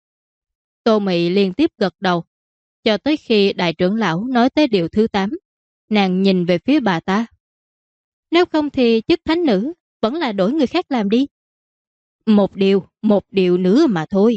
Tô Mị liên tiếp gật đầu, cho tới khi đại trưởng lão nói tới điều thứ 8, nàng nhìn về phía bà ta. Nếu không thì chức thánh nữ vẫn là đổi người khác làm đi. Một điều nữa mà thôi.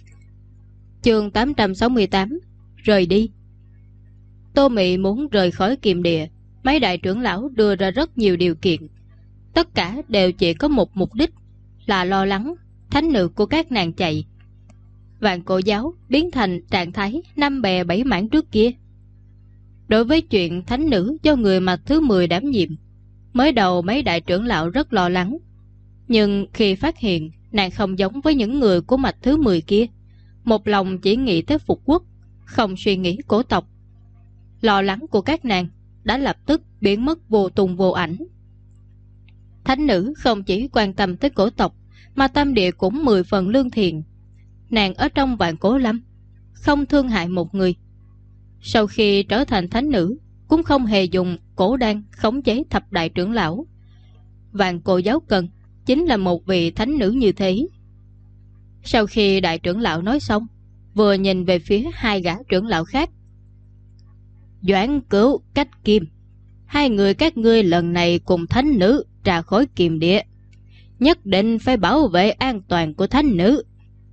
Chương 868, rời đi. Tô Mị muốn rời khỏi Kiềm Địa, mấy đại trưởng lão đưa ra rất nhiều điều kiện. Tất cả đều chỉ có một mục đích là lo lắng thánh nữ của các nàng chạy. Vạn Cổ giáo biến thành trạng thái năm bè bảy mảng trước kia. Đối với chuyện thánh nữ do người mặt thứ 10 đảm nhiệm, mới đầu mấy đại trưởng lão rất lo lắng. Nhưng khi phát hiện nàng không giống với những người của mạch thứ 10 kia, một lòng chỉ nghĩ tới phục quốc, không suy nghĩ cổ tộc, lo lắng của các nàng đã lập tức biến mất vô tung vô ảnh. Thánh nữ không chỉ quan tâm tới cổ tộc, mà tâm địa cũng 10 phần lương thiện. Nàng ở trong Vạn Cổ Lâm không thương hại một người. Sau khi trở thành thánh nữ, cũng không hề dùng cổ đan khống chế thập đại trưởng lão. Vạn Cổ giáo cần chính là một vị thánh nữ như thế. Sau khi đại trưởng lão nói xong, vừa nhìn về phía hai gã trưởng lão khác. Doãn Cửu, Cách Kim, hai người các ngươi lần này cùng thánh nữ ra khỏi Kiềm Địa, nhất định phải bảo vệ an toàn của thánh nữ.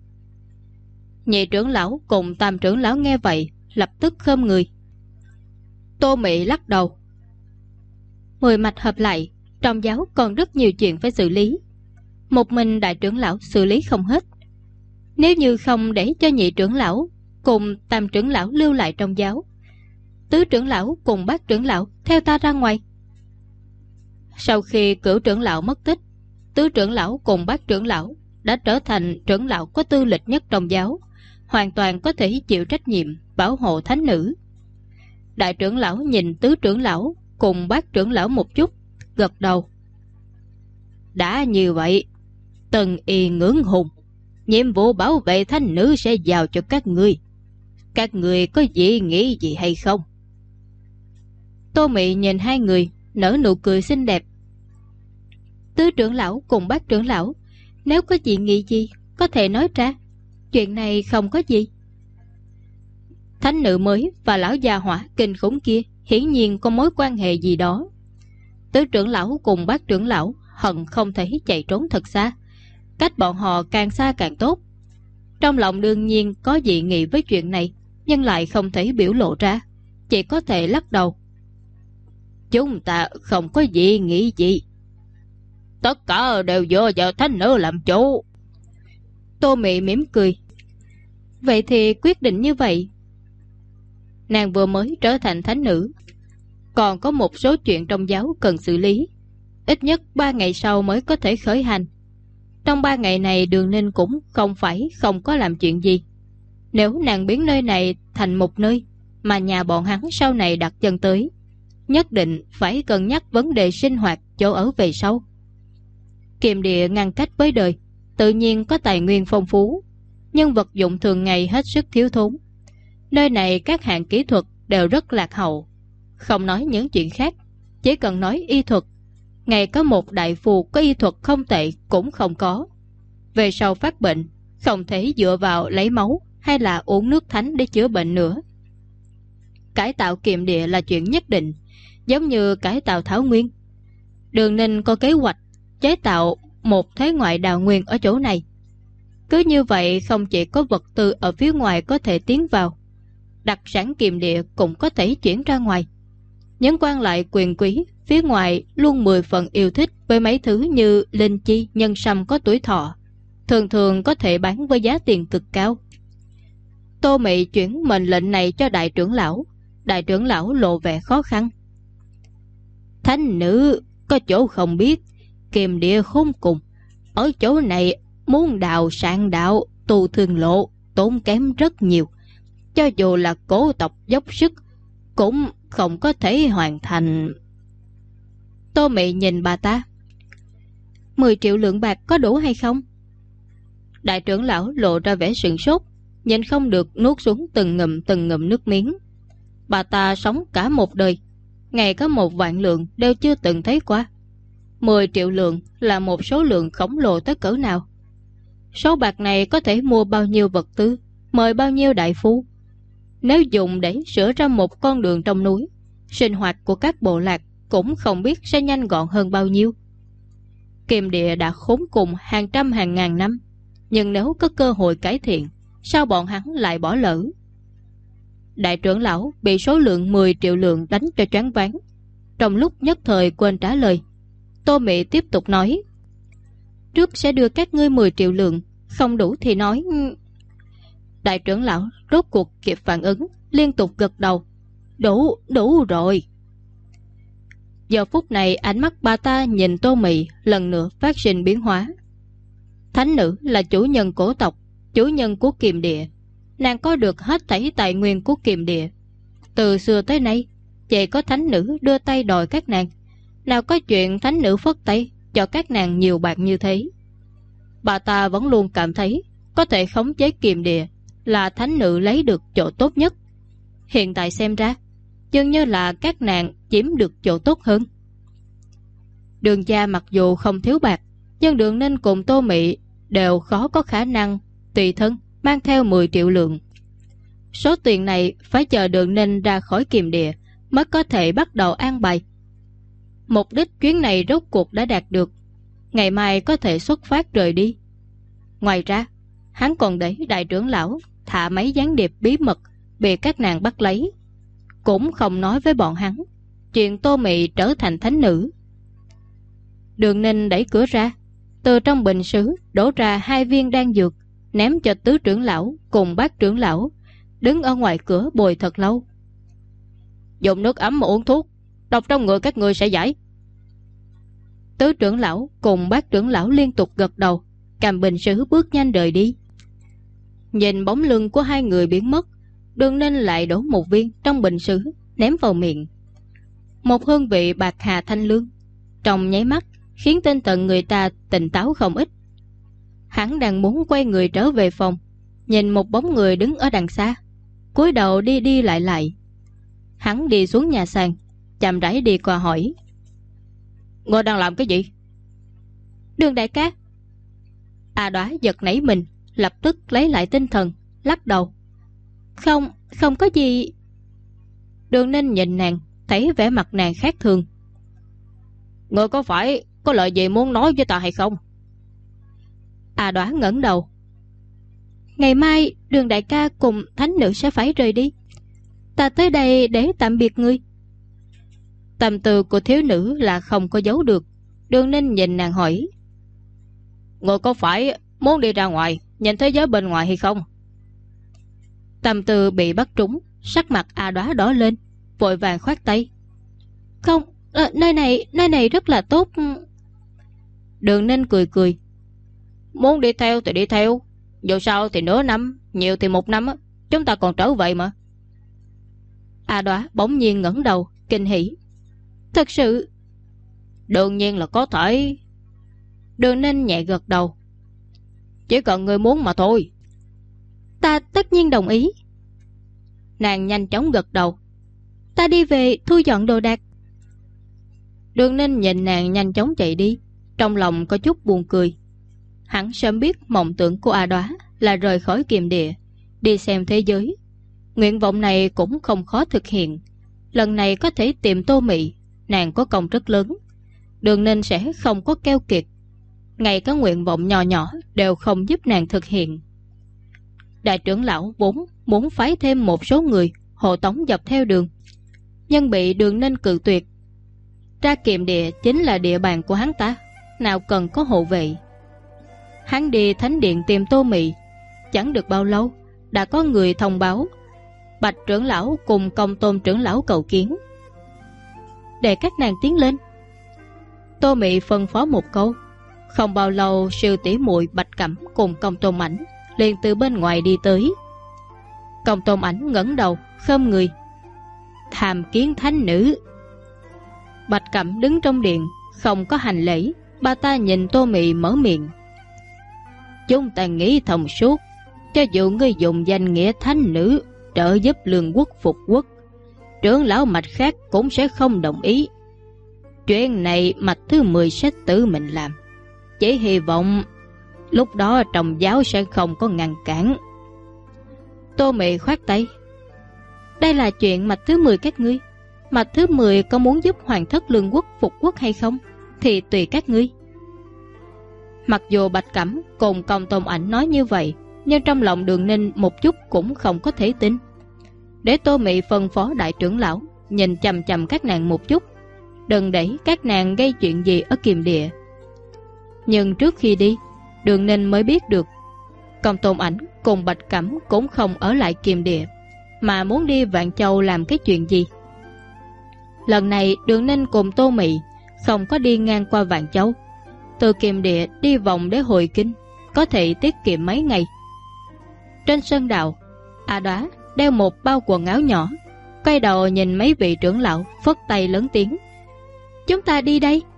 Nhị trưởng lão cùng tam trưởng lão nghe vậy lập tức khom người. Tô Mị lắc đầu. 10 mạch hợp lại, trong giáo còn rất nhiều chuyện phải xử lý, một mình đại trưởng lão xử lý không hết. Nếu như không để cho nhị trưởng lão cùng tam trưởng lão lưu lại trong giáo, tứ trưởng lão cùng bát trưởng lão theo ta ra ngoài. Sau khi cửu trưởng lão mất tích, tứ trưởng lão cùng bát trưởng lão đã trở thành trưởng lão có tư lịch nhất trong giáo, hoàn toàn có thể chịu trách nhiệm bảo hộ thánh nữ. Đại trưởng lão nhìn tứ trưởng lão cùng bát trưởng lão một chút, gật đầu. Đã như vậy, Tần Y Ngưỡng Hùng, nhiệm vụ bảo vệ thánh nữ sẽ giao cho các ngươi. Các ngươi có gì nghĩ gì hay không? Tô Mị nhìn hai người, nở nụ cười xinh đẹp. Tứ trưởng lão cùng bát trưởng lão, nếu có gì nghĩ gì có thể nói ra, chuyện này không có gì. Thánh nữ mới và lão già hỏa kinh khủng kia hiển nhiên có mối quan hệ gì đó. Tứ trưởng lão cùng bát trưởng lão hận không thể chạy trốn thật xa, cách bọn họ càng xa càng tốt. Trong lòng đương nhiên có dị nghị với chuyện này, nhưng lại không thể biểu lộ ra, chỉ có thể lắc đầu. Chúng ta không có gì nghĩ gì, tất cả đều dựa vào thánh nữ làm chủ. Tô Mị mỉm cười. Vậy thì quyết định như vậy. Nàng vừa mới trở thành thánh nữ, còn có một số chuyện trong giáo cần xử lý, ít nhất 3 ngày sau mới có thể khởi hành. Trong 3 ngày này Đường Ninh cũng không phải không có làm chuyện gì. Nếu nàng biến nơi này thành một nơi mà nhà bọn hắn sau này đặt chân tới, nhất định phải cân nhắc vấn đề sinh hoạt chỗ ở về sau. Kiềm Địa ngăn cách với đời, tự nhiên có tài nguyên phong phú, nhưng vật dụng thường ngày hết sức thiếu thốn. Nơi này các hạng kỹ thuật đều rất lạc hậu. Không nói những chuyện khác, chỉ cần nói y thuật, ngày có một đại phù có y thuật không tệ cũng không có. Về sau phát bệnh, không thể dựa vào lấy máu hay là uống nước thánh để chữa bệnh nữa. Cải tạo Kiềm Địa là chuyện nhất định, giống như cải tạo Thảo Nguyên. Đường Ninh có kế hoạch chế tạo một thế ngoại đào nguyên ở chỗ này. Cứ như vậy không chỉ có vật tư ở phía ngoài có thể tiến vào, đặc sản Kiềm Địa cũng có thể chuyển ra ngoài. Những quan lại quyền quý phía ngoài luôn 10 phần yêu thích với mấy thứ như linh chi, nhân sâm có tuổi thọ, thường thường có thể bán với giá tiền cực cao. Tô Mị chuyển mệnh lệnh này cho đại trưởng lão. Đại trưởng lão lộ vẻ khó khăn. Thánh nữ có chỗ không biết, Kiềm Địa khôn cùng, ở chỗ này muốn đào sạn đạo tu thương lộ tốn kém rất nhiều, cho dù là cố tộc dốc sức cũng không có thể hoàn thành. Tô Mị nhìn bà ta. 10 triệu lượng bạc có đủ hay không? Đại trưởng lão lộ ra vẻ sửng sốt, nhìn không được nuốt xuống từng ngụm nước miếng. Bà ta sống cả một đời, ngày có 1 vạn lượng đều chưa từng thấy qua. 10 triệu lượng là một số lượng khổng lồ tới cỡ nào. Số bạc này có thể mua bao nhiêu vật tư, mời bao nhiêu đại phu. Nếu dùng để sửa ra một con đường trong núi, sinh hoạt của các bộ lạc cũng không biết sẽ nhanh gọn hơn bao nhiêu. Kiềm Địa đã khốn cùng hàng trăm hàng ngàn năm, nhưng nếu có cơ hội cải thiện, sao bọn hắn lại bỏ lỡ? Đại trưởng lão bị số lượng 10 triệu lượng đánh cho choáng váng, trong lúc nhất thời quên trả lời. Tô Mị tiếp tục nói: Trước sẽ đưa các ngươi 10 triệu lượng, không đủ thì nói. Đại trưởng lão rốt cuộc kịp phản ứng, liên tục gật đầu: Đủ rồi. Giờ phút này ánh mắt bà ta nhìn Tô Mị lần nữa phát sinh biến hóa. Thánh nữ là chủ nhân cổ tộc, chủ nhân của Kiềm Địa. Nàng có được hết thảy tài nguyên của Kiềm Địa. Từ xưa tới nay chỉ có thánh nữ đưa tay đòi các nàng, nào có chuyện thánh nữ phất tay cho các nàng nhiều bạc như thế. Bà ta vẫn luôn cảm thấy có thể khống chế Kiềm Địa là thánh nữ lấy được chỗ tốt nhất. Hiện tại xem ra dường như là các nàng chiếm được chỗ tốt hơn. Đường gia mặc dù không thiếu bạc, nhưng Đường Ninh cùng Tô Mị đều khó có khả năng tùy thân mang theo 10 triệu lượng. Số tiền này phải chờ Đường Ninh ra khỏi Kiềm Địa mới có thể bắt đầu an bài. Mục đích chuyến này rốt cuộc đã đạt được, ngày mai có thể xuất phát rời đi. Ngoài ra, hắn còn để đại trưởng lão thả mấy gián điệp bí mật bị các nàng bắt lấy, cũng không nói với bọn hắn chuyện Tô Mị trở thành thánh nữ. Đường Ninh đẩy cửa ra, từ trong bình sứ đổ ra 2 viên đan dược, ném cho tứ trưởng lão cùng bát trưởng lão đứng ở ngoài cửa bồi thật lâu. Dùng nước ấm mà uống thuốc, độc trong người các người sẽ giải. Tứ trưởng lão cùng bát trưởng lão liên tục gật đầu, cầm bình sứ bước nhanh rời đi. Nhìn bóng lưng của 2 người biến mất, Đường Ninh lại đổ một viên trong bình sứ ném vào miệng. Một hương vị bạc hà thanh lương trong nháy mắt khiến tinh thần người ta tỉnh táo không ít. Hắn đang muốn quay người trở về phòng, nhìn một bóng người đứng ở đằng xa, cúi đầu đi đi lại lại. Hắn đi xuống nhà sàn, chậm rãi đi qua hỏi: Ngươi đang làm cái gì? Đường đại ca. A Đóa giật nảy mình, lập tức lấy lại tinh thần, lắc đầu: Không có gì. Đường Ninh nhìn nàng, thấy vẻ mặt nàng khác thường. Ngươi có phải có lời gì muốn nói với ta hay không? A Đóa ngẩng đầu: Ngày mai Đường đại ca cùng thánh nữ sẽ phải rời đi, ta tới đây để tạm biệt ngươi. Tâm tư của thiếu nữ là không có giấu được. Đường Ninh nhìn nàng hỏi: Ngươi có phải muốn đi ra ngoài nhìn thế giới bên ngoài hay không? Tâm tư bị bắt trúng, sắc mặt A Đóa đỏ lên, vội vàng khoát tay: Không, nơi này rất là tốt. Đường Ninh cười cười: Muốn đi theo thì đi theo, dù sao thì nửa năm, nhiều thì 1 năm, chúng ta còn trở về mà. A Đóa bỗng nhiên ngẩng đầu kinh hỉ: Thật sự? Đương nhiên là có thể. Đường Ninh nhẹ gật đầu: Chỉ cần người muốn mà thôi. Ta tất nhiên đồng ý. Nàng nhanh chóng gật đầu: Ta đi về thu dọn đồ đạc. Đường Ninh nhìn nàng nhanh chóng chạy đi, trong lòng có chút buồn cười. Hắn sớm biết mộng tưởng của A Đóa là rời khỏi Kiềm Địa, đi xem thế giới. Nguyện vọng này cũng không khó thực hiện. Lần này có thể tìm Tô Mị, nàng có công rất lớn. Đường Ninh sẽ không có keo kiệt, ngay cả nguyện vọng nhỏ nhỏ đều không giúp nàng thực hiện. Đại trưởng lão vốn muốn phái thêm một số người hộ tống dọc theo đường, nhưng bị Đường Ninh cự tuyệt. Ra Kiềm Địa chính là địa bàn của hắn ta, nào cần có hộ vệ. Hắn đi thánh điện tìm Tô Mị, chẳng được bao lâu đã có người thông báo Bạch trưởng lão cùng Công Tôn trưởng lão cầu kiến, để các nàng tiến lên. Tô Mị phân phó một câu, không bao lâu sư tỷ muội Bạch Cẩm cùng Công Tôn Ảnh liền từ bên ngoài đi tới. Công Tôn Ảnh ngẩng đầu khom người: Tham kiến thánh nữ. Bạch Cẩm đứng trong điện không có hành lễ. Bà ta nhìn Tô Mị mở miệng: Chúng ta nghĩ thông suốt, cho dù ngươi dùng danh nghĩa thánh nữ trợ giúp lương quốc phục quốc, trưởng lão mạch khác cũng sẽ không đồng ý. Chuyện này mạch thứ 10 sẽ tự mình làm. Chỉ hy vọng lúc đó trong giáo sẽ không có ngăn cản. Tô Mị khoát tay: Đây là chuyện mạch thứ 10 các ngươi. Mạch thứ 10 có muốn giúp hoàng thất lương quốc phục quốc hay không thì tùy các ngươi. Mặc dù Bạch Cẩm cùng Công Tôn Ảnh nói như vậy, nhưng trong lòng Đường Ninh một chút cũng không có thể tin. Để Tô Mị phân phó đại trưởng lão nhìn chằm chằm các nàng một chút. đừng để các nàng gây chuyện gì ở Kiềm Địa. Nhưng trước khi đi, Đường Ninh mới biết được Công Tôn Ảnh cùng Bạch Cẩm cũng không ở lại Kiềm Địa, mà muốn đi Vạn Châu làm cái chuyện gì. Lần này Đường Ninh cùng Tô Mị không có đi ngang qua Vạn Châu, từ Kiềm Địa đi vòng để hồi kinh, có thể tiết kiệm mấy ngày. Trên sân đạo, A Đóa đeo một bao quần áo nhỏ, quay đầu nhìn mấy vị trưởng lão, phất tay lớn tiếng: "Chúng ta đi đây."